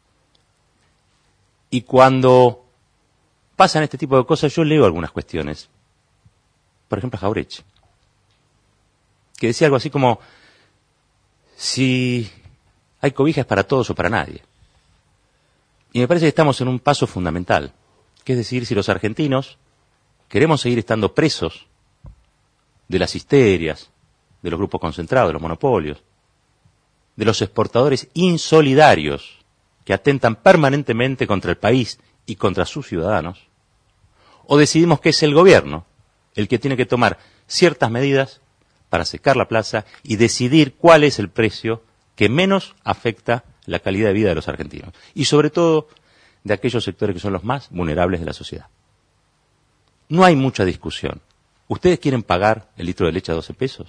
Speaker 2: Y cuando pasan este tipo de cosas, yo leo algunas cuestiones. Por ejemplo, a Jauretche, que decía algo así como, si hay cobijas para todos o para nadie. Y me parece que estamos en un paso fundamental, que es decir, si los argentinos queremos seguir estando presos de las histerias, de los grupos concentrados, de los monopolios, de los exportadores insolidarios que atentan permanentemente contra el país y contra sus ciudadanos, o decidimos que es el gobierno el que tiene que tomar ciertas medidas para secar la plaza y decidir cuál es el precio que menos afecta la calidad de vida de los argentinos, y sobre todo de aquellos sectores que son los más vulnerables de la sociedad. No hay mucha discusión. ¿Ustedes quieren pagar el litro de leche a doce pesos?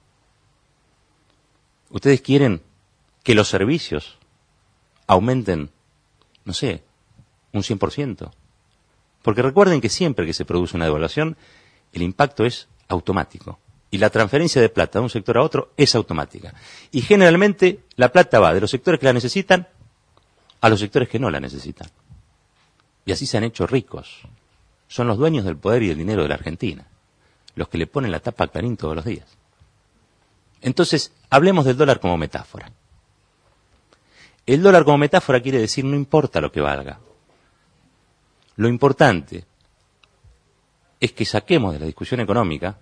Speaker 2: ¿Ustedes quieren que los servicios aumenten, no sé, un cien por ciento? Porque recuerden que siempre que se produce una devaluación, el impacto es automático. Y la transferencia de plata de un sector a otro es automática. Y generalmente la plata va de los sectores que la necesitan a los sectores que no la necesitan. Y así se han hecho ricos. Son los dueños del poder y del dinero de la Argentina, los que le ponen la tapa a Clarín todos los días. Entonces, hablemos del dólar como metáfora. El dólar como metáfora quiere decir no importa lo que valga. Lo importante es que saquemos de la discusión económica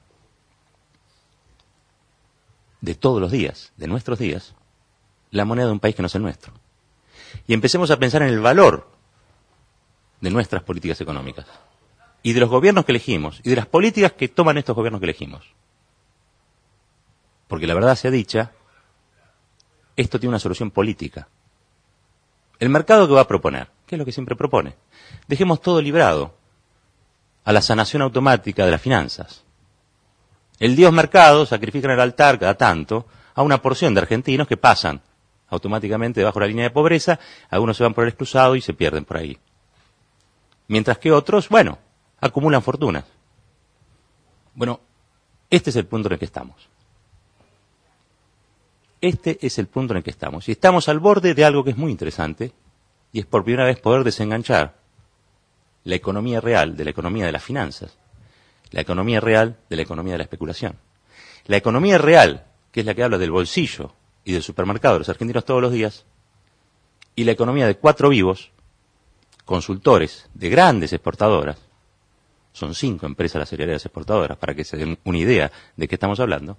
Speaker 2: de todos los días, de nuestros días, la moneda de un país que no es el nuestro. Y empecemos a pensar en el valor de nuestras políticas económicas y de los gobiernos que elegimos y de las políticas que toman estos gobiernos que elegimos. Porque la verdad sea dicha, esto tiene una solución política. El mercado que va a proponer, ¿qué es lo que siempre propone? Dejemos todo librado a la sanación automática de las finanzas. El dios mercado sacrifica en el altar cada tanto a una porción de argentinos que pasan automáticamente debajo de la línea de pobreza, algunos se van por el excusado y se pierden por ahí. Mientras que otros, bueno, acumulan fortunas. Bueno, este es el punto en el que estamos. Este es el punto en el que estamos. Y estamos al borde de algo que es muy interesante, y es por primera vez poder desenganchar la economía real de la economía de las finanzas, la economía real de la economía de la especulación. La economía real, que es la que habla del bolsillo y del supermercado de los argentinos todos los días, y la economía de cuatro vivos, consultores de grandes exportadoras, son cinco empresas las cerealeras exportadoras, para que se den una idea de qué estamos hablando,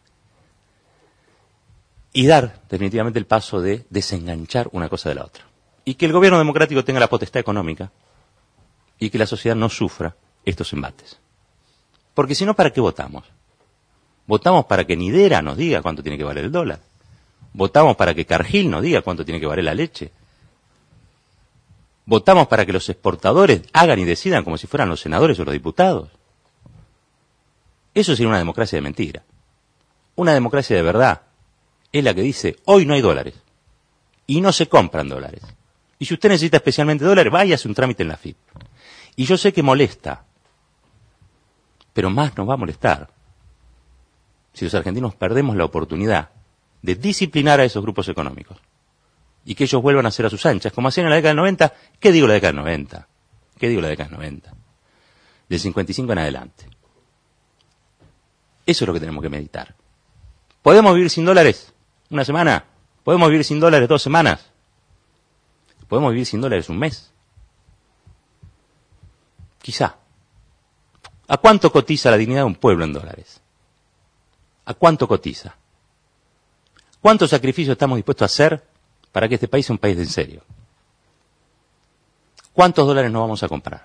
Speaker 2: y dar definitivamente el paso de desenganchar una cosa de la otra. Y que el gobierno democrático tenga la potestad económica y que la sociedad no sufra estos embates. Porque si no, ¿para qué votamos? Votamos para que Nidera nos diga cuánto tiene que valer el dólar. Votamos para que Cargill nos diga cuánto tiene que valer la leche. Votamos para que los exportadores hagan y decidan como si fueran los senadores o los diputados. Eso sería una democracia de mentira. Una democracia de verdad es la que dice, hoy no hay dólares. Y no se compran dólares. Y si usted necesita especialmente dólares, vaya a hacer un trámite en la F I P. Y yo sé que molesta, pero más nos va a molestar si los argentinos perdemos la oportunidad de disciplinar a esos grupos económicos y que ellos vuelvan a hacer a sus anchas, como hacían en la década del noventa. ¿Qué digo la década del noventa? ¿Qué digo la década del noventa? Del cincuenta y cinco en adelante. Eso es lo que tenemos que meditar. ¿Podemos vivir sin dólares una semana? ¿Podemos vivir sin dólares dos semanas? ¿Podemos vivir sin dólares un mes? Quizá. ¿A cuánto cotiza la dignidad de un pueblo en dólares? ¿A cuánto cotiza? ¿Cuántos sacrificios estamos dispuestos a hacer para que este país sea un país de en serio? ¿Cuántos dólares nos vamos a comprar?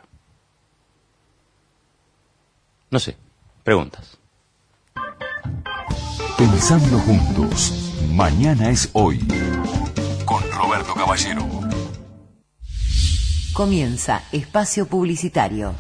Speaker 2: No sé, preguntas.
Speaker 1: Pensando juntos, mañana es hoy. Con Roberto Caballero.
Speaker 9: Comienza Espacio Publicitario.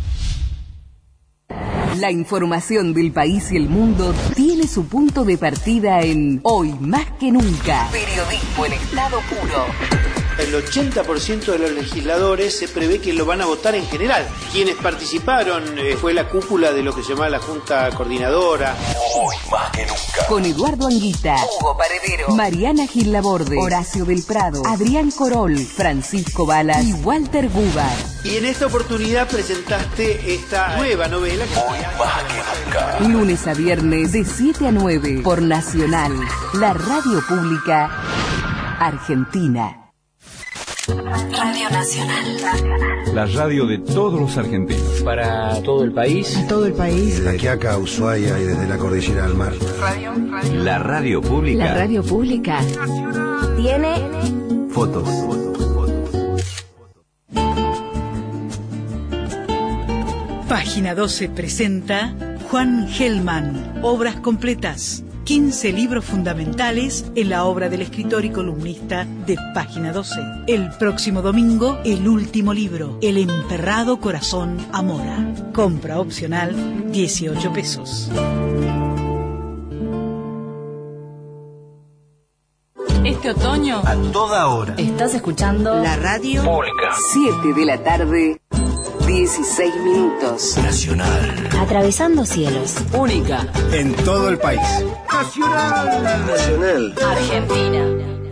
Speaker 9: La información del país y el mundo tiene su punto de partida en Hoy Más que Nunca. Periodismo en estado puro.
Speaker 11: El ochenta por ciento de los legisladores se prevé que lo van a votar en general. Quienes participaron eh, fue la cúpula de lo que se llama la Junta Coordinadora.
Speaker 1: Hoy Más que Nunca.
Speaker 9: Con Eduardo Anguita, Hugo Paredero, Mariana Gil Laborde, Horacio del Prado, Adrián Corol, Francisco Balas y Walter Gubar.
Speaker 11: Y en esta oportunidad presentaste esta nueva novela.
Speaker 1: Hoy Más que Nunca.
Speaker 9: Lunes a viernes de siete a nueve por Nacional, la radio pública argentina.
Speaker 18: Radio Nacional.
Speaker 15: La radio de todos los argentinos.
Speaker 21: Para todo el país.
Speaker 19: A todo el país.
Speaker 20: Desde Quiaca, Ushuaia y desde la cordillera al mar.
Speaker 18: Radio, radio.
Speaker 15: La radio pública.
Speaker 9: La radio pública.
Speaker 18: Tiene
Speaker 20: Fotos.
Speaker 25: Página doce presenta Juan Gelman, Obras completas. quince libros fundamentales en la obra del escritor y columnista de Página doce. El próximo domingo, el último libro, El emperrado corazón Amora. Compra opcional, dieciocho pesos.
Speaker 16: Este otoño,
Speaker 11: A toda hora.
Speaker 9: Estás escuchando
Speaker 18: la radio
Speaker 11: Pública.
Speaker 9: siete de la tarde, dieciséis minutos.
Speaker 20: Nacional.
Speaker 9: Atravesando cielos.
Speaker 21: Única.
Speaker 20: En todo el país.
Speaker 11: Nacional.
Speaker 20: Nacional.
Speaker 9: Argentina.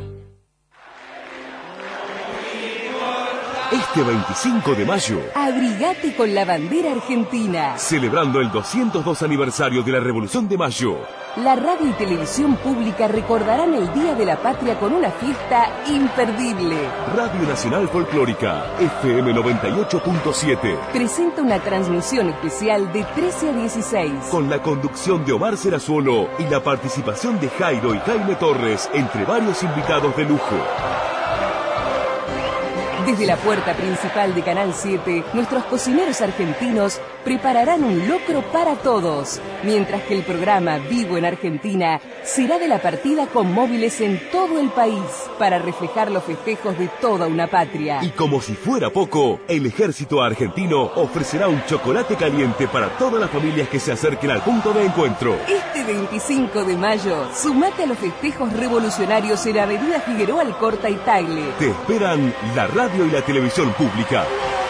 Speaker 1: Este veinticinco de mayo,
Speaker 9: Abrigate con la bandera argentina.
Speaker 1: celebrando el doscientos dos aniversario de la Revolución de Mayo,
Speaker 9: La radio y televisión pública recordarán el Día de la Patria con una fiesta imperdible.
Speaker 1: Radio Nacional Folclórica, F M noventa y ocho punto siete.
Speaker 9: Presenta una transmisión especial de trece a dieciséis.
Speaker 1: Con la conducción de Omar Serazuolo y la participación de Jairo y Jaime Torres, entre varios invitados de lujo.
Speaker 9: Desde la puerta principal de Canal siete, nuestros cocineros argentinos prepararán un locro para todos, mientras que el programa Vivo en Argentina será de la partida con móviles en todo el país para reflejar los festejos de toda una patria.
Speaker 1: Y como si fuera poco, el Ejército Argentino ofrecerá un chocolate caliente para todas las familias que se acerquen al punto de encuentro.
Speaker 9: Este veinticinco de mayo, sumate a los festejos revolucionarios en Avenida Figueroa Alcorta y Tagle.
Speaker 1: Te esperan la radio y la televisión pública.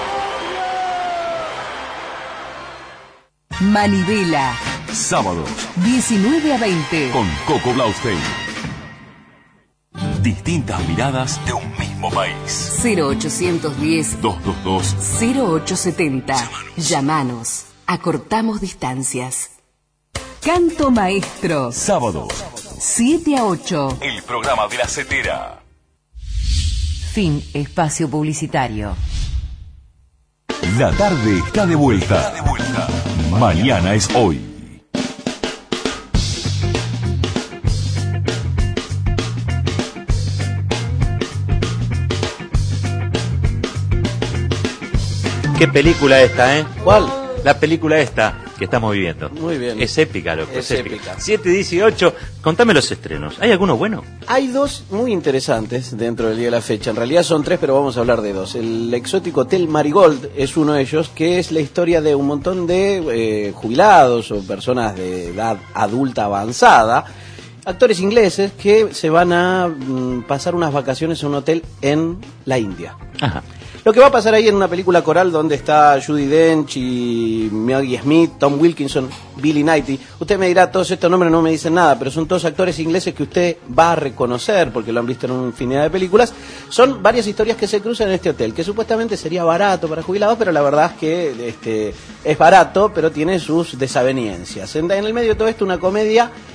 Speaker 9: Manivela.
Speaker 1: Sábados,
Speaker 9: diecinueve a veinte.
Speaker 1: con Coco Blaustein. Distintas miradas de un mismo país.
Speaker 9: cero ochocientos diez,
Speaker 1: dos dos dos.
Speaker 9: cero ocho setenta. Llámanos. Acortamos distancias. Canto Maestro.
Speaker 1: Sábados,
Speaker 9: siete a ocho.
Speaker 1: el programa de la Cetera.
Speaker 9: Fin espacio publicitario.
Speaker 1: La tarde está de vuelta. Mañana es hoy.
Speaker 2: Qué película esta, ¿eh?
Speaker 7: ¿Cuál?
Speaker 2: La película esta que estamos viviendo.
Speaker 7: Muy bien.
Speaker 2: Es épica, loco. Es,
Speaker 7: Es
Speaker 2: épica.
Speaker 7: épica.
Speaker 2: siete dieciocho. Contame los estrenos. ¿Hay alguno bueno?
Speaker 11: Hay dos muy interesantes dentro del día de la fecha. En realidad son tres, pero vamos a hablar de dos. El exótico Hotel Marigold es uno de ellos, que es la historia de un montón de eh, jubilados o personas de edad adulta avanzada, actores ingleses que se van a mm, pasar unas vacaciones en un hotel en la India.
Speaker 2: Ajá.
Speaker 11: Lo que va a pasar ahí en una película coral donde está Judi Dench y Maggie Smith, Tom Wilkinson, Billy Knighty. Usted me dirá, todos estos nombres no me dicen nada, pero son todos actores ingleses que usted va a reconocer porque lo han visto en una infinidad de películas. Son varias historias que se cruzan en este hotel, que supuestamente sería barato para jubilados, pero la verdad es que este, es barato, pero tiene sus desavenencias. En, en el medio de todo esto, una comedia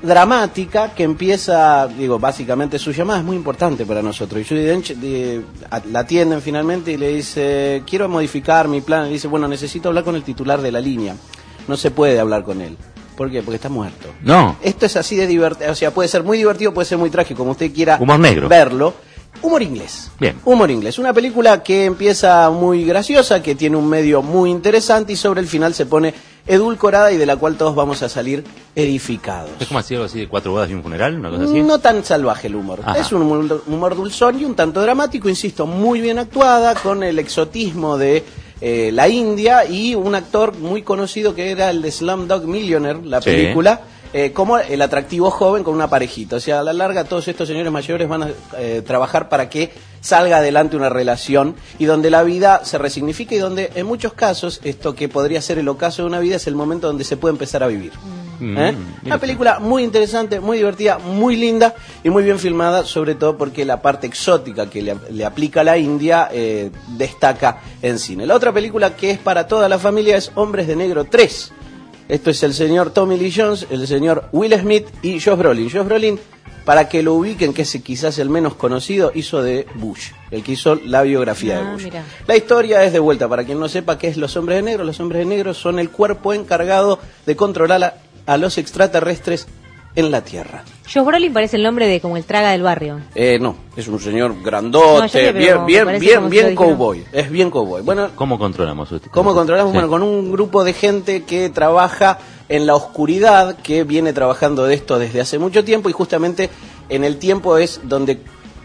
Speaker 11: dramática que empieza, digo, básicamente su llamada es muy importante para nosotros. Y Judi Dench de, a, la atienden finalmente y le dice, quiero modificar mi plan. Y dice, bueno, necesito hablar con el titular de la línea. No se puede hablar con él. ¿Por qué? Porque está muerto.
Speaker 2: No.
Speaker 11: Esto es así de divertido, o sea, puede ser muy divertido, puede ser muy trágico, como usted quiera
Speaker 2: Humor negro.
Speaker 11: verlo. Humor inglés.
Speaker 2: Bien.
Speaker 11: Humor inglés. Una película que empieza muy graciosa, que tiene un medio muy interesante y sobre el final se pone edulcorada y de la cual todos vamos a salir edificados.
Speaker 2: ¿Es como así algo así de cuatro bodas y un funeral? ¿Una cosa así?
Speaker 11: No tan salvaje el humor.
Speaker 2: Ajá.
Speaker 11: Es un humor, humor dulzón y un tanto dramático, insisto, muy bien actuada, con el exotismo de eh, la India y un actor muy conocido que era el de Slumdog Millionaire, la
Speaker 2: Sí.
Speaker 11: película. Eh, como el atractivo joven con una parejita. O sea, a la larga todos estos señores mayores van a eh, trabajar para que salga adelante una relación y donde la vida se resignifique y donde en muchos casos esto que podría ser el ocaso de una vida es el momento donde se puede empezar a vivir.
Speaker 2: Mm,
Speaker 11: ¿Eh? Una película muy interesante, muy divertida, muy linda y muy bien filmada, sobre todo porque la parte exótica que le, le aplica a la India eh, destaca en cine. La otra película que es para toda la familia es Hombres de Negro tres. Esto es el señor Tommy Lee Jones, el señor Will Smith y Josh Brolin. Josh Brolin, para que lo ubiquen, que es quizás el menos conocido, hizo de Bush, el que hizo la biografía
Speaker 3: Ah,
Speaker 11: de Bush.
Speaker 3: mira.
Speaker 11: La historia es de vuelta, para quien no sepa qué es Los Hombres de Negro. Los Hombres de Negro son el cuerpo encargado de controlar a, a los extraterrestres en la Tierra.
Speaker 3: Josh Brolin parece el nombre de como el traga del barrio.
Speaker 11: Eh, no, es un señor
Speaker 3: No, yo
Speaker 11: grandote,
Speaker 3: sé, pero
Speaker 11: bien,
Speaker 3: me
Speaker 11: bien,
Speaker 3: parece
Speaker 11: bien,
Speaker 3: como si
Speaker 11: bien
Speaker 3: lo dijeron.
Speaker 11: cowboy. Es bien cowboy. Bueno,
Speaker 2: ¿Cómo controlamos usted?
Speaker 11: ¿cómo controlamos?
Speaker 2: Sí.
Speaker 11: Bueno, con un grupo de gente que trabaja en la oscuridad, que viene trabajando de esto desde hace mucho tiempo y justamente en el tiempo es donde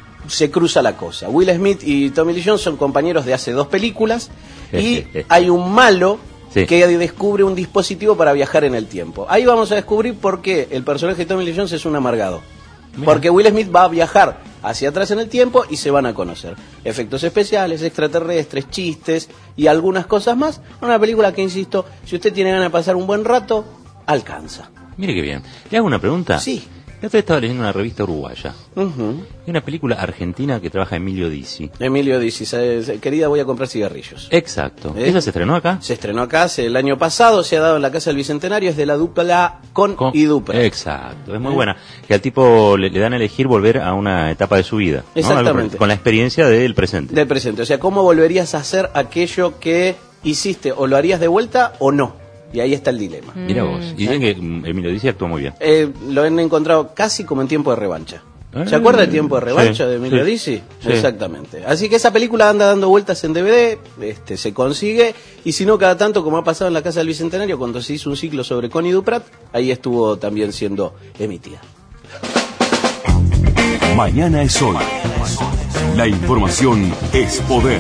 Speaker 11: se cruza la cosa. Will Smith y Tommy Lee Jones son compañeros de hace dos películas y hay un malo
Speaker 2: Sí.
Speaker 11: que descubre un dispositivo para viajar en el tiempo. Ahí vamos a descubrir por qué el personaje de Tommy Lee Jones es un amargado.
Speaker 2: Mira.
Speaker 11: Porque Will Smith va a viajar hacia atrás en el tiempo y se van a conocer. Efectos especiales, extraterrestres, chistes y algunas cosas más. Una película que, insisto, si usted tiene ganas de pasar un buen rato, alcanza.
Speaker 2: Mire qué bien. ¿Le hago una pregunta?
Speaker 11: Sí.
Speaker 2: La otra vez estaba leyendo una revista uruguaya.
Speaker 11: Uh-huh.
Speaker 2: Hay una película argentina que trabaja Emilio Dizzi.
Speaker 11: Emilio Dizzi, ¿sabes? Querida, voy a comprar cigarrillos.
Speaker 2: Exacto.
Speaker 11: ¿Eh?
Speaker 2: ¿Esa se estrenó acá?
Speaker 11: Se estrenó acá hace el año pasado, se ha dado en la Casa del Bicentenario, es de la dupla Con,
Speaker 2: Con-
Speaker 11: y Dupla.
Speaker 2: Exacto, es muy
Speaker 11: ¿Eh?
Speaker 2: buena. Que al tipo le, le dan a elegir volver a una etapa de su vida. ¿no?
Speaker 11: Exactamente.
Speaker 2: Algo con la experiencia del presente.
Speaker 11: Del presente. O sea, ¿cómo volverías a hacer aquello que hiciste? ¿O lo harías de vuelta o no? Y ahí está el dilema.
Speaker 2: Mira vos. Y dicen que mm, Emilio Dizzi actúa muy bien.
Speaker 11: Eh, lo han encontrado casi como en Tiempo de Revancha. ¿Se
Speaker 2: Ah,
Speaker 11: acuerda del Tiempo de Revancha
Speaker 2: sí,
Speaker 11: de Emilio
Speaker 2: sí,
Speaker 11: Dizzi?
Speaker 2: sí.
Speaker 11: Exactamente. Así que esa película anda dando vueltas en D V D, este, se consigue, y si no, cada tanto, como ha pasado en la Casa del Bicentenario, cuando se hizo un ciclo sobre Connie Duprat, ahí estuvo también siendo emitida.
Speaker 1: Mañana es hoy. La información es poder.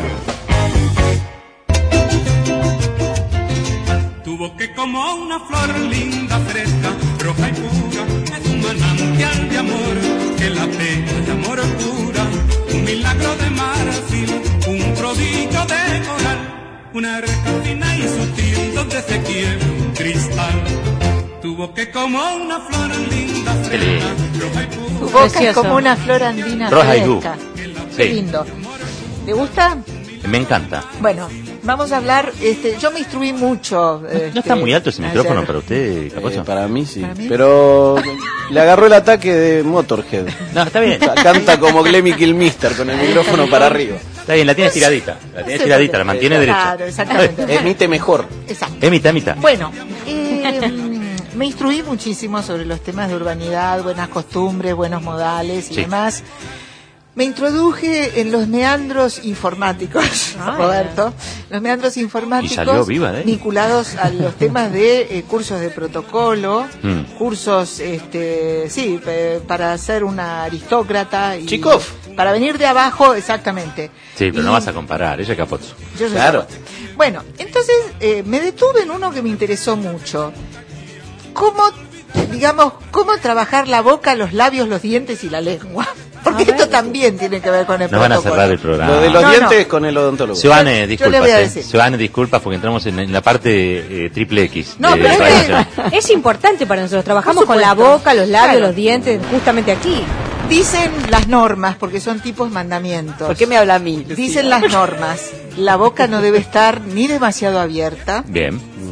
Speaker 17: Tu boca como una flor linda, fresca, roja y pura, es un manantial de amor que la pena de amor cura, un milagro de marfil, un prodigio de coral, una arca fina y sutil donde se quiebra un cristal. Tu boca como una flor linda, fresca, roja y pura.
Speaker 6: Tu boca es
Speaker 3: Precioso.
Speaker 6: como una flor andina
Speaker 2: Roja y du.
Speaker 6: fresca. Qué
Speaker 2: Sí.
Speaker 6: lindo. ¿Le gusta?
Speaker 2: Me encanta.
Speaker 6: Bueno, vamos a hablar, este, yo me instruí mucho.
Speaker 2: ¿No está muy alto ese micrófono para usted, Caposo?
Speaker 11: Eh, para mí sí,
Speaker 6: ¿Para mí?
Speaker 11: pero le agarró el ataque de Motorhead.
Speaker 2: No, está bien.
Speaker 11: Canta como Lemmy Kilmister con el micrófono para arriba.
Speaker 2: Está bien, la tiene estiradita. La tiene
Speaker 6: sé
Speaker 2: estiradita,
Speaker 6: por
Speaker 2: la
Speaker 6: qué.
Speaker 2: mantiene derecha.
Speaker 6: Claro, exactamente.
Speaker 11: Emite mejor.
Speaker 6: Exacto.
Speaker 2: Es mitad, mitad.
Speaker 6: Bueno, eh, me instruí muchísimo sobre los temas de urbanidad, buenas costumbres, buenos modales y
Speaker 2: Sí.
Speaker 6: demás. Me introduje en los meandros informáticos,
Speaker 3: Ah,
Speaker 6: Roberto, los meandros informáticos
Speaker 2: Y salió viva de ahí.
Speaker 6: vinculados a los temas de eh, cursos de protocolo,
Speaker 2: Mm.
Speaker 6: cursos, este, sí, pe- para ser una aristócrata y
Speaker 11: Chikov.
Speaker 6: para venir de abajo, exactamente.
Speaker 2: Sí, pero
Speaker 6: Y-
Speaker 2: no vas a comparar. Ella es Capozo.
Speaker 6: yo soy
Speaker 11: Claro.
Speaker 6: Zapata. Bueno, entonces eh, me detuve en uno que me interesó mucho. ¿Cómo, digamos, cómo trabajar la boca, los labios, los dientes y la lengua? Porque esto también tiene que ver con el
Speaker 2: Nos van a
Speaker 6: protocolo.
Speaker 2: cerrar el programa.
Speaker 11: Lo de los
Speaker 6: No,
Speaker 11: dientes
Speaker 6: no.
Speaker 11: con el odontólogo.
Speaker 2: Suane,
Speaker 6: Yo le
Speaker 2: disculpas.
Speaker 6: voy a
Speaker 2: eh.
Speaker 6: decir.
Speaker 2: Suane, disculpas porque entramos en, en la parte eh, triple X.
Speaker 6: No,
Speaker 2: de
Speaker 6: pero es
Speaker 2: Radio
Speaker 6: que-
Speaker 2: Nacional.
Speaker 3: Es importante para nosotros. Trabajamos
Speaker 6: Por
Speaker 3: con la
Speaker 6: supuesto.
Speaker 3: boca, los labios,
Speaker 6: Claro.
Speaker 3: los dientes, justamente aquí.
Speaker 6: Dicen las normas, porque son tipos mandamientos.
Speaker 8: ¿Por qué me habla a mí, Lucía?
Speaker 6: Dicen las normas, la boca no debe estar ni demasiado abierta,
Speaker 2: Bien.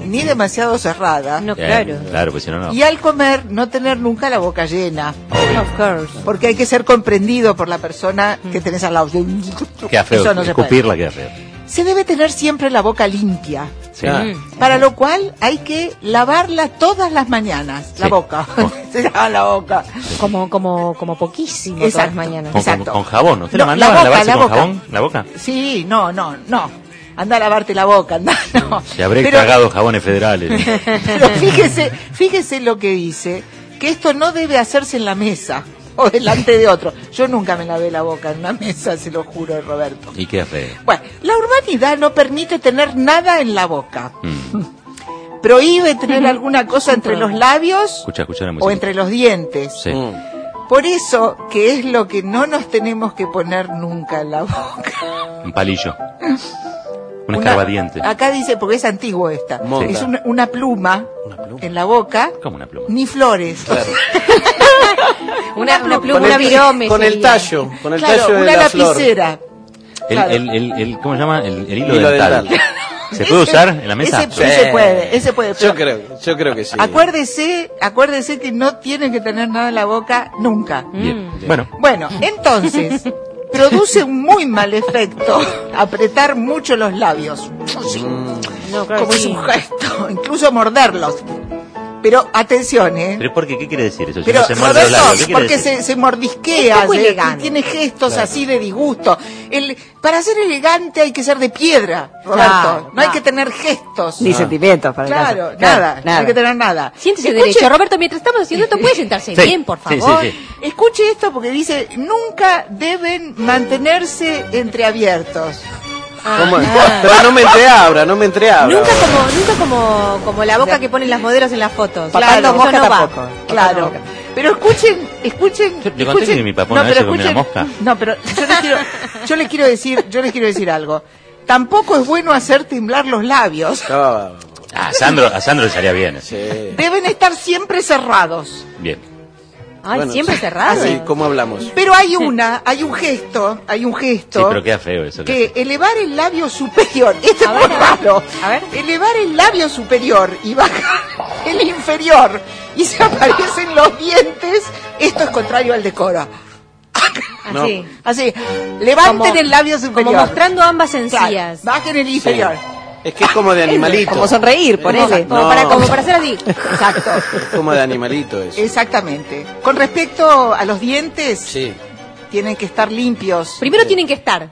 Speaker 6: ni demasiado cerrada.
Speaker 3: No,
Speaker 2: Bien,
Speaker 3: claro.
Speaker 2: Claro, pues si no, no.
Speaker 6: Y al comer, no tener nunca la boca llena.
Speaker 3: Of course.
Speaker 6: Porque hay que ser comprendido por la persona que tenés al lado.
Speaker 2: Queda feo,
Speaker 6: Eso no se puede.
Speaker 2: escupirla queda feo.
Speaker 6: Se debe tener siempre la boca limpia.
Speaker 2: Sí.
Speaker 6: Para lo cual hay que lavarla todas las mañanas, la
Speaker 2: Sí.
Speaker 6: boca. Se lava la boca.
Speaker 3: Como, como, como poquísimo todas
Speaker 6: Exacto.
Speaker 3: las mañanas.
Speaker 2: Con,
Speaker 6: Exacto.
Speaker 2: con, con jabón, ¿usted
Speaker 6: No,
Speaker 2: la mandaba
Speaker 6: la
Speaker 2: a
Speaker 6: boca,
Speaker 2: lavarse
Speaker 6: la
Speaker 2: con
Speaker 6: boca.
Speaker 2: jabón? ¿La boca?
Speaker 6: Sí, no, no, no. Anda a lavarte la boca, anda, no.
Speaker 2: Se habré
Speaker 6: Pero-
Speaker 2: cagado jabones federales.
Speaker 6: Pero fíjese, fíjese lo que dice, que esto no debe hacerse en la mesa o delante de otro. Yo nunca me lavé la boca en una mesa, se lo juro, Roberto.
Speaker 2: Y queda feo.
Speaker 6: Bueno, la urbanidad no permite tener nada en la boca.
Speaker 2: Mm.
Speaker 6: Prohíbe tener alguna cosa entre los labios
Speaker 2: Escucha, escucha la música.
Speaker 6: o entre los dientes.
Speaker 2: Sí.
Speaker 6: Por eso, que es lo que no nos tenemos que poner nunca en la boca.
Speaker 2: Un palillo. Un
Speaker 6: Una-
Speaker 2: escarbadiente.
Speaker 6: Acá dice, porque es antiguo esta,
Speaker 2: Monta.
Speaker 6: es una, una pluma en la boca,
Speaker 2: ¿Cómo una pluma?
Speaker 6: ni flores.
Speaker 3: Una, una pluma,
Speaker 11: Con
Speaker 3: una
Speaker 11: el-
Speaker 3: virome.
Speaker 11: con el
Speaker 3: sería.
Speaker 11: tallo, con el
Speaker 6: Claro,
Speaker 11: tallo de
Speaker 6: una
Speaker 11: la flor.
Speaker 6: lapicera.
Speaker 2: El,
Speaker 6: Claro.
Speaker 2: el, el, el- ¿Cómo se llama? El, el hilo,
Speaker 11: Hilo
Speaker 2: dental.
Speaker 11: dental.
Speaker 2: ¿Se puede
Speaker 6: Ese-
Speaker 2: usar en la mesa?
Speaker 6: Ese, ese puede, ese puede.
Speaker 11: Yo
Speaker 6: pero
Speaker 11: creo, yo creo que sí.
Speaker 6: Acuérdese, acuérdese que no tiene que tener nada en la boca nunca.
Speaker 2: Bien. Bueno,
Speaker 6: Bueno, entonces, produce un muy mal efecto apretar mucho los labios. Así,
Speaker 3: No, claro,
Speaker 6: como es
Speaker 3: sí.
Speaker 6: un gesto, incluso morderlos. Pero atención, ¿eh?
Speaker 2: ¿pero por qué? ¿Qué quiere decir eso? Si
Speaker 6: Pero,
Speaker 2: no se muerde los
Speaker 6: Roberto,
Speaker 2: labios, ¿qué quiere
Speaker 6: porque
Speaker 2: decir?
Speaker 6: se, se mordisquea,
Speaker 3: Es poco
Speaker 6: se-
Speaker 3: elegante.
Speaker 6: tiene gestos
Speaker 2: Claro.
Speaker 6: así de disgusto. El, para ser elegante hay que ser de piedra, Roberto.
Speaker 3: Claro,
Speaker 6: no hay
Speaker 3: claro.
Speaker 6: que tener gestos.
Speaker 8: Ni sentimientos para el
Speaker 6: Claro,
Speaker 8: caso.
Speaker 6: nada, no hay que tener nada.
Speaker 3: Siéntese
Speaker 6: Escuche-
Speaker 3: derecho. Roberto, mientras estamos haciendo esto, puede sentarse
Speaker 2: Sí,
Speaker 3: bien, por
Speaker 2: sí,
Speaker 3: favor.
Speaker 2: sí, sí.
Speaker 6: Escuche esto porque dice, nunca deben mantenerse entreabiertos.
Speaker 11: ¿Cómo es? Pero no me entreabra, no me entreabra.
Speaker 3: Nunca como, nunca como, como la boca que ponen las modelos en las fotos.
Speaker 6: Claro,
Speaker 3: Eso
Speaker 6: mosca
Speaker 3: no va.
Speaker 6: tampoco. Claro. Pero escuchen, escuchen.
Speaker 2: Yo le conté
Speaker 6: escuchen-
Speaker 2: que mi papá una vez se comió una mosca.
Speaker 6: No, pero yo les quiero, yo les quiero decir, yo les quiero decir algo. Tampoco es bueno hacer temblar los labios.
Speaker 11: No,
Speaker 2: Ah, a Sandro, a Sandro le salía bien.
Speaker 11: sí.
Speaker 6: Deben estar siempre cerrados.
Speaker 2: Bien.
Speaker 3: Ay,
Speaker 11: Bueno,
Speaker 3: siempre cerrado.
Speaker 11: Así, ¿cómo hablamos?
Speaker 6: Pero hay una, hay un gesto, hay un
Speaker 2: Sí,
Speaker 6: gesto.
Speaker 2: pero queda feo eso.
Speaker 6: Que elevar el labio superior, esto es muy raro.
Speaker 3: A ver.
Speaker 6: Elevar el labio superior y bajar el inferior y se aparecen los dientes, esto es contrario al decoro.
Speaker 3: Así.
Speaker 6: Así, levanten
Speaker 3: Como-
Speaker 6: el labio superior.
Speaker 3: Como mostrando ambas
Speaker 6: Claro,
Speaker 3: encías.
Speaker 6: bajen el inferior.
Speaker 11: Es que es como de animalito.
Speaker 8: Como sonreír, ponele.
Speaker 3: Como,
Speaker 11: No.
Speaker 3: para, como para hacer así.
Speaker 6: Exacto,
Speaker 11: Es como de animalito eso.
Speaker 6: exactamente. Con respecto a los dientes,
Speaker 11: Sí.
Speaker 6: tienen que estar limpios.
Speaker 3: Primero tienen que estar.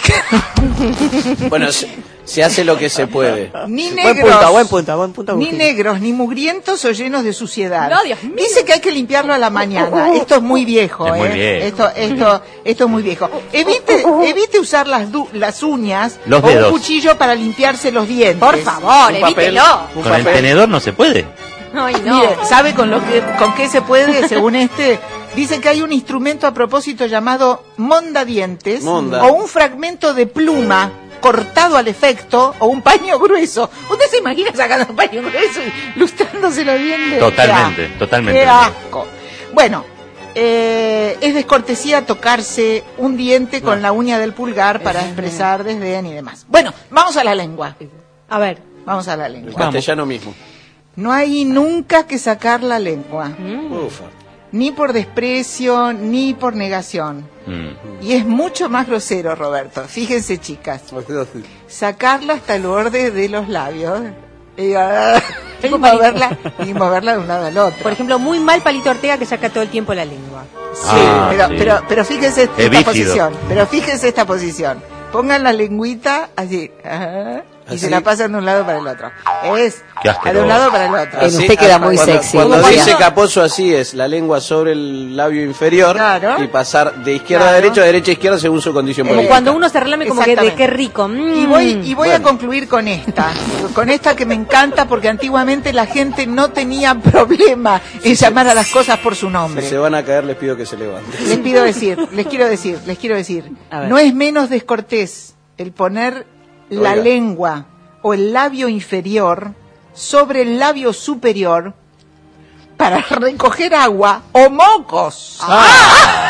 Speaker 11: Bueno, se, se hace lo que se puede.
Speaker 6: Ni
Speaker 8: Buen
Speaker 6: negros,
Speaker 8: punto, buen punto, buen punto.
Speaker 6: ni
Speaker 8: Agustín.
Speaker 6: negros, ni mugrientos o llenos de suciedad.
Speaker 3: No, Dios mío.
Speaker 6: Dice que hay que limpiarlo a la mañana. Esto es muy viejo,
Speaker 2: Es muy
Speaker 6: ¿eh?
Speaker 2: viejo.
Speaker 6: Esto, esto, esto es muy viejo. Evite, evite usar las, du- las uñas
Speaker 2: Los
Speaker 6: o
Speaker 2: dedos.
Speaker 6: un cuchillo para limpiarse los dientes.
Speaker 3: Por favor,
Speaker 11: Un papel,
Speaker 3: evítelo.
Speaker 11: un
Speaker 2: Con el
Speaker 11: papel.
Speaker 2: tenedor no se puede.
Speaker 3: Ay, no.
Speaker 6: Mire, ¿sabe con lo que, con qué se puede, según este? Dice que hay un instrumento a propósito llamado mondadientes
Speaker 11: Monda.
Speaker 6: o un fragmento de pluma cortado al efecto o un paño grueso. ¿Usted se imagina sacando un paño grueso y lustrándoselo bien? de-
Speaker 2: Totalmente,
Speaker 6: Qué asco.
Speaker 2: totalmente.
Speaker 6: Qué asco. Bueno, eh, es descortesía tocarse un diente con la uña del pulgar para expresar desdén y demás. Bueno, vamos a la lengua.
Speaker 3: A ver.
Speaker 6: Vamos a la
Speaker 11: El
Speaker 6: lengua.
Speaker 11: castellano mismo.
Speaker 6: No hay nunca que sacar la lengua.
Speaker 11: Ufa.
Speaker 6: Ni por desprecio, ni por negación.
Speaker 2: Mm.
Speaker 6: Y es mucho más grosero, Roberto. Fíjense, chicas. Sacarla hasta el borde de los labios. Y, ah, y moverla, y moverla de un lado al otro.
Speaker 3: Por ejemplo, muy mal Palito Ortega que saca todo el tiempo la lengua.
Speaker 6: Sí,
Speaker 2: Ah,
Speaker 6: pero,
Speaker 2: sí.
Speaker 6: pero, pero fíjense esta
Speaker 2: bífido.
Speaker 6: posición. Pero fíjense esta posición. Pongan la lengüita así. ajá, y
Speaker 11: ¿Así?
Speaker 6: se la pasan de un lado para el otro. Es
Speaker 2: Qué asqueroso.
Speaker 6: de un lado para el otro.
Speaker 8: En usted queda muy
Speaker 11: cuando,
Speaker 8: sexy.
Speaker 11: Cuando
Speaker 6: Como
Speaker 11: dice
Speaker 6: cuando-
Speaker 11: Caposo así es la lengua sobre el labio inferior
Speaker 6: Claro.
Speaker 11: y pasar de izquierda
Speaker 6: Claro.
Speaker 11: a derecha, de derecha a izquierda según su condición
Speaker 3: Como
Speaker 11: política.
Speaker 3: cuando uno se relame como que de
Speaker 6: Exactamente.
Speaker 3: qué rico. Mm.
Speaker 6: Y voy, y voy a
Speaker 11: Bueno.
Speaker 6: concluir con esta, con esta que me encanta porque antiguamente la gente no tenía problema en llamar a las cosas por su
Speaker 11: Si
Speaker 6: nombre.
Speaker 11: se van a caer les pido que se levanten.
Speaker 6: Les pido decir, les quiero decir, les quiero decir,
Speaker 8: A ver.
Speaker 6: no es menos descortés el poner la
Speaker 11: Oiga.
Speaker 6: lengua o el labio inferior sobre el labio superior para recoger agua o mocos.
Speaker 11: Ah.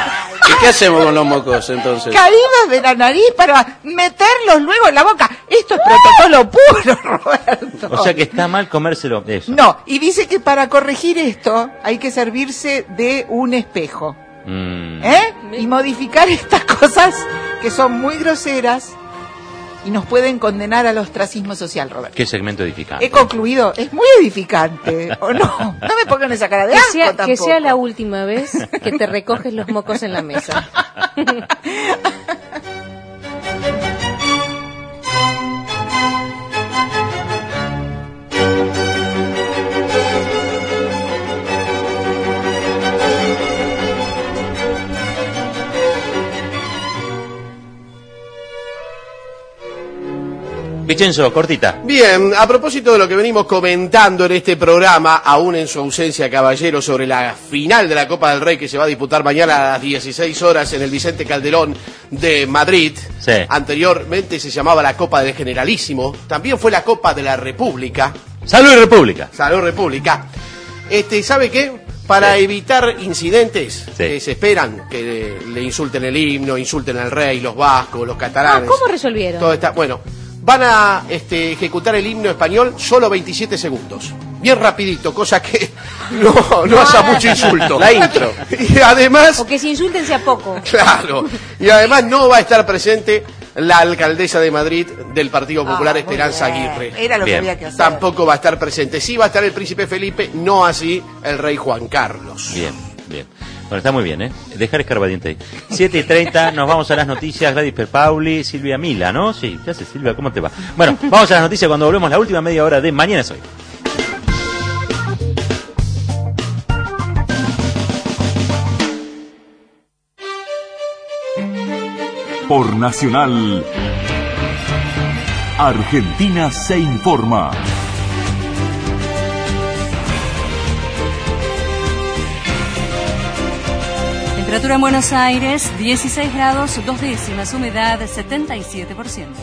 Speaker 11: ¿Y qué hacemos con los mocos entonces?
Speaker 6: Caídos de la nariz para meterlos luego en la boca. Esto es protocolo puro, Roberto.
Speaker 2: O sea que está mal comérselo eso.
Speaker 6: No, y dice que para corregir esto hay que servirse de un espejo.
Speaker 2: Mm.
Speaker 6: ¿Eh? Y modificar estas cosas que son muy groseras y nos pueden condenar al ostracismo social, Roberto.
Speaker 2: Qué segmento edificante.
Speaker 6: He concluido, es muy edificante, ¿o no? No me pongan esa cara de
Speaker 3: Que
Speaker 6: asco
Speaker 3: sea,
Speaker 6: tampoco.
Speaker 3: que sea la última vez que te recoges los mocos en la mesa.
Speaker 2: Vicenzo, cortita.
Speaker 7: Bien, a propósito de lo que venimos comentando en este programa, aún en su ausencia, caballero, sobre la final de la Copa del Rey que se va a disputar mañana a las dieciséis horas en el Vicente Calderón de Madrid.
Speaker 2: Sí.
Speaker 7: Anteriormente se llamaba la Copa del Generalísimo, también fue la Copa de la República.
Speaker 2: ¡Salud República!
Speaker 7: ¡Salud República! Este, ¿sabe qué? Para sí. evitar incidentes sí. que se esperan, que le, le insulten el himno, insulten al rey, los vascos, los catalanes.
Speaker 3: Ah, ¿cómo resolvieron?
Speaker 7: Todo está, bueno, van a este, ejecutar el himno español solo veintisiete segundos. Bien rapidito, cosa que no, no hace mucho insulto.
Speaker 11: La intro.
Speaker 7: Y además...
Speaker 3: O que se insulten sea poco.
Speaker 7: Claro. Y además no va a estar presente la alcaldesa de Madrid del Partido Popular, ah, Esperanza Aguirre.
Speaker 6: Era lo bien. que había que hacer.
Speaker 7: Tampoco va a estar presente. Sí va a estar el príncipe Felipe, no así el rey Juan Carlos.
Speaker 2: Bien, bien. Bueno, está muy bien, ¿eh? Dejar escarbadiente ahí. siete y treinta, nos vamos a las noticias. Gladys Perpauli, Silvia Mila, ¿no? Sí, ¿qué haces, Silvia? ¿Cómo te va? Bueno, vamos a las noticias cuando volvemos la última media hora de Mañana es Hoy.
Speaker 1: Por Nacional, Argentina se informa.
Speaker 16: Temperatura en Buenos Aires, dieciséis grados, dos décimas, humedad setenta y siete por ciento.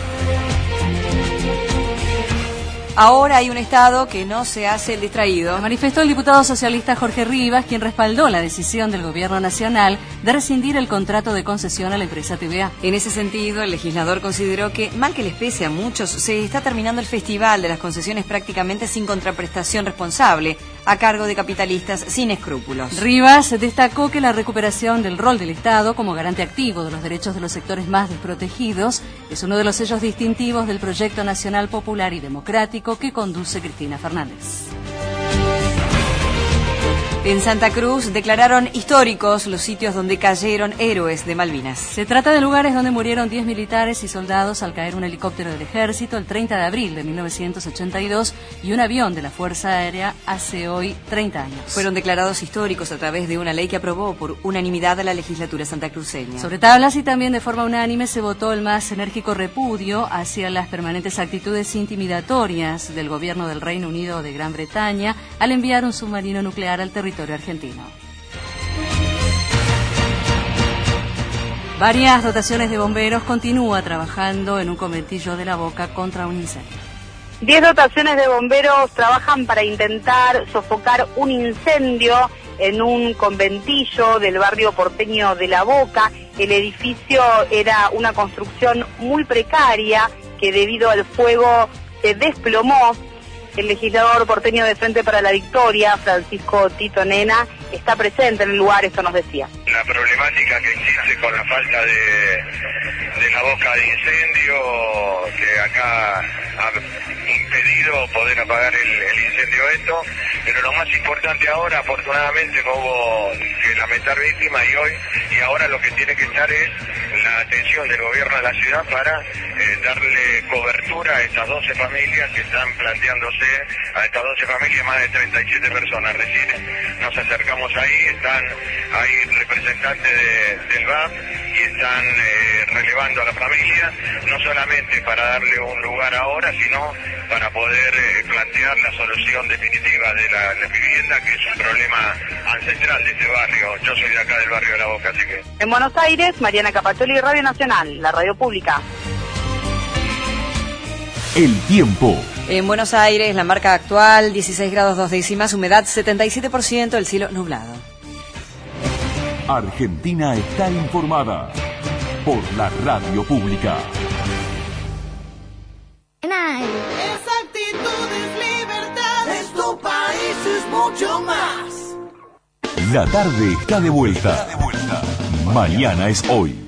Speaker 8: Ahora hay un Estado que no se hace el distraído.
Speaker 16: Lo manifestó el diputado socialista Jorge Rivas, quien respaldó la decisión del Gobierno Nacional de rescindir el contrato de concesión a la empresa T V A.
Speaker 8: En ese sentido, el legislador consideró que, mal que les pese a muchos, se está terminando el festival de las concesiones prácticamente sin contraprestación responsable, a cargo de capitalistas sin escrúpulos.
Speaker 16: Rivas destacó que la recuperación del rol del Estado como garante activo de los derechos de los sectores más desprotegidos es uno de los sellos distintivos del proyecto nacional popular y democrático que conduce Cristina Fernández.
Speaker 8: En Santa Cruz declararon históricos los sitios donde cayeron héroes de Malvinas.
Speaker 16: Se trata de lugares donde murieron diez militares y soldados al caer un helicóptero del ejército el treinta de abril de mil novecientos ochenta y dos y un avión de la Fuerza Aérea hace hoy treinta años.
Speaker 8: Fueron declarados históricos a través de una ley que aprobó por unanimidad a la legislatura santacruceña.
Speaker 16: Sobre tablas y también de forma unánime se votó el más enérgico repudio hacia las permanentes actitudes intimidatorias del gobierno del Reino Unido de Gran Bretaña al enviar un submarino nuclear al territorio argentino. Varias dotaciones de bomberos continúan trabajando en un conventillo de La Boca contra un incendio.
Speaker 4: Diez dotaciones de bomberos trabajan para intentar sofocar un incendio en un conventillo del barrio porteño de La Boca. El edificio era una construcción muy precaria que debido al fuego se desplomó. El legislador porteño de Frente para la Victoria, Francisco Tito Nena, está presente en el lugar, esto nos decía.
Speaker 5: La problemática que existe con la falta de, de la boca de incendio, que acá ha impedido poder apagar el, el incendio esto, pero lo más importante ahora, afortunadamente no hubo que lamentar víctimas y hoy, y ahora lo que tiene que estar es la atención del gobierno de la ciudad para eh, darle cobertura a estas doce familias que están planteándose, a estas doce familias, más de treinta y siete personas. Recién nos acercamos ahí, están ahí representantes de, del V A P y están eh, relevando a la familia, no solamente para darle un lugar ahora, sino para poder eh, plantear la solución definitiva de la, la vivienda, que es un problema ancestral de este barrio. Yo soy de acá del barrio de La Boca, así que...
Speaker 4: En Buenos Aires, Mariana Capacholi, Radio Nacional, la radio pública.
Speaker 1: El tiempo.
Speaker 8: En Buenos Aires, la marca actual, dieciséis grados dos décimas, humedad setenta y siete por ciento, el cielo nublado.
Speaker 1: Argentina está informada por la radio pública.
Speaker 17: Esa actitud es libertad, es tu país, es mucho más.
Speaker 1: La tarde está de vuelta. Mañana es hoy.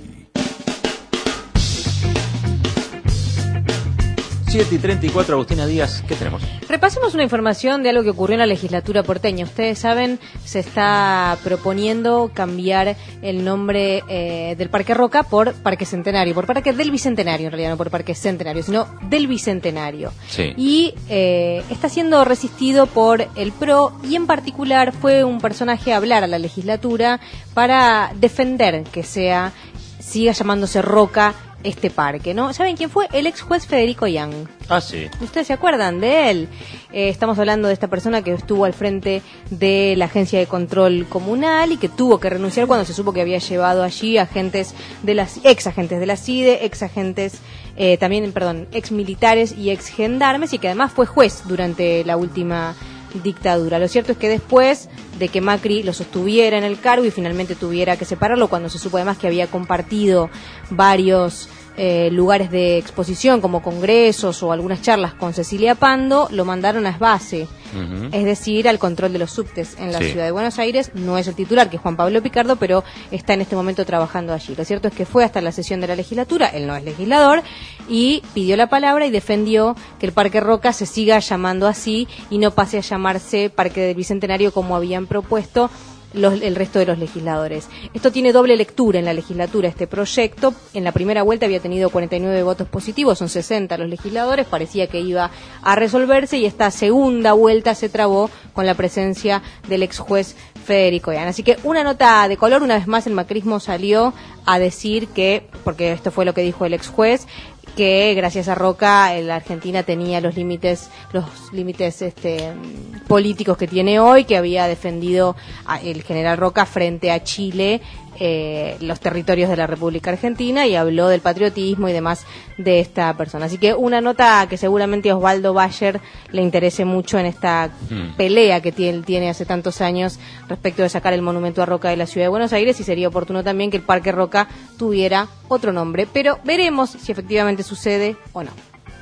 Speaker 2: siete y treinta y cuatro, Agustina Díaz, ¿qué tenemos?
Speaker 3: Repasemos una información de algo que ocurrió en la legislatura porteña. Ustedes saben, se está proponiendo cambiar el nombre eh, del Parque Roca por Parque Centenario, por Parque del Bicentenario, en realidad no por Parque Centenario, sino del Bicentenario.
Speaker 2: Sí.
Speaker 3: Y eh, está siendo resistido por el P R O, y en particular fue un personaje a hablar a la legislatura para defender que sea, siga llamándose Roca este parque, ¿no? ¿Saben quién fue? El ex juez Federico Young.
Speaker 2: Ah, sí.
Speaker 3: ¿Ustedes se acuerdan de él? Eh, estamos hablando de esta persona que estuvo al frente de la Agencia de Control Comunal y que tuvo que renunciar cuando se supo que había llevado allí agentes de las ex agentes de la C I D E, ex agentes eh, también, perdón, ex militares y ex gendarmes, y que además fue juez durante la última dictadura. Lo cierto es que después de que Macri lo sostuviera en el cargo y finalmente tuviera que separarlo, cuando se supo además que había compartido varios eh, lugares de exposición como congresos o algunas charlas con Cecilia Pando, lo mandaron a SBACE, uh-huh. es decir, al control de los subtes en la sí. ciudad de Buenos Aires. No es el titular, que es Juan Pablo Picardo, pero está en este momento trabajando allí. Lo cierto es que fue hasta la sesión de la legislatura, él no es legislador, y pidió la palabra y defendió que el Parque Roca se siga llamando así y no pase a llamarse Parque del Bicentenario como habían propuesto Los, el resto de los legisladores. Esto tiene doble lectura en la legislatura, este proyecto. En la primera vuelta había tenido cuarenta y nueve votos positivos, son sesenta los legisladores, parecía que iba a resolverse, y esta segunda vuelta se trabó con la presencia del ex juez Federico Young. Así que una nota de color, una vez más el macrismo salió a decir que, porque esto fue lo que dijo el ex juez, que gracias a Roca la Argentina tenía los límites los límites este políticos que tiene hoy, que había defendido a el general Roca frente a Chile eh, los territorios de la República Argentina, y habló del patriotismo y demás de esta persona. Así que una nota que seguramente a Osvaldo Bayer le interese mucho en esta hmm. pelea que tiene, tiene hace tantos años respecto de sacar el monumento a Roca de la ciudad de Buenos Aires, y sería oportuno también que el Parque Roca tuviera otro nombre, pero veremos si efectivamente sucede o no.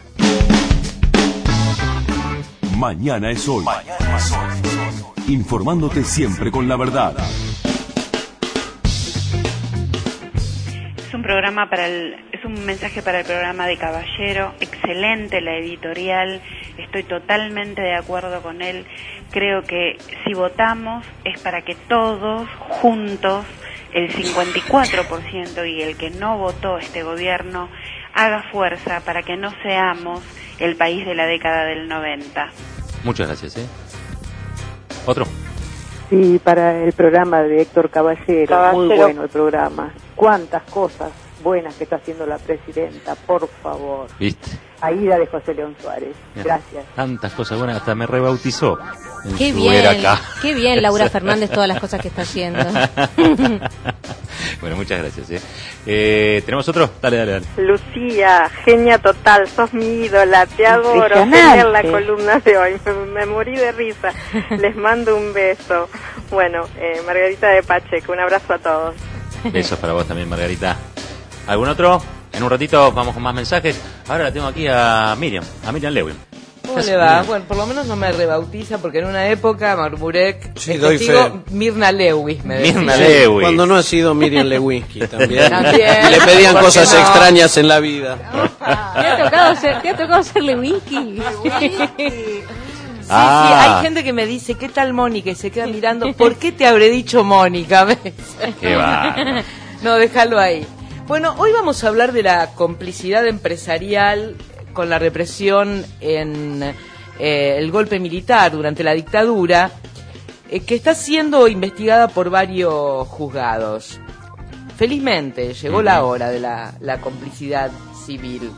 Speaker 1: Mañana es hoy. Mañana es hoy. Informándote siempre con la verdad.
Speaker 10: Es un programa para el, es un mensaje para el programa de Caballero. Excelente la editorial. Estoy totalmente de acuerdo con él. Creo que si votamos es para que todos juntos, el cincuenta y cuatro por ciento, y el que no votó este gobierno, haga fuerza para que no seamos el país de la década del noventa.
Speaker 2: Muchas gracias, ¿eh? ¿Otro?
Speaker 13: Sí, para el programa de Héctor Caballero,
Speaker 10: Caballero.
Speaker 13: Muy bueno el programa. Cuántas cosas buenas que está haciendo la presidenta, por favor.
Speaker 2: ¿Viste?
Speaker 13: Aida de José León Suárez. Gracias.
Speaker 2: Tantas cosas buenas, hasta me rebautizó.
Speaker 3: Qué bien, acá. Qué bien Laura Fernández, todas las cosas que está haciendo.
Speaker 2: Bueno, muchas gracias. ¿eh? Eh, ¿Tenemos otro? Dale, dale, dale.
Speaker 19: Lucía, genia total, sos mi ídola, te adoro. Genial la columna de hoy, me, me morí de risa. Les mando un beso. Bueno, eh, Margarita de Pacheco, un abrazo a todos.
Speaker 2: Besos para vos también, Margarita. ¿Algún otro? En un ratito vamos con más mensajes. Ahora la tengo aquí a Miriam, a Miriam Lewin.
Speaker 22: ¿Cómo le va? Bueno, por lo menos no me rebautiza, porque en una época Marmurek,
Speaker 11: sí,
Speaker 22: el
Speaker 11: doy
Speaker 22: testigo, Mirna Lewis me decía.
Speaker 11: Mirna Lewis. Cuando no ha sido Miriam Lewinsky también.
Speaker 22: También.
Speaker 11: Le pedían cosas
Speaker 22: no?
Speaker 11: extrañas en la vida.
Speaker 3: ¿Te ha tocado ser, te ha tocado ser Lewinsky?
Speaker 22: Sí,
Speaker 2: Ah.
Speaker 22: sí, hay gente que me dice, ¿qué tal Mónica? Y se queda mirando, ¿por qué te habré dicho Mónica?
Speaker 2: Qué va.
Speaker 22: No, déjalo ahí. Bueno, hoy vamos a hablar de la complicidad empresarial con la represión en eh, el golpe militar durante la dictadura, eh, que está siendo investigada por varios juzgados. Felizmente llegó uh-huh. la hora de la, la complicidad civil.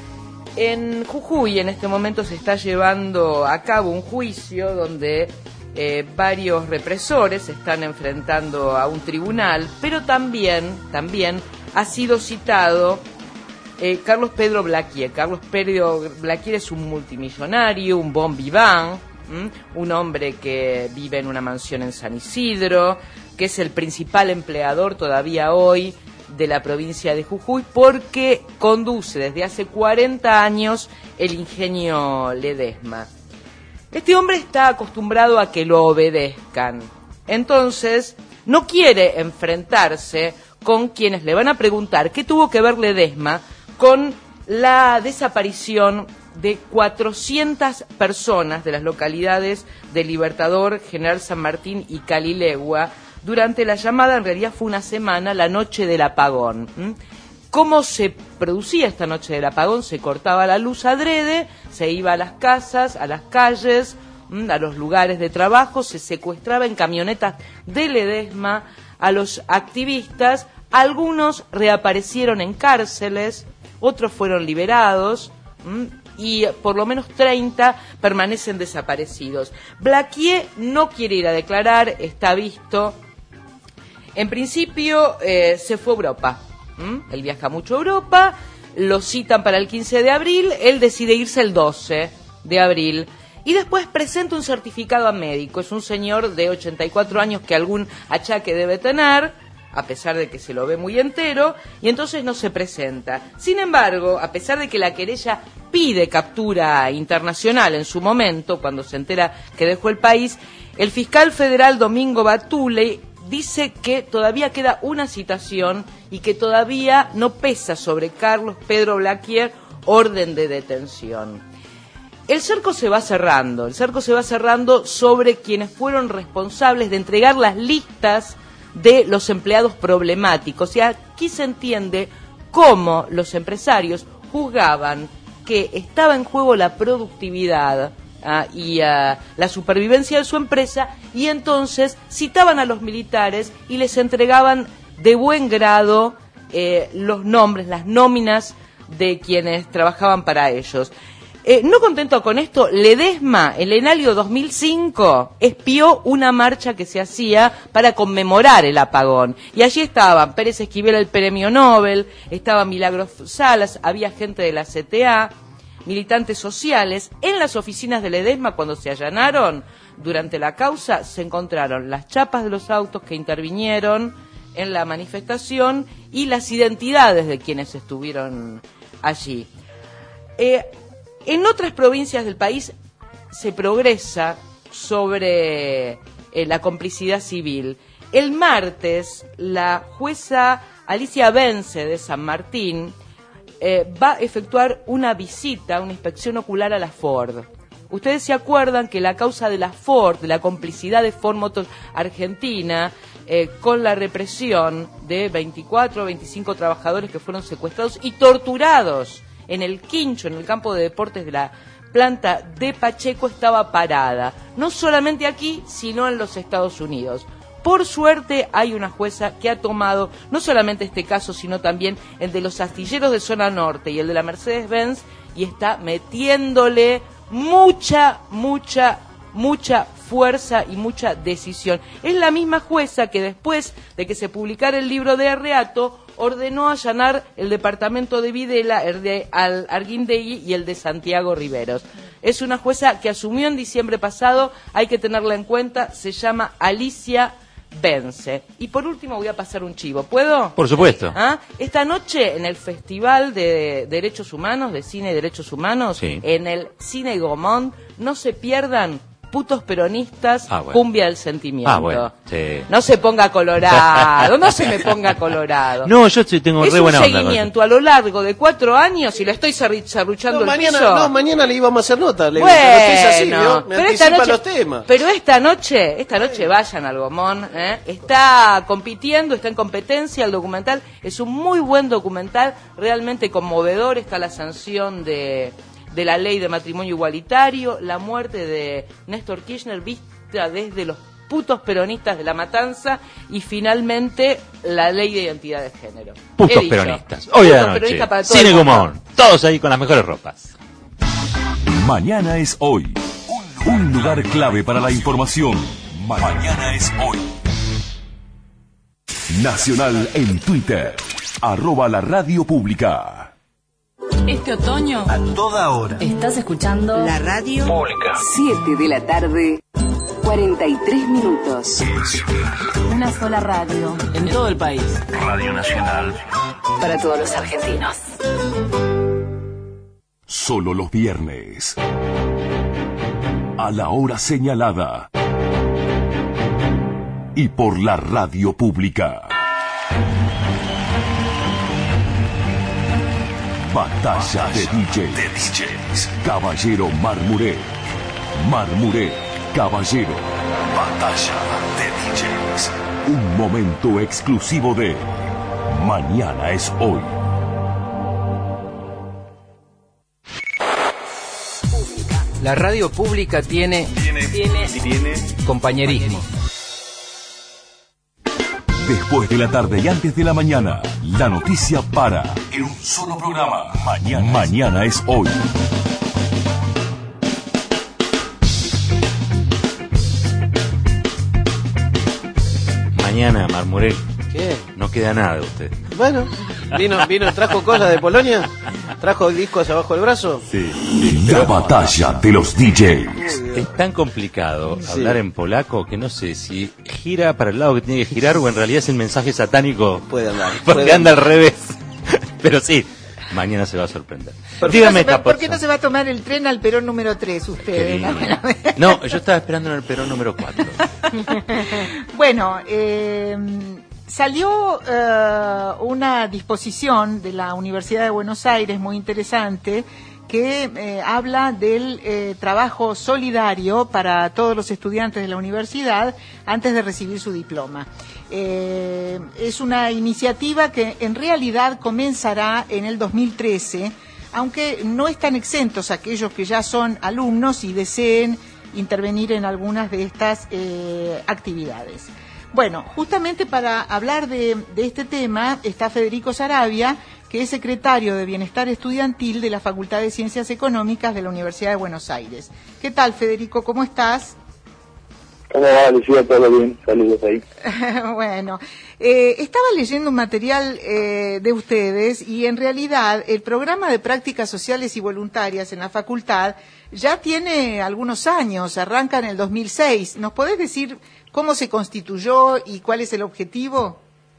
Speaker 22: En Jujuy en este momento se está llevando a cabo un juicio donde eh, varios represores se están enfrentando a un tribunal, pero también, también ha sido citado eh, Carlos Pedro Blaquier. Carlos Pedro Blaquier es un multimillonario, un bon vivant, ¿m? un hombre que vive en una mansión en San Isidro, que es el principal empleador todavía hoy de la provincia de Jujuy, porque conduce desde hace cuarenta años el ingenio Ledesma. Este hombre está acostumbrado a que lo obedezcan, entonces no quiere enfrentarse con quienes le van a preguntar qué tuvo que ver Ledesma con la desaparición de cuatrocientas personas de las localidades de Libertador, General San Martín y Calilegua durante la llamada, en realidad fue una semana, la noche del apagón. ¿Mm? ¿Cómo se producía esta noche del apagón? Se cortaba la luz adrede, se iba a las casas, a las calles, ¿m? a los lugares de trabajo, se secuestraba en camionetas de Ledesma a los activistas, algunos reaparecieron en cárceles, otros fueron liberados, ¿m? y por lo menos treinta permanecen desaparecidos. Blaquier no quiere ir a declarar, está visto. En principio eh, se fue a Europa. ¿Mm? Él viaja mucho a Europa, lo citan para el quince de abril, él decide irse el doce de abril y después presenta un certificado médico. Es un señor de ochenta y cuatro años que algún achaque debe tener, a pesar de que se lo ve muy entero, y entonces no se presenta. Sin embargo, a pesar de que la querella pide captura internacional en su momento, cuando se entera que dejó el país, el fiscal federal Domingo Batule dice que todavía queda una citación y que todavía no pesa sobre Carlos Pedro Blaquier orden de detención. El cerco se va cerrando, el cerco se va cerrando sobre quienes fueron responsables de entregar las listas de los empleados problemáticos. Y aquí se entiende cómo los empresarios juzgaban que estaba en juego la productividad uh, y uh, la supervivencia de su empresa, y entonces citaban a los militares y les entregaban de buen grado eh, los nombres, las nóminas de quienes trabajaban para ellos. Eh, no contento con esto, Ledesma, en el año dos mil cinco, espió una marcha que se hacía para conmemorar el apagón. Y allí estaban Pérez Esquivel, el premio Nobel, estaba Milagros Salas, había gente de la C T A, militantes sociales. En las oficinas de Ledesma, cuando se allanaron durante la causa, se encontraron las chapas de los autos que intervinieron en la manifestación y las identidades de quienes estuvieron allí. Eh, En otras provincias del país se progresa sobre eh, la complicidad civil. El martes, la jueza Alicia Vence de San Martín eh, va a efectuar una visita, una inspección ocular a la Ford. Ustedes se acuerdan que la causa de la Ford, de la complicidad de Ford Motors Argentina, eh, con la represión de veinticuatro o veinticinco trabajadores que fueron secuestrados y torturados en el Quincho, en el campo de deportes de la planta de Pacheco, estaba parada. No solamente aquí, sino en los Estados Unidos. Por suerte hay una jueza que ha tomado no solamente este caso, sino también el de los astilleros de zona norte y el de la Mercedes-Benz, y está metiéndole mucha, mucha, mucha fuerza y mucha decisión. Es la misma jueza que después de que se publicara el libro de Arreato, ordenó allanar el departamento de Videla, el de Arguindegui y el de Santiago Riveros. Es una jueza que asumió en diciembre pasado, hay que tenerla en cuenta, se llama Alicia Vence. Y por último voy a pasar un chivo, ¿puedo?
Speaker 2: Por supuesto.
Speaker 22: ¿Ah? Esta noche en el Festival de Derechos Humanos, de Cine y Derechos Humanos, sí, en el Cine Gomont, no se pierdan Putos Peronistas, ah, bueno. Cumbia del Sentimiento. Ah, bueno, sí. No se ponga colorado, no se me ponga colorado.
Speaker 2: No, yo sí tengo re buena onda.
Speaker 22: Es un seguimiento a lo largo de cuatro años y lo estoy serruchando
Speaker 7: no,
Speaker 22: el
Speaker 7: mañana,
Speaker 22: piso.
Speaker 7: No, mañana le íbamos a hacer nota. Le,
Speaker 22: bueno,
Speaker 7: es así, ¿no? Me
Speaker 22: pero
Speaker 7: anticipa
Speaker 22: esta noche,
Speaker 7: los temas.
Speaker 22: Pero esta noche, esta noche vayan al Gomón, ¿eh? Está compitiendo, está en competencia el documental. Es un muy buen documental, realmente conmovedor. Está la sanción de... de la ley de matrimonio igualitario, la muerte de Néstor Kirchner vista desde los putos peronistas de La Matanza y finalmente la ley de identidad de género.
Speaker 2: Putos peronistas. Hoy de la noche, Cine Gomón, todos ahí con las mejores ropas.
Speaker 1: Mañana es hoy. Un lugar clave para la información. Mañana es hoy. Nacional en Twitter. Arroba la radio pública.
Speaker 16: Este otoño,
Speaker 20: a toda hora,
Speaker 16: estás escuchando
Speaker 18: la radio
Speaker 16: pública.
Speaker 9: siete de la tarde. cuarenta y tres minutos. Una sola radio.
Speaker 21: En todo el país.
Speaker 1: Radio Nacional.
Speaker 9: Para todos los argentinos.
Speaker 1: Solo los viernes. A la hora señalada. Y por la radio pública. Batalla de D Js. Caballero Marmuré. Marmuré, Caballero. Batalla de D Js. Un momento exclusivo de Mañana es Hoy.
Speaker 21: La radio pública tiene,
Speaker 1: Tiene,
Speaker 21: tiene,
Speaker 1: tiene
Speaker 21: compañerismo.
Speaker 1: Después de la tarde y antes de la mañana, la noticia para en un solo programa. Mañana, Mañana es Hoy.
Speaker 2: Mañana, Marmuré.
Speaker 11: ¿Qué?
Speaker 2: No queda nada de usted.
Speaker 11: Bueno, vino, vino, trajo cosas de Polonia, trajo discos abajo del brazo.
Speaker 2: Sí.
Speaker 1: La batalla de los D Js.
Speaker 2: Es tan complicado
Speaker 11: Sí.
Speaker 2: hablar en polaco que no sé si gira para el lado que tiene que girar o en realidad es el mensaje satánico.
Speaker 11: Puede andar.
Speaker 2: Porque
Speaker 11: puede
Speaker 2: anda
Speaker 11: andar.
Speaker 2: al revés. Pero sí, mañana se va a sorprender.
Speaker 6: ¿Por qué,
Speaker 2: Dígame,
Speaker 6: no se, va- ¿Por qué
Speaker 2: Capozzo.
Speaker 6: no se va a tomar el tren al Perón número tres usted?
Speaker 2: Qué No, yo estaba esperando en el Perón número cuatro.
Speaker 6: Bueno, eh, salió eh, una disposición de la Universidad de Buenos Aires muy interesante que eh, habla del eh, trabajo solidario para todos los estudiantes de la universidad antes de recibir su diploma. Eh, es una iniciativa que en realidad comenzará en el dos mil trece, aunque no están exentos aquellos que ya son alumnos y deseen intervenir en algunas de estas eh, actividades. Bueno, justamente para hablar de, de este tema está Federico Saravia, que es secretario de Bienestar Estudiantil de la Facultad de Ciencias Económicas de la Universidad de Buenos Aires. ¿Qué tal, Federico? ¿Cómo estás?
Speaker 12: ¿Cómo va, Lucía? ¿Todo bien? Saludos ahí.
Speaker 6: Bueno, eh, estaba leyendo un material eh, de ustedes y en realidad el programa de prácticas sociales y voluntarias en la facultad ya tiene algunos años, arranca en el dos mil seis. ¿Nos podés decir cómo se constituyó y cuál es el objetivo?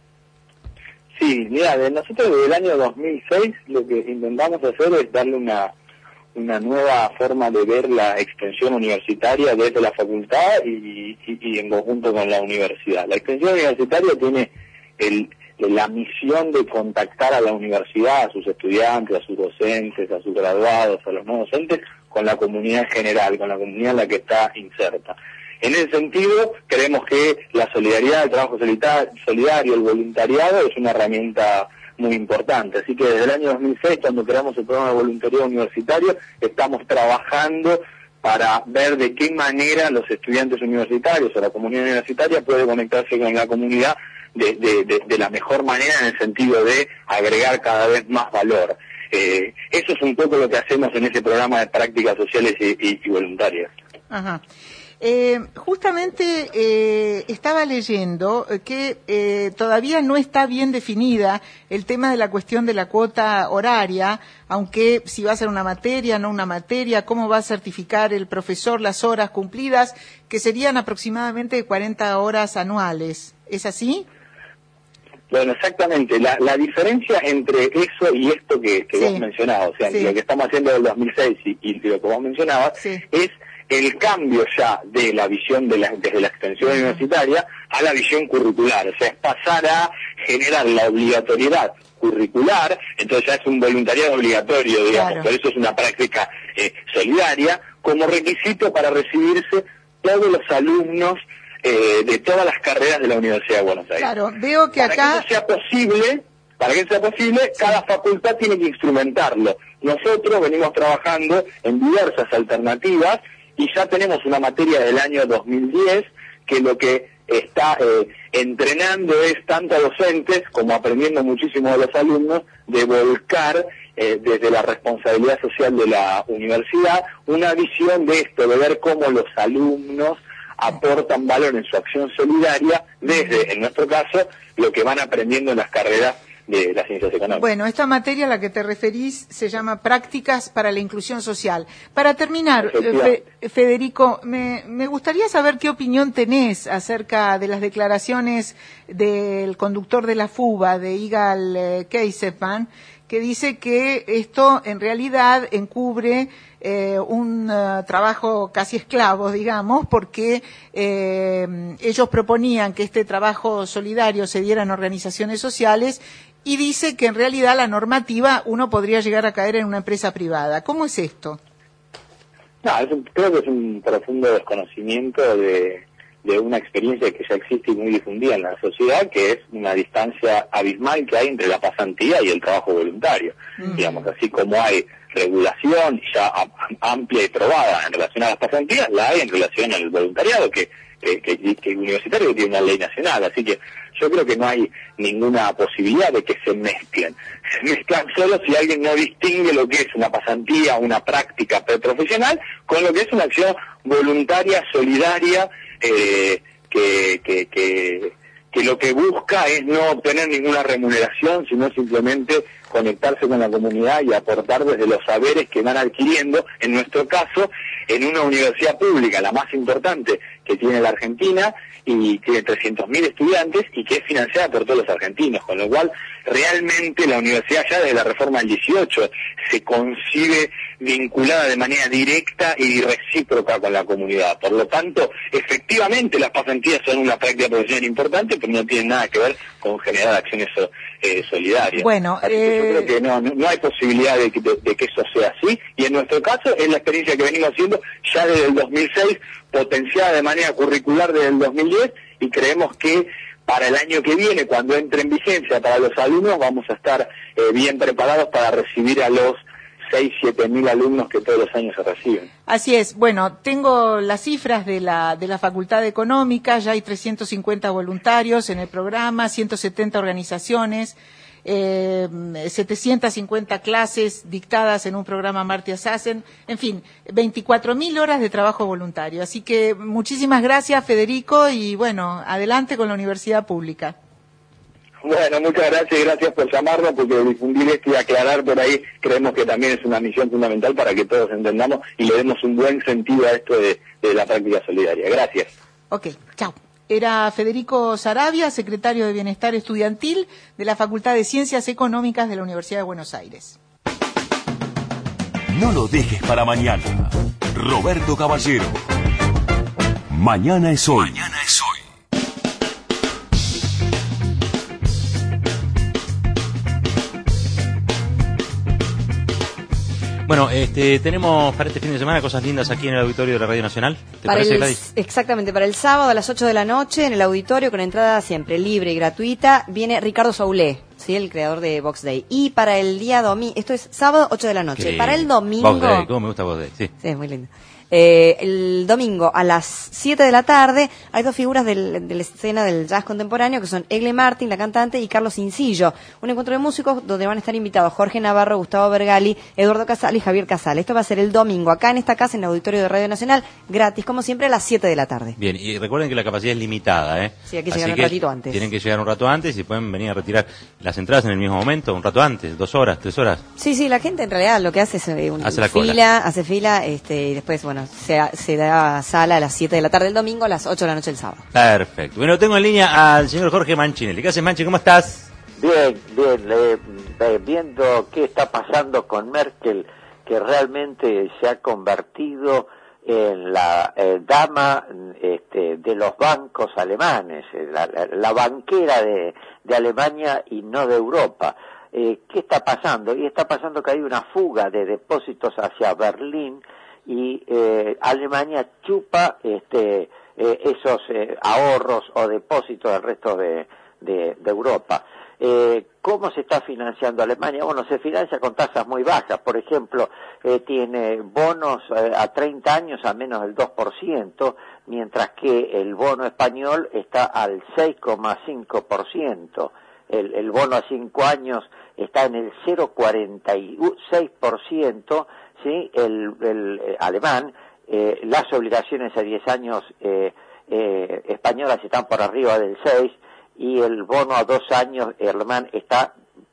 Speaker 12: Sí, mira, de nosotros desde el año dos mil seis lo que intentamos hacer es darle una una nueva forma de ver la extensión universitaria desde la facultad y, y, y en conjunto con la universidad. La extensión universitaria tiene el, la misión de contactar a la universidad, a sus estudiantes, a sus docentes, a sus graduados, a los no docentes, con la comunidad en general, con la comunidad en la que está inserta. En ese sentido, creemos que la solidaridad, el trabajo solidario, el voluntariado es una herramienta muy importante. Así que desde el año dos mil seis, cuando creamos el programa de voluntariado universitario, estamos trabajando para ver de qué manera los estudiantes universitarios o la comunidad universitaria puede conectarse con la comunidad de, de, de, de la mejor manera, en el sentido de agregar cada vez más valor. Eh, eso es un poco lo que hacemos en ese programa de prácticas sociales y, y, y voluntarias.
Speaker 6: Ajá. Eh, justamente eh, estaba leyendo que eh, todavía no está bien definida el tema de la cuestión de la cuota horaria, aunque si va a ser una materia, no una materia, cómo va a certificar el profesor las horas cumplidas, que serían aproximadamente cuarenta horas anuales. ¿Es así?
Speaker 12: Bueno, exactamente. La, la diferencia entre eso y esto que, que sí. vos mencionabas, o sea,
Speaker 6: sí.
Speaker 12: lo que estamos haciendo del dos mil seis y, y lo que vos mencionabas, sí. es el cambio ya de la visión de la, desde la extensión uh-huh. universitaria a la visión curricular. O sea, es pasar a generar la obligatoriedad curricular, entonces ya es un voluntariado obligatorio, digamos, claro. Por eso es una práctica eh, solidaria, como requisito para recibirse todos los alumnos eh, de todas las carreras de la Universidad de Buenos Aires.
Speaker 6: Claro, veo que
Speaker 12: para
Speaker 6: acá...
Speaker 12: que eso sea posible, para que eso sea posible, sí. cada facultad tiene que instrumentarlo. Nosotros venimos trabajando en diversas alternativas y ya tenemos una materia del año dos mil diez que lo que está eh, entrenando es tanto a docentes como aprendiendo muchísimo de los alumnos de volcar eh, desde la responsabilidad social de la universidad una visión de esto, de ver cómo los alumnos aportan valor en su acción solidaria desde, en nuestro caso, lo que van aprendiendo en las carreras de las ciencias económicas.
Speaker 6: Bueno, esta materia a la que te referís se llama Prácticas para la Inclusión Social. Para terminar, Fe, Federico, me, me gustaría saber qué opinión tenés acerca de las declaraciones del conductor de la FUBA, de Igal eh, Keisepan, que dice que esto en realidad encubre eh, un uh, trabajo casi esclavo, digamos, porque eh, ellos proponían que este trabajo solidario se diera en organizaciones sociales y dice que en realidad la normativa uno podría llegar a caer en una empresa privada. ¿Cómo es esto?
Speaker 12: No, es un, creo que es un profundo desconocimiento de, de una experiencia que ya existe y muy difundida en la sociedad, que es una distancia abismal que hay entre la pasantía y el trabajo voluntario. Mm. Digamos, así como hay regulación ya amplia y probada en relación a las pasantías, la hay en relación al voluntariado, que que, que, que universitario tiene una ley nacional, así que yo creo que no hay ninguna posibilidad de que se mezclen. Se mezclan solo si alguien no distingue lo que es una pasantía, una práctica preprofesional, con lo que es una acción voluntaria, solidaria, eh, que, que, que, que lo que busca es no obtener ninguna remuneración, sino simplemente conectarse con la comunidad y aportar desde los saberes que van adquiriendo, en nuestro caso, en una universidad pública, la más importante que tiene la Argentina, y tiene trescientos mil estudiantes y que es financiada por todos los argentinos, con lo cual realmente la universidad ya desde la reforma del dieciocho se concibe vinculada de manera directa y recíproca con la comunidad. Por lo tanto, efectivamente las pasantías son una práctica profesional importante, pero no tienen nada que ver con generar acciones eh, solidarias.
Speaker 6: Bueno,
Speaker 12: así que yo creo que no, no, no hay posibilidad de que, de, de que eso sea así, y en nuestro caso es la experiencia que venimos haciendo ya desde el dos mil seis, potenciada de manera curricular desde el dos mil diez, y creemos que para el año que viene, cuando entre en vigencia para los alumnos, vamos a estar eh, bien preparados para recibir a los seis, siete mil alumnos que todos los años se reciben.
Speaker 6: Así es. Bueno, tengo las cifras de la de la Facultad de Económica, ya hay trescientos cincuenta voluntarios en el programa, ciento setenta organizaciones, eh, setecientas cincuenta clases dictadas en un programa Marty Sassen, en fin, veinticuatro mil horas de trabajo voluntario. Así que muchísimas gracias, Federico, y bueno, adelante con la universidad pública.
Speaker 12: Bueno, muchas gracias y gracias por llamarnos, porque difundir esto y aclarar por ahí creemos que también es una misión fundamental para que todos entendamos y le demos un buen sentido a esto de, de la práctica solidaria. Gracias.
Speaker 6: Ok, chao. Era Federico Saravia, secretario de Bienestar Estudiantil de la Facultad de Ciencias Económicas de la Universidad de Buenos Aires.
Speaker 1: No lo dejes para mañana. Roberto Caballero. Mañana es hoy. Mañana es hoy.
Speaker 2: Bueno, este, tenemos para este fin de semana cosas lindas aquí en el auditorio de la Radio Nacional. ¿Te
Speaker 8: para
Speaker 2: parece,
Speaker 8: el,
Speaker 2: Gladys?
Speaker 8: Exactamente, para el sábado a las ocho de la noche en el auditorio, con entrada siempre libre y gratuita, viene Ricardo Soulé, ¿sí? El creador de Box Day. Y para el día domingo, esto es sábado ocho de la noche.
Speaker 2: Qué
Speaker 8: para el domingo...
Speaker 2: Box Day, ¿cómo me gusta Box Day? Sí,
Speaker 8: sí, es muy lindo. Eh, el domingo a las siete de la tarde hay dos figuras del, de la escena del jazz contemporáneo, que son Egle Martin, la cantante, y Carlos Incillo. Un encuentro de músicos donde van a estar invitados Jorge Navarro, Gustavo Bergali, Eduardo Casal y Javier Casal. Esto va a ser el domingo acá en esta casa, en el auditorio de Radio Nacional, gratis como siempre a las siete de la tarde.
Speaker 2: Bien, y recuerden que la capacidad es limitada, ¿eh?
Speaker 8: Sí, hay que
Speaker 2: Así
Speaker 8: llegar un
Speaker 2: que
Speaker 8: ratito antes.
Speaker 2: Tienen que llegar un rato antes y pueden venir a retirar las entradas en el mismo momento, un rato antes, dos horas, tres horas.
Speaker 8: Sí, sí, la gente en realidad lo que hace es eh, una
Speaker 2: hace la
Speaker 8: fila,
Speaker 2: cola.
Speaker 8: hace fila, este, y después, bueno, se, se da sala a las siete de la tarde el domingo, a las ocho de la noche el sábado.
Speaker 2: Perfecto. Bueno, tengo en línea al señor Jorge Manchinelli. ¿Qué haces, Manchi? ¿Cómo estás?
Speaker 14: Bien, bien, le, le, viendo qué está pasando con Merkel, que realmente se ha convertido en la eh, dama este, de los bancos alemanes, la, la, la banquera de, de Alemania y no de Europa. Eh, ¿Qué está pasando? Y está pasando que hay una fuga de depósitos hacia Berlín, y eh, Alemania chupa este eh, esos eh, ahorros o depósitos del resto de, de, de Europa. Eh, ¿Cómo se está financiando Alemania? Bueno, se financia con tasas muy bajas. Por ejemplo, eh, tiene bonos eh, a treinta años a menos del dos por ciento, mientras que el bono español está al seis coma cinco por ciento. El, el bono a cinco años está en el cero coma cuarenta y seis por ciento, ¿sí? El, el eh, alemán, eh, las obligaciones a diez años eh, eh, españolas están por arriba del seis, y el bono a dos años el alemán está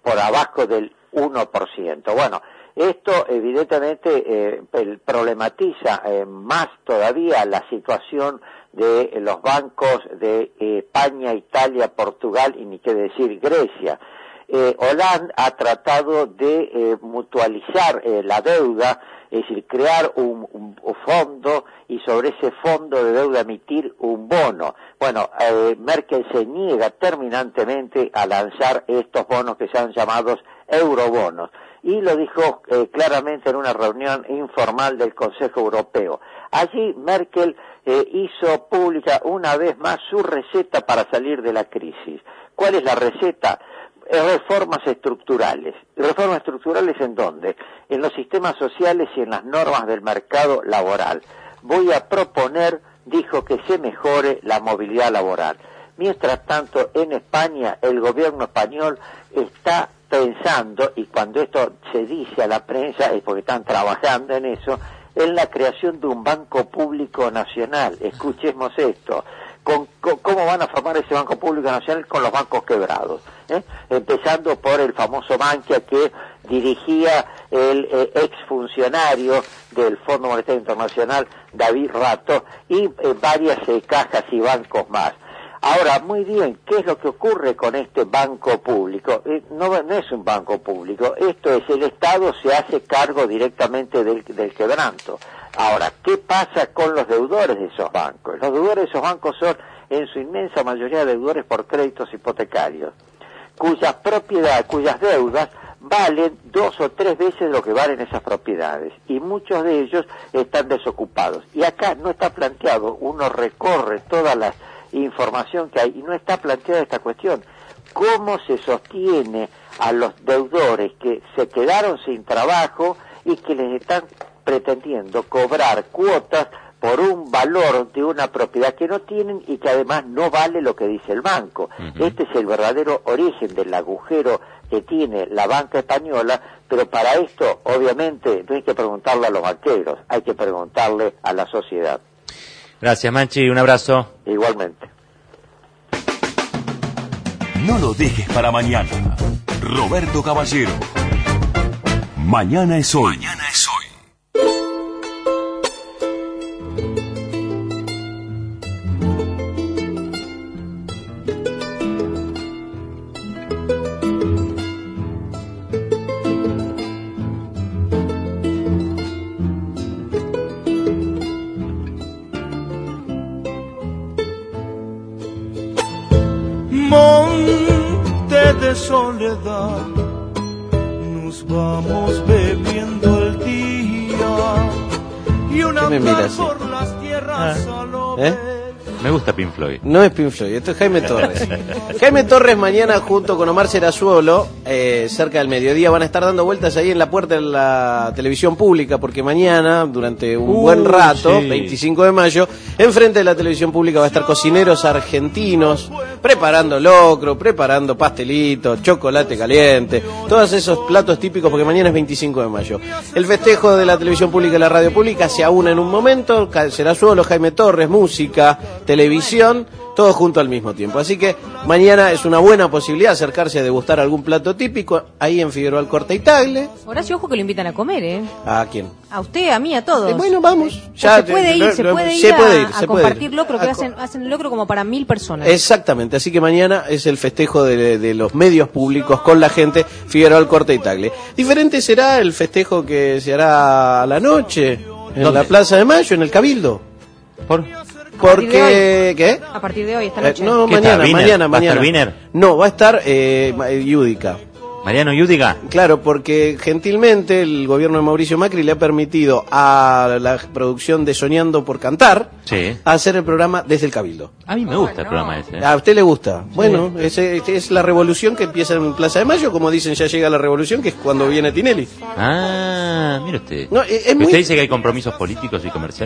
Speaker 14: por abajo del uno por ciento. Bueno, esto evidentemente eh, problematiza eh, más todavía la situación de eh, los bancos de eh, España, Italia, Portugal y ni qué decir Grecia. Eh, Hollande ha tratado de eh, mutualizar eh, la deuda, es decir, crear un, un, un fondo y sobre ese fondo de deuda emitir un bono. Bueno, eh, Merkel se niega terminantemente a lanzar estos bonos que se han llamado eurobonos y lo dijo eh, claramente en una reunión informal del Consejo Europeo. Allí Merkel eh, hizo pública una vez más su receta para salir de la crisis. ¿Cuál es la receta? Reformas estructurales. ¿Reformas estructurales en dónde? En los sistemas sociales y en las normas del mercado laboral. Voy a proponer, dijo, que se mejore la movilidad laboral. Mientras tanto, en España, el gobierno español está pensando, y cuando esto se dice a la prensa es porque están trabajando en eso, en la creación de un banco público nacional. Escuchemos esto. Con, con, ¿Cómo van a formar ese Banco Público Nacional? Con los bancos quebrados, ¿eh? Empezando por el famoso Bankia que dirigía el eh, exfuncionario del Fondo Monetario Internacional, David Rato, y eh, varias eh, cajas y bancos más. Ahora, muy bien, ¿qué es lo que ocurre con este banco público? Eh, no, no es un banco público, esto es el Estado se hace cargo directamente del, del quebranto. Ahora, ¿qué pasa con los deudores de esos bancos? Los deudores de esos bancos son, en su inmensa mayoría, deudores por créditos hipotecarios, cuyas propiedades, cuyas deudas valen dos o tres veces lo que valen esas propiedades, y muchos de ellos están desocupados. Y acá no está planteado, uno recorre toda la información que hay, y no está planteada esta cuestión. ¿Cómo se sostiene a los deudores que se quedaron sin trabajo y que les están pretendiendo cobrar cuotas por un valor de una propiedad que no tienen y que además no vale lo que dice el banco? Uh-huh. Este es el verdadero origen del agujero que tiene la banca española, pero para esto obviamente no hay que preguntarle a los banqueros, hay que preguntarle a la sociedad.
Speaker 2: Gracias, Manchi, un abrazo.
Speaker 14: Igualmente.
Speaker 1: No lo dejes para mañana. Roberto Caballero. Mañana es hoy. Mañana es hoy.
Speaker 17: Monte de soledad, nos vamos bebiendo el día y una
Speaker 11: ¿Qué me miras?
Speaker 17: por las tierras
Speaker 2: Ah.
Speaker 17: solo
Speaker 11: ¿Eh?
Speaker 2: Me gusta Pink Floyd.
Speaker 11: No es Pink Floyd, esto es Jaime Torres. Jaime Torres mañana junto con Omar Serazuolo, eh, cerca del mediodía, van a estar dando vueltas ahí en la puerta de la televisión pública, porque mañana, durante un
Speaker 2: Uh,
Speaker 11: buen rato,
Speaker 2: sí.
Speaker 11: veinticinco de mayo, enfrente de la televisión pública va a estar cocineros argentinos, preparando locro, preparando pastelito, chocolate caliente, todos esos platos típicos, porque mañana es veinticinco de mayo. El festejo de la televisión pública y la radio pública se aúna en un momento, Serazuolo, Jaime Torres, música, televisión, todo junto al mismo tiempo. Así que mañana es una buena posibilidad acercarse a degustar algún plato típico ahí en Figueroa Alcorta y Tagle.
Speaker 3: Horacio, ojo que lo invitan a comer, ¿eh?
Speaker 11: ¿A quién?
Speaker 3: A usted, a mí, a todos.
Speaker 11: Eh, bueno, vamos.
Speaker 3: Ya
Speaker 11: Ya
Speaker 3: se puede ir,
Speaker 11: lo-
Speaker 3: se
Speaker 11: lo-
Speaker 3: puede ir
Speaker 11: se
Speaker 3: a,
Speaker 11: puede ir,
Speaker 3: a
Speaker 11: se puede
Speaker 3: compartir
Speaker 11: ir.
Speaker 3: locro, que
Speaker 11: A
Speaker 3: hacen, hacen locro como para mil personas.
Speaker 11: Exactamente, así que mañana es el festejo de, de los medios públicos con la gente, Figueroa Alcorta y Tagle. Diferente será el festejo que se hará a la noche en
Speaker 2: ¿Dónde?
Speaker 11: la Plaza de Mayo, en el Cabildo.
Speaker 2: ¿Por?
Speaker 11: Porque, ¿qué?
Speaker 3: A partir de hoy, esta
Speaker 11: Eh,
Speaker 3: noche.
Speaker 11: no,
Speaker 2: ¿Qué
Speaker 11: mañana,
Speaker 2: está, Wiener?
Speaker 11: mañana,
Speaker 2: ¿Va a estar
Speaker 11: mañana.
Speaker 2: Wiener?
Speaker 11: No, va a estar eh, Ma- eh, Yudica.
Speaker 2: Mariano Yudiga.
Speaker 11: Claro, porque gentilmente el gobierno de Mauricio Macri le ha permitido a la producción de Soñando por Cantar
Speaker 2: Sí.
Speaker 11: hacer el programa desde el Cabildo.
Speaker 2: A mí me gusta el programa ese. ¿eh?
Speaker 11: ¿A usted le gusta? Bueno, es, es, es la revolución que empieza en Plaza de Mayo, como dicen, ya llega la revolución, que es cuando viene Tinelli.
Speaker 2: Ah, mire usted.
Speaker 11: No, es- es
Speaker 2: Que
Speaker 11: muy-
Speaker 2: Usted dice que hay compromisos políticos y comerciales.